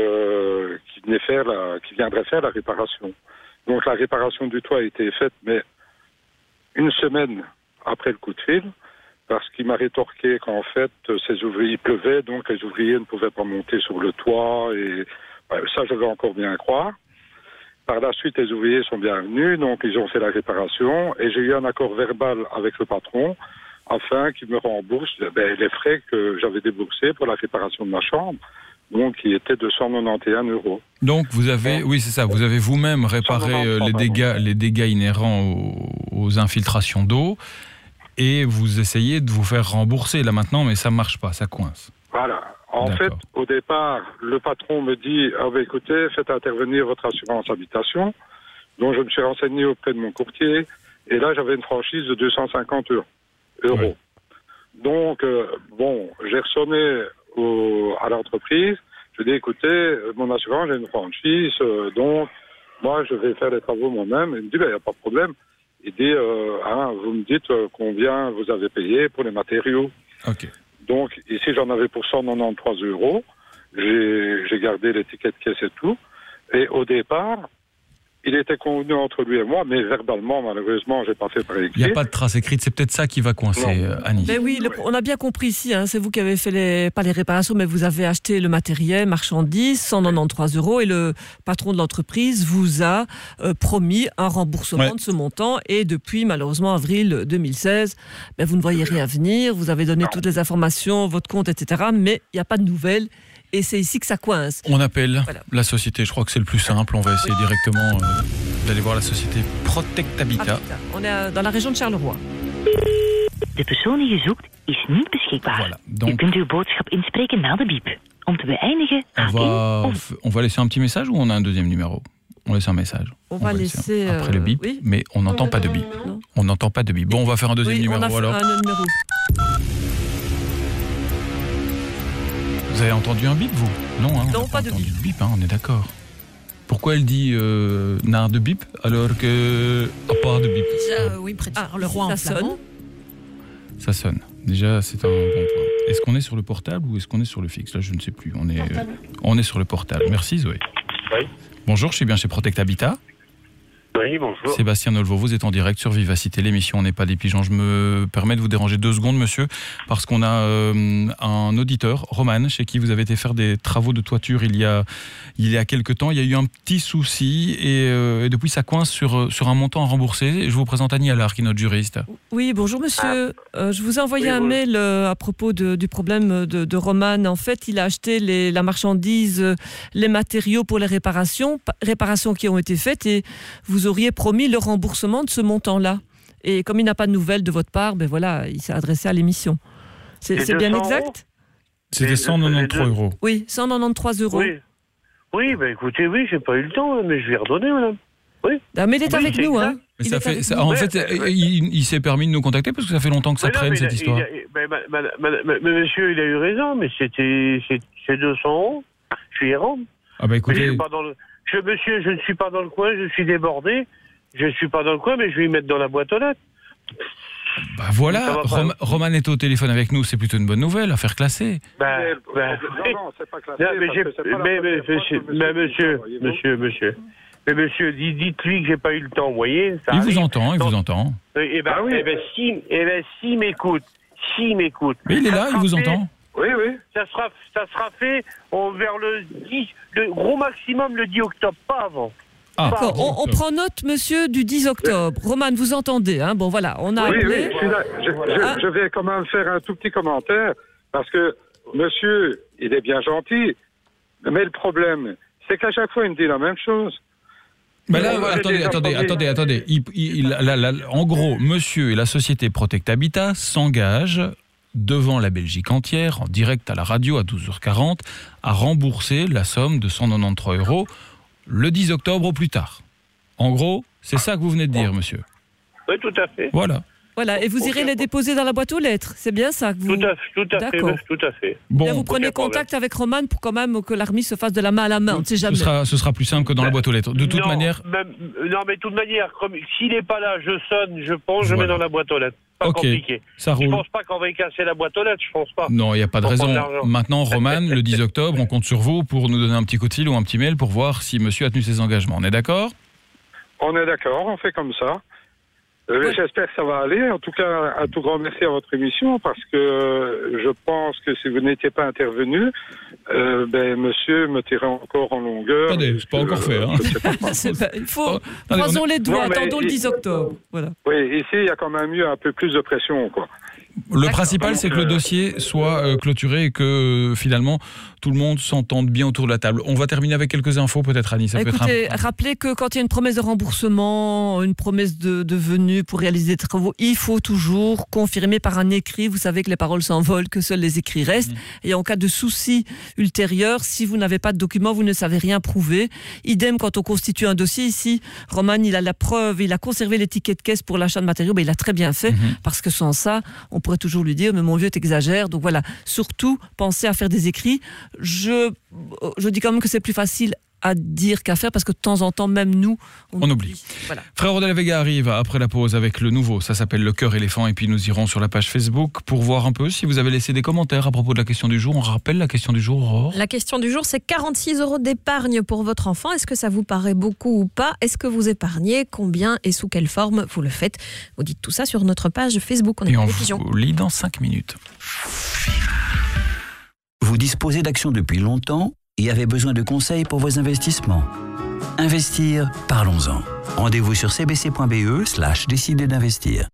qui viendrait faire la réparation. Donc la réparation du toit a été faite, mais une semaine après le coup de fil, parce qu'il m'a rétorqué qu'en fait, ces ouvriers, il pleuvait, donc les ouvriers ne pouvaient pas monter sur le toit, et ça je veux encore bien croire. Par la suite, les ouvriers sont bien venus, donc ils ont fait la réparation, et j'ai eu un accord verbal avec le patron, afin qu'il me rembourse les frais que j'avais déboursés pour la réparation de ma chambre, donc qui était de 191 €. Donc vous avez, oui c'est ça, vous avez vous-même réparé les dégâts inhérents aux infiltrations d'eau et vous essayez de vous faire rembourser là maintenant, mais ça marche pas, ça coince. Voilà. En fait, au départ, le patron me dit écoutez, faites intervenir votre assurance habitation. Donc je me suis renseigné auprès de mon courtier et là j'avais une franchise de 250 €. Oui. Donc j'ai ressonné à l'entreprise. Je dis écoutez, mon assurance, j'ai une franchise, donc moi je vais faire les travaux moi-même. Il me dit il n'y a pas de problème. Il dit vous me dites combien vous avez payé pour les matériaux. Okay. Donc ici j'en avais pour 193 €. J'ai gardé l'étiquette caisse et tout. Et au départ, il était convenu entre lui et moi, mais verbalement, malheureusement, j'ai pas fait par écrit. Il n'y a pas de trace écrite, c'est peut-être ça qui va coincer, Annie. Ben oui, on a bien compris ici, c'est vous qui avez fait pas les réparations, mais vous avez acheté le matériel, marchandises, 193 € et le patron de l'entreprise vous a promis un remboursement de ce montant et depuis, malheureusement, avril 2016, vous ne voyez rien venir, vous avez donné toutes les informations, votre compte, etc., mais il n'y a pas de nouvelles. Et c'est ici que ça coince. On appelle la société, je crois que c'est le plus simple. On va essayer directement d'aller voir la société Protect Habitat. On est dans la région de Charleroi. De persoon die je zoekt is niet beschikbaar. Voilà, donc, u kunt uw boodschap inspreken na de biep. Om te beëindigen, on va laisser un petit message ou on a un deuxième numéro? On laisse un message. On va laisser après le bip, mais on n'entend pas de bip. On n'entend pas de bip. Bon, on va faire un deuxième numéro alors. Un numéro. Vous avez entendu un bip, vous? Non, non, pas de bip. Bip, on est d'accord. Pourquoi elle dit n'a de bip alors que à part de bip? Oui, près de le roi en flamand. Ça sonne. Déjà, c'est un bon point. Est-ce qu'on est sur le portable ou est-ce qu'on est sur le fixe? Là, je ne sais plus. On est sur le portable. Merci, Zoé. Oui. Bonjour, je suis bien chez Protect Habitat. Oui, bonjour. Sébastien Nolvo, vous êtes en direct sur Vivacité, l'émission On n'est pas des pigeons. Je me permets de vous déranger 2 secondes, monsieur, parce qu'on a un auditeur, Roman, chez qui vous avez été faire des travaux de toiture il y a quelques temps. Il y a eu un petit souci et depuis ça coince sur un montant à rembourser. Je vous présente Annie Allard, qui est notre juriste. Oui, bonjour monsieur. Je vous ai envoyé un mail à propos du problème de Roman. En fait, il a acheté la marchandise, les matériaux pour les réparations qui ont été faites et vous auriez promis le remboursement de ce montant-là. Et comme il n'a pas de nouvelles de votre part, il s'est adressé à l'émission. C'est bien exact? C'était 193 €. Oui, 193 €. Oui, écoutez, j'ai pas eu le temps, mais je vais redonner, madame. Oui. Mais il est avec nous, En fait, il s'est permis de nous contacter parce que ça fait longtemps que ça traîne, cette histoire. Monsieur, il a eu raison, mais c'est 200 €. Je suis errant. Ah écoutez... Monsieur, je ne suis pas dans le coin, je suis débordé. Je ne suis pas dans le coin, mais je vais y mettre dans la boîte aux lettres. Voilà, Roman est au téléphone avec nous, c'est plutôt une bonne nouvelle, affaire classée. Non, c'est pas classé. Mais monsieur, dites-lui que j'ai pas eu le temps, vous voyez. Il vous entend. S'il m'écoute. Mais il est là, il vous entend. Oui. Ça sera fait vers le gros maximum le 10 octobre, pas avant. D'accord, on prend note, monsieur, du 10 octobre. Roman, vous entendez, Bon, voilà, on a appelé. Oui, je suis là. Je vais quand même faire un tout petit commentaire, parce que monsieur, il est bien gentil, mais le problème, c'est qu'à chaque fois, il me dit la même chose. Mais là, attendez. En gros, monsieur et la société Protect Habitat s'engagent devant la Belgique entière, en direct à la radio à 12h40, à rembourser la somme de 193 € le 10 octobre au plus tard. En gros, c'est ça que vous venez de dire, monsieur. Oui, tout à fait. Voilà, et vous irez les déposer dans la boîte aux lettres, c'est bien ça que vous... Tout à fait. Bon, bien, vous prenez contact avec Roman pour quand même que la remise se fasse de la main à la main, on ne sait jamais. Ce sera plus simple que dans la boîte aux lettres. De toute manière... Non, mais de toute manière, s'il n'est pas là, je sonne, je pense, je mets dans la boîte aux lettres. pas Ok, compliqué. ça roule. Je pense pas qu'on va y casser la boîte aux lettres, je pense pas. Non, il n'y a pas de Pour raison. prendre l'argent. Maintenant, Roman, le 10 octobre, on compte sur vous pour nous donner un petit coup de fil ou un petit mail pour voir si monsieur a tenu ses engagements. On est d'accord ? On est d'accord, on fait comme ça. J'espère que ça va aller. En tout cas, un tout grand merci à votre émission parce que je pense que si vous n'étiez pas intervenu, monsieur me tirait encore en longueur. Attendez, c'est pas encore fait. Hein. Il faut croisons les doigts, attendons le 10 octobre. Voilà. Oui, ici, il y a quand même eu un peu plus de pression, quoi. Le principal, c'est que le dossier soit clôturé et que finalement tout le monde s'entende bien autour de la table. On va terminer avec quelques infos, peut-être, Annie. Ça peut Écoutez, être rappelez que quand il y a une promesse de remboursement, une promesse de venue pour réaliser des travaux, il faut toujours confirmer par un écrit. Vous savez que les paroles s'envolent, que seuls les écrits restent. Et en cas de souci ultérieur, si vous n'avez pas de document, vous ne savez rien prouver. Idem quand on constitue un dossier ici. Roman, il a la preuve, il a conservé les tickets de caisse pour l'achat de matériaux. Il a très bien fait parce que sans ça, on pourrait toujours lui dire mais mon vieux t'exagères. Donc voilà, surtout pensez à faire des écrits. Je dis quand même que c'est plus facile à dire qu'à faire parce que de temps en temps même nous on oublie. Voilà. Frère de la Vega arrive après la pause avec le nouveau, ça s'appelle Le Cœur éléphant et puis nous irons sur la page Facebook pour voir un peu si vous avez laissé des commentaires à propos de la question du jour. On rappelle la question du jour, Aurore. La question du jour, c'est 46 € d'épargne pour votre enfant. Est-ce que ça vous paraît beaucoup ou pas ? Est-ce que vous épargnez ? Combien et sous quelle forme vous le faites ? Vous dites tout ça sur notre page Facebook. Et on vous lit dans 5 minutes. Vous disposez d'actions depuis longtemps et avez besoin de conseils pour vos investissements. Investir, parlons-en. Rendez-vous sur cbc.be/décider d'investir.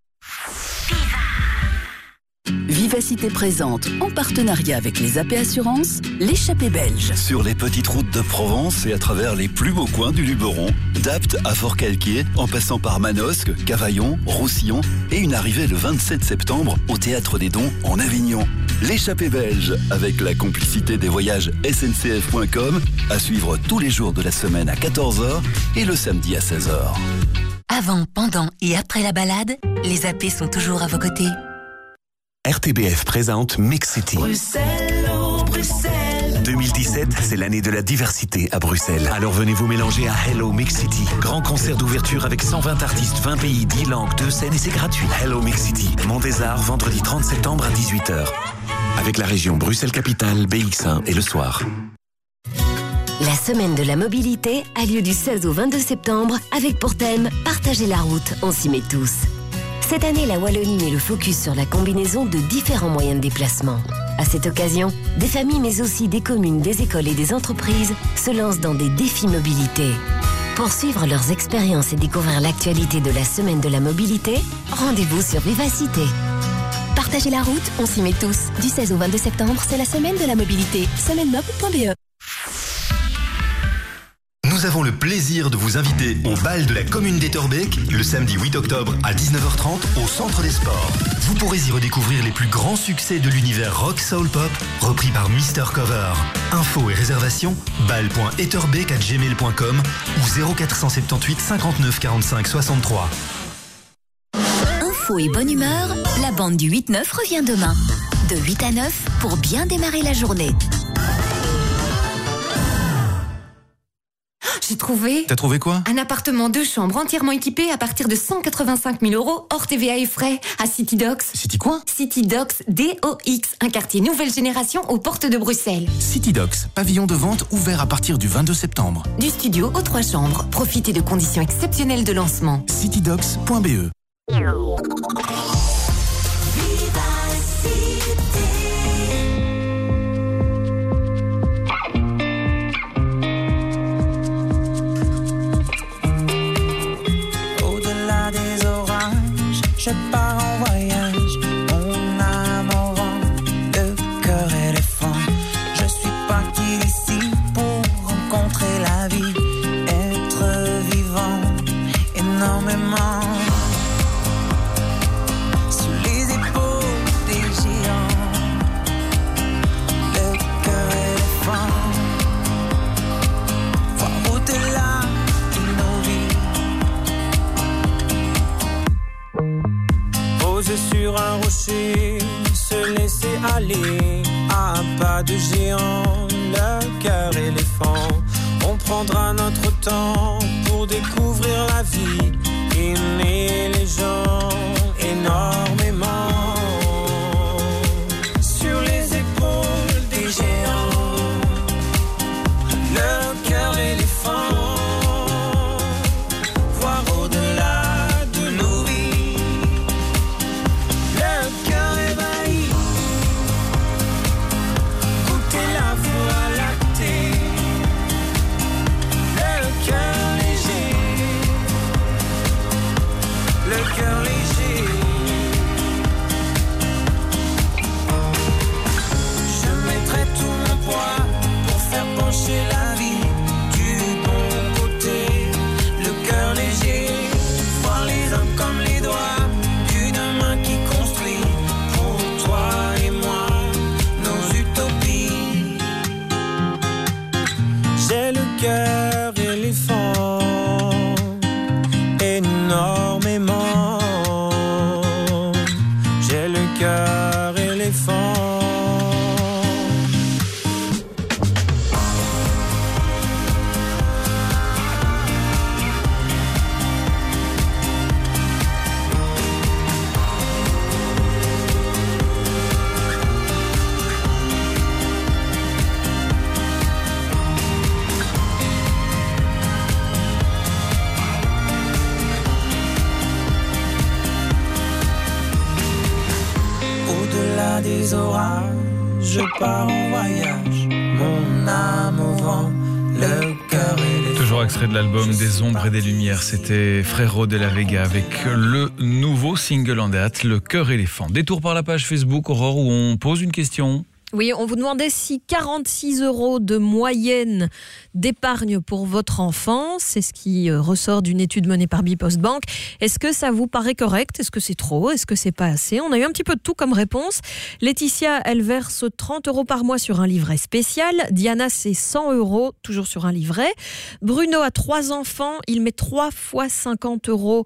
Vivacité présente, en partenariat avec les AP Assurances, l'échappée belge. Sur les petites routes de Provence et à travers les plus beaux coins du Luberon, d'Apt à Fort-Calquier, en passant par Manosque, Cavaillon, Roussillon et une arrivée le 27 septembre au Théâtre des Dons en Avignon. L'échappée belge, avec la complicité des voyages SNCF.com, à suivre tous les jours de la semaine à 14h et le samedi à 16h. Avant, pendant et après la balade, les AP sont toujours à vos côtés. RTBF présente Mix City. Bruxelles, oh Bruxelles. 2017, c'est l'année de la diversité à Bruxelles. Alors venez vous mélanger à Hello Mix City. Grand concert d'ouverture avec 120 artistes, 20 pays, 10 langues, 2 scènes et c'est gratuit. Hello Mix City, Mont des Arts, vendredi 30 septembre à 18h. Avec la région Bruxelles-Capitale, BX1 et le soir. La semaine de la mobilité a lieu du 16 au 22 septembre avec pour thème « Partager la route, on s'y met tous ». Cette année, la Wallonie met le focus sur la combinaison de différents moyens de déplacement. À cette occasion, des familles mais aussi des communes, des écoles et des entreprises se lancent dans des défis mobilité. Pour suivre leurs expériences et découvrir l'actualité de la semaine de la mobilité, rendez-vous sur Vivacité. Partagez la route, on s'y met tous. Du 16 au 22 septembre, c'est la semaine de la mobilité. Semainemob.be. Nous avons le plaisir de vous inviter au bal de la commune d'Etterbeek le samedi 8 octobre à 19h30 au Centre des Sports. Vous pourrez y redécouvrir les plus grands succès de l'univers rock soul pop repris par Mr Cover. Infos et réservations bal.etterbeek@gmail.com ou 0478 59 45 63. Info et bonne humeur, la bande du 8-9 revient demain. De 8 à 9 pour bien démarrer la journée. J'ai trouvé. T'as trouvé quoi? Un appartement 2 chambres entièrement équipé à partir de 185 000 € hors TVA et frais à City Docks. City quoi? City Docks DOX, un quartier nouvelle génération aux portes de Bruxelles. City Docks, pavillon de vente ouvert à partir du 22 septembre. Du studio aux 3 chambres. Profitez de conditions exceptionnelles de lancement. citydocks.be. Je pars en voyage, mon âme au vent, le cœur éléphant. Je suis parti d'ici pour rencontrer la vie, être vivant énormément. Sous les épaules des géants, le cœur éléphant. Voir au-delà de nos vies. Poser sur un rocher, se laisser aller à un pas de géant, le cœur éléphant. On prendra notre temps pour découvrir la vie, aimer les gens énormément. enfants. Au-delà des orages, je pars en voyage, mon âme au vent, le cœur et les... Toujours extrait de l'album Des ombres et des lumières, c'était Frérot de la Vega avec le nouveau single en date, Le cœur éléphant. Détour par la page Facebook, Aurore, où on pose une question. Oui, on vous demandait si 46 € de moyenne d'épargne pour votre enfant, c'est ce qui ressort d'une étude menée par Bpostbank. Est-ce que ça vous paraît correct ? Est-ce que c'est trop ? Est-ce que c'est pas assez ? On a eu un petit peu de tout comme réponse. Laetitia, elle verse 30 € par mois sur un livret spécial. Diana, c'est 100 €, toujours sur un livret. Bruno a 3 enfants, il met 3 fois 50 €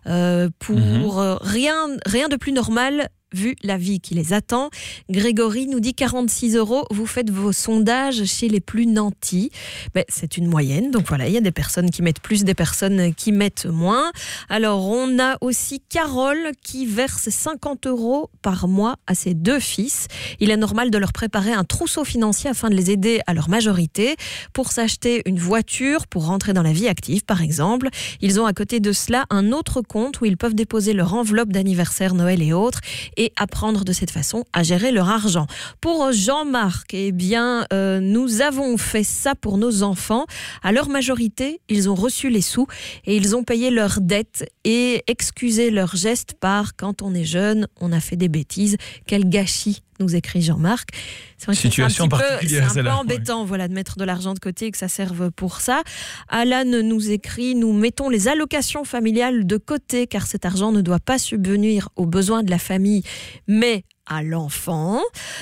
pour rien de plus normal vu la vie qui les attend. Grégory nous dit 46 €. Vous faites vos sondages chez les plus nantis. Ben, c'est une moyenne. Donc voilà, il y a des personnes qui mettent plus, des personnes qui mettent moins. Alors, on a aussi Carole qui verse 50 € par mois à ses 2 fils. Il est normal de leur préparer un trousseau financier afin de les aider à leur majorité. Pour s'acheter une voiture, pour rentrer dans la vie active, par exemple. Ils ont à côté de cela un autre compte où ils peuvent déposer leur enveloppe d'anniversaire, Noël et autres, et apprendre de cette façon à gérer leur argent. Pour Jean-Marc, eh bien, nous avons fait ça pour nos enfants. À leur majorité, ils ont reçu les sous et ils ont payé leurs dettes et excusé leurs gestes par quand on est jeune, on a fait des bêtises. Quel gâchis, nous écrit Jean-Marc. C'est vrai que situation particulière, c'est un peu embêtant voilà, de mettre de l'argent de côté et que ça serve pour ça. Alan nous écrit, nous mettons les allocations familiales de côté car cet argent ne doit pas subvenir aux besoins de la famille, mais à l'enfant.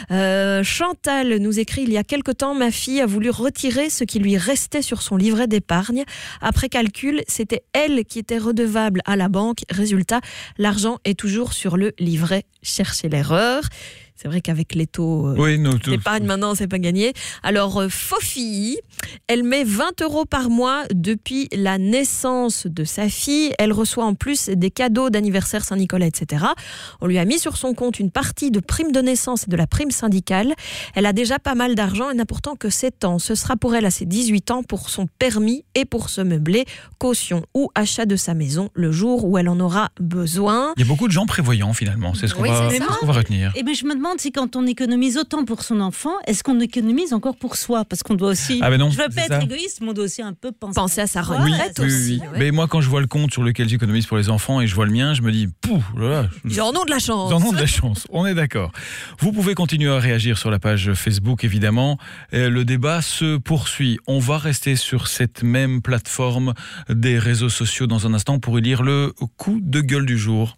Chantal nous écrit, il y a quelque temps, ma fille a voulu retirer ce qui lui restait sur son livret d'épargne. Après calcul, c'était elle qui était redevable à la banque. Résultat, l'argent est toujours sur le livret. Cherchez l'erreur. C'est vrai qu'avec les taux d'épargne, maintenant, c'est pas gagné. Alors, Fofi, elle met 20 € par mois depuis la naissance de sa fille. Elle reçoit en plus des cadeaux d'anniversaire Saint-Nicolas, etc. On lui a mis sur son compte une partie de prime de naissance et de la prime syndicale. Elle a déjà pas mal d'argent et n'a pourtant que 7 ans. Ce sera pour elle à ses 18 ans pour son permis et pour se meubler, caution ou achat de sa maison le jour où elle en aura besoin. Il y a beaucoup de gens prévoyants finalement, c'est ce qu'on va retenir. Et bien je me demande si quand on économise autant pour son enfant, est-ce qu'on économise encore pour soi ? Parce qu'on doit aussi... Ah ben non, je veux pas être égoïste, mais on doit aussi un peu penser à sa retraite aussi. Oui. Mais moi, quand je vois le compte sur lequel j'économise pour les enfants et je vois le mien, je me dis, ils en ont de la chance. Ils en ont de la chance, on est d'accord. Vous pouvez continuer à réagir sur la page Facebook, évidemment. Le débat se poursuit. On va rester sur cette même plateforme des réseaux sociaux dans un instant pour élire le coup de gueule du jour.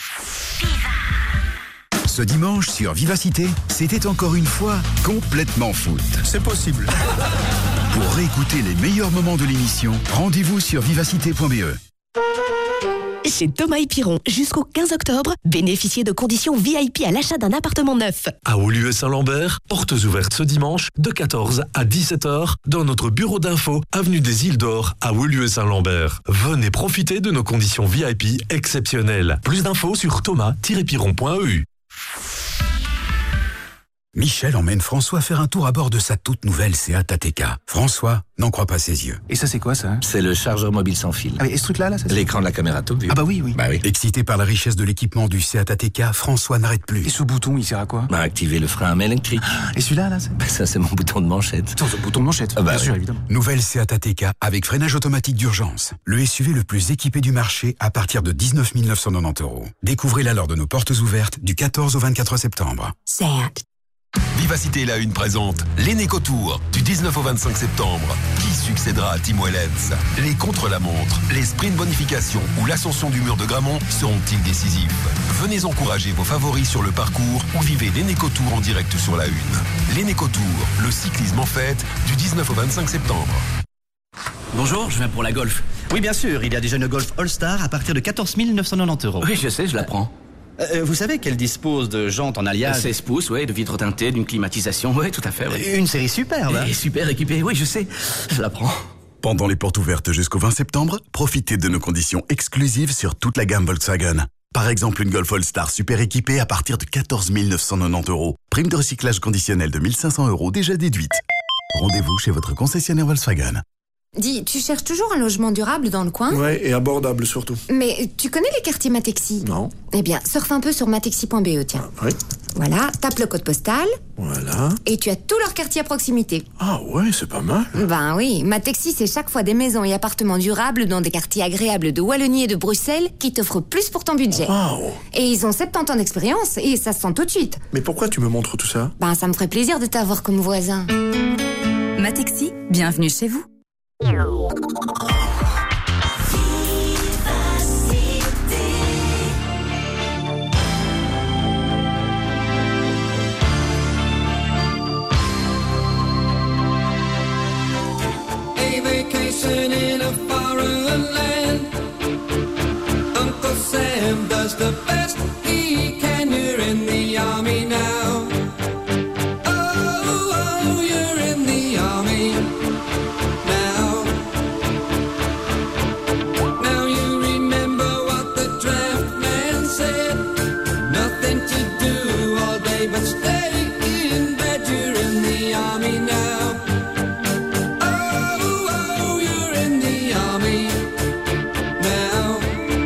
Ce dimanche sur Vivacité, c'était encore une fois complètement foot. C'est possible. Pour réécouter les meilleurs moments de l'émission, rendez-vous sur vivacité.be. Chez Thomas et Piron, jusqu'au 15 octobre, bénéficiez de conditions VIP à l'achat d'un appartement neuf. À Woluwe-Saint-Lambert, portes ouvertes ce dimanche de 14 à 17h dans notre bureau d'info, avenue des Îles d'Or à Woluwe-Saint-Lambert. Venez profiter de nos conditions VIP exceptionnelles. Plus d'infos sur thomas-piron.eu. Michel emmène François faire un tour à bord de sa toute nouvelle Seat Ateca. François n'en croit pas ses yeux. Et ça, c'est quoi, ça ? C'est le chargeur mobile sans fil. Ah, et ce truc-là, là, ça, l'écran de la caméra top view. Ah bah oui. Excité par la richesse de l'équipement du Seat Ateca, François n'arrête plus. Et ce bouton, il sert à quoi ? Activer le frein à main électrique. Et celui-là, là, ça, c'est mon bouton de manchette. Attends, ce bouton de manchette, bien sûr, évidemment. Nouvelle Seat Ateca avec freinage automatique d'urgence. Le SUV le plus équipé du marché à partir de 19 990 €. Découvrez-la lors de nos portes ouvertes du 14 au 24 septembre. Seat. Vivacité La Une présente l'Eneco Tour du 19 au 25 septembre. Qui succédera à Tim Wellens ? Les contre-la-montre, les sprints bonification ou l'ascension du mur de Gramont seront-ils décisifs ? Venez encourager vos favoris sur le parcours ou vivez l'Eneco Tour en direct sur La Une. L'Eneco Tour, le cyclisme en fête du 19 au 25 septembre. Bonjour, je viens pour la Golf. Oui, bien sûr, il y a déjà une Golf All-Star à partir de 14 990 €. Oui, je sais, je la prends. Vous savez qu'elle dispose de jantes en alliage. 16 pouces, ouais, de vitres teintées, d'une climatisation, ouais, tout à fait, ouais. Une série superbe, hein. Et super équipée, oui, je sais. Je la prends. Pendant les portes ouvertes jusqu'au 20 septembre, profitez de nos conditions exclusives sur toute la gamme Volkswagen. Par exemple, une Golf All-Star super équipée à partir de 14 990 €. Prime de recyclage conditionnelle de 1 500 € déjà déduite. Rendez-vous chez votre concessionnaire Volkswagen. Dis, tu cherches toujours un logement durable dans le coin? Ouais, et abordable surtout. Mais tu connais les quartiers Matexi? Non. Eh bien, surfe un peu sur matexi.be, tiens. Oui. Voilà, tape le code postal. Voilà. Et tu as tous leurs quartiers à proximité. Ah ouais, c'est pas mal. Ben oui, Matexi, c'est chaque fois des maisons et appartements durables dans des quartiers agréables de Wallonie et de Bruxelles qui t'offrent plus pour ton budget. Wow. Et ils ont 70 ans d'expérience et ça se sent tout de suite. Mais pourquoi tu me montres tout ça? Ben, ça me ferait plaisir de t'avoir comme voisin. Matexi, bienvenue chez vous. A vacation in a foreign land. Uncle Sam does the best he can. You're in the army now. Oh, you're in the army now. Now you remember what the draft man said. Nothing to do all day but stay in bed. You're in the army now. Oh, you're in the army now.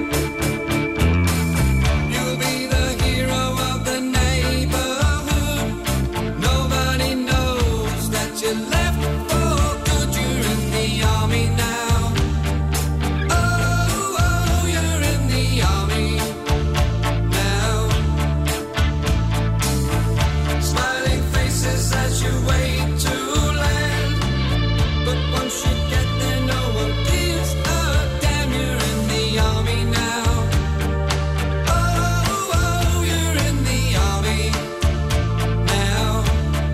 You'll be the hero of the neighborhood. Nobody knows that you left for good. You're in the army now. Oh, you're in the army now. Smiling faces as you wait to land. But once you get there, no one gives a damn. You're in the army now. Oh, you're in the army now.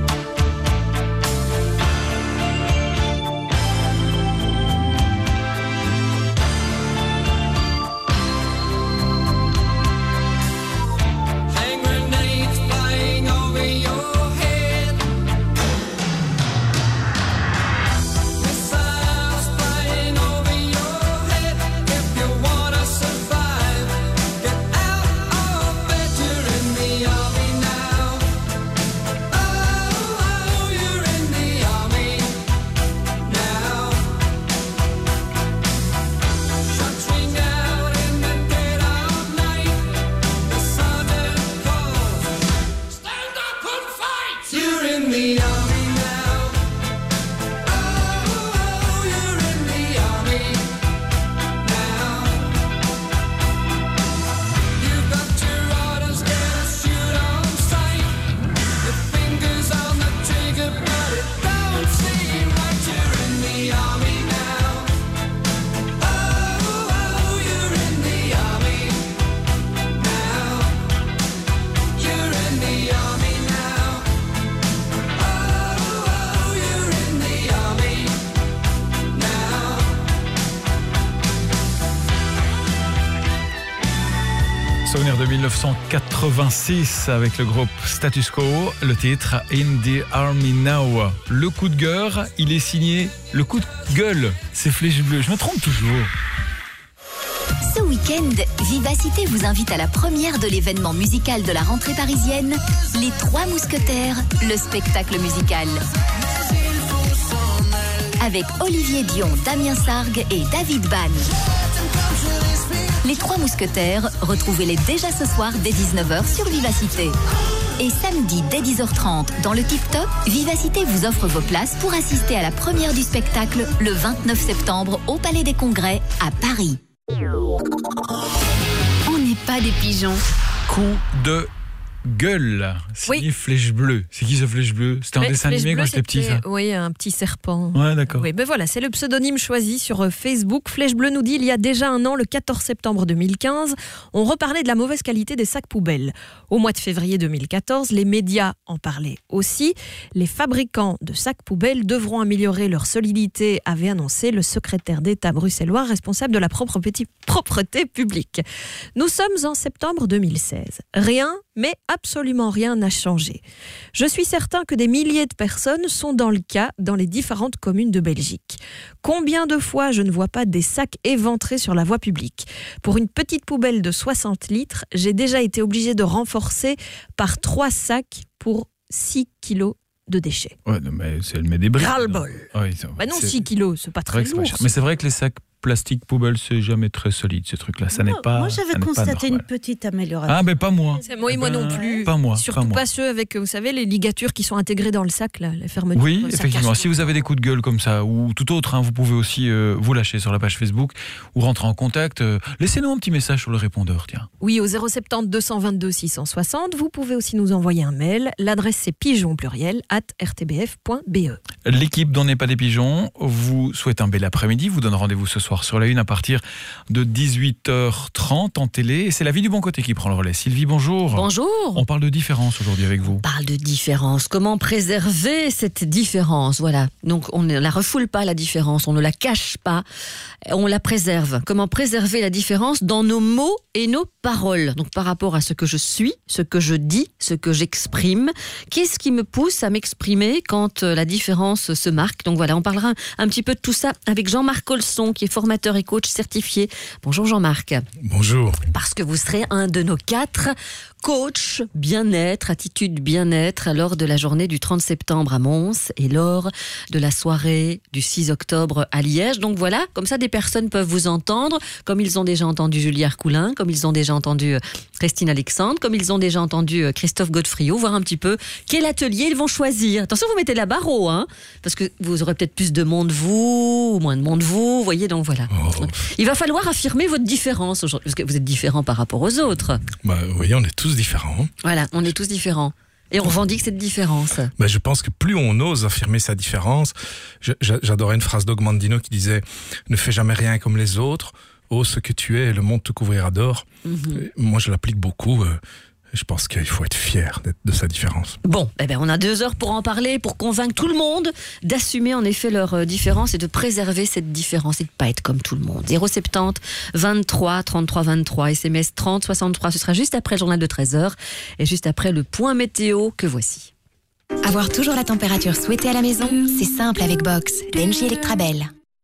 Hand grenades flying over your head. Missiles flying over your head. If you wanna survive, get out of bed. You're in the army now. Oh, you're in the army now. Shots ring out in the dead of night. The sergeant calls, stand up and fight. You're in the army now. Oh, you're in the army now. You've got your orders, get a shoot on sight. Your fingers on the trigger, but it don't seem right. You're in the army now. Oh, you're in the army now. You're in the army now. Oh, you're in the army now. Souvenir de 1986 avec le groupe Status Quo, le titre In the Army Now. Le coup de gueule, il est signé le coup de gueule, c'est Flèche Bleue. Je me trompe toujours. Ce week-end, Vivacité vous invite à la première de l'événement musical de la rentrée parisienne, Les Trois Mousquetaires, le spectacle musical. Avec Olivier Dion, Damien Sargue et David Bann. Les Trois Mousquetaires, retrouvez-les déjà ce soir dès 19h sur Vivacité. Et samedi dès 10h30, dans le Tip Top, Vivacité vous offre vos places pour assister à la première du spectacle le 29 septembre au Palais des Congrès à Paris. On n'est pas des pigeons. Coup de Gueule, signé Flèche Bleue. C'est qui ce Flèche Bleue? C'était un dessin animé quand j'étais petit, ça? Oui, un petit serpent. Ouais, d'accord. Oui, ben voilà, c'est le pseudonyme choisi sur Facebook. Flèche Bleue nous dit, il y a déjà un an, le 14 septembre 2015, on reparlait de la mauvaise qualité des sacs poubelles. Au mois de février 2014, les médias en parlaient aussi. Les fabricants de sacs poubelles devront améliorer leur solidité, avait annoncé le secrétaire d'État bruxellois responsable de la propreté publique. Nous sommes en septembre 2016. Rien, mais absolument rien n'a changé. Je suis certain que des milliers de personnes sont dans le cas dans les différentes communes de Belgique. Combien de fois je ne vois pas des sacs éventrés sur la voie publique? Pour une petite poubelle de 60 litres, j'ai déjà été obligée de renforcer par 3 sacs pour 6 kilos de déchets. Ouais, non, mais elle met des briques. Ras-le-bol. Oui, Bah non, 6 kilos, c'est pas très lourd. Mais c'est vrai que les sacs plastique poubelle, c'est jamais très solide, ces trucs-là. Ça n'est pas. Moi, j'avais constaté une petite amélioration. Ah, mais pas moi. Moi non plus. Pas moi. Surtout pas ceux avec, vous savez, les ligatures qui sont intégrées dans le sac, là, les fermetures. Oui, effectivement. Si vous avez des coups de gueule comme ça, ou tout autre, vous pouvez aussi vous lâcher sur la page Facebook ou rentrer en contact. Laissez-nous un petit message sur le répondeur, tiens. Oui, au 070 222 660. Vous pouvez aussi nous envoyer un mail. L'adresse, c'est pigeon@rtbf.be. L'équipe d'On n'est pas des pigeons vous souhaite un bel après-midi. Vous donne rendez-vous ce soir sur la Une à partir de 18h30 en télé. Et c'est la vie du bon côté qui prend le relais. Sylvie, bonjour. Bonjour. On parle de différence aujourd'hui avec vous. On parle de différence. Comment préserver cette différence? Voilà. Donc on ne la refoule pas, la différence. On ne la cache pas. On la préserve. Comment préserver la différence dans nos mots et nos paroles? Donc par rapport à ce que je suis, ce que je dis, ce que j'exprime. Qu'est-ce qui me pousse à m'exprimer quand la différence se marque? Donc voilà, on parlera un petit peu de tout ça avec Jean-Marc Colson, qui est formateur et coach certifié. Bonjour Jean-Marc. Bonjour. Parce que vous serez un de nos 4 coachs bien-être, attitude bien-être lors de la journée du 30 septembre à Mons et lors de la soirée du 6 octobre à Liège. Donc voilà, comme ça des personnes peuvent vous entendre, comme ils ont déjà entendu Julie Arcoulin, comme ils ont déjà entendu Christine Alexandre, comme ils ont déjà entendu Christophe Godefriot, voir un petit peu quel atelier ils vont choisir. Attention, vous mettez la barre haut, parce que vous aurez peut-être plus de monde vous, ou moins de monde vous, voyez, donc voilà. Il va falloir affirmer votre différence aujourd'hui, parce que vous êtes différent par rapport aux autres. Oui, on est tous différents. Voilà, on est tous différents. Et on revendique cette différence. Je pense que plus on ose affirmer sa différence, j'adorais une phrase d'Ogmandino qui disait « Ne fais jamais rien comme les autres, ose ce que tu es et le monde te couvrira d'or ». Moi, je l'applique beaucoup. Je pense qu'il faut être fier de sa différence. Bon, on a 2 heures pour en parler, pour convaincre tout le monde d'assumer en effet leur différence et de préserver cette différence et de ne pas être comme tout le monde. 070 23 33 23, SMS 30 63, ce sera juste après le journal de 13h et juste après le point météo que voici. Avoir toujours la température souhaitée à la maison, c'est simple avec Box, d'Engie Electrabel.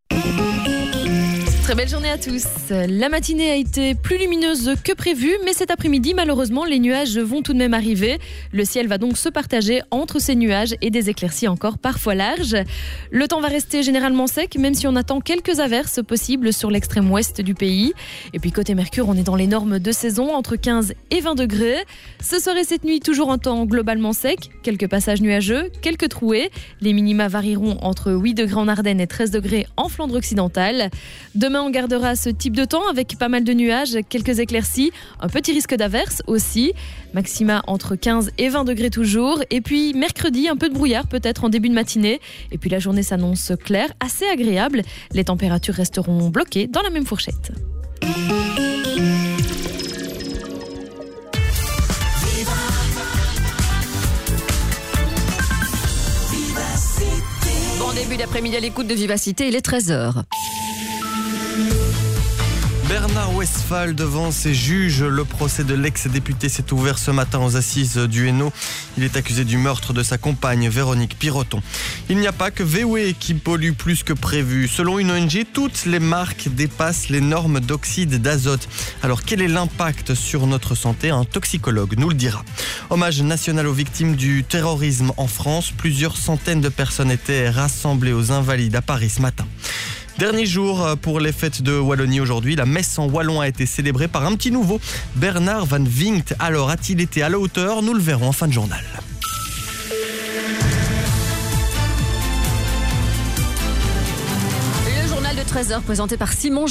Très belle journée à tous. La matinée a été plus lumineuse que prévu, mais cet après-midi, malheureusement, les nuages vont tout de même arriver. Le ciel va donc se partager entre ces nuages et des éclaircies encore parfois larges. Le temps va rester généralement sec, même si on attend quelques averses possibles sur l'extrême ouest du pays. Et puis côté Mercure, on est dans les normes de saison, entre 15 et 20 degrés. Ce soir et cette nuit, toujours un temps globalement sec, quelques passages nuageux, quelques trouées. Les minima varieront entre 8 degrés en Ardennes et 13 degrés en Flandre occidentale. Demain, on gardera ce type de temps avec pas mal de nuages, quelques éclaircies, un petit risque d'averse aussi. Maxima entre 15 et 20 degrés toujours. Et puis mercredi, un peu de brouillard peut-être en début de matinée. Et puis la journée s'annonce claire, assez agréable. Les températures resteront bloquées dans la même fourchette. Bon début d'après-midi à l'écoute de Vivacité, il est 13h. Bernard Westphal devant ses juges. Le procès de l'ex-député s'est ouvert ce matin aux assises du Hainaut. Il est accusé du meurtre de sa compagne Véronique Piroton. Il n'y a pas que VW qui pollue plus que prévu. Selon une ONG, toutes les marques dépassent les normes d'oxyde d'azote. Alors quel est l'impact sur notre santé? Un toxicologue nous le dira. Hommage national aux victimes du terrorisme en France. Plusieurs centaines de personnes étaient rassemblées aux Invalides à Paris ce matin. Dernier jour pour les fêtes de Wallonie aujourd'hui. La messe en wallon a été célébrée par un petit nouveau, Bernard Van Vinkt. Alors, a-t-il été à la hauteur? Nous le verrons en fin de journal. Le journal de 13h présenté par Simon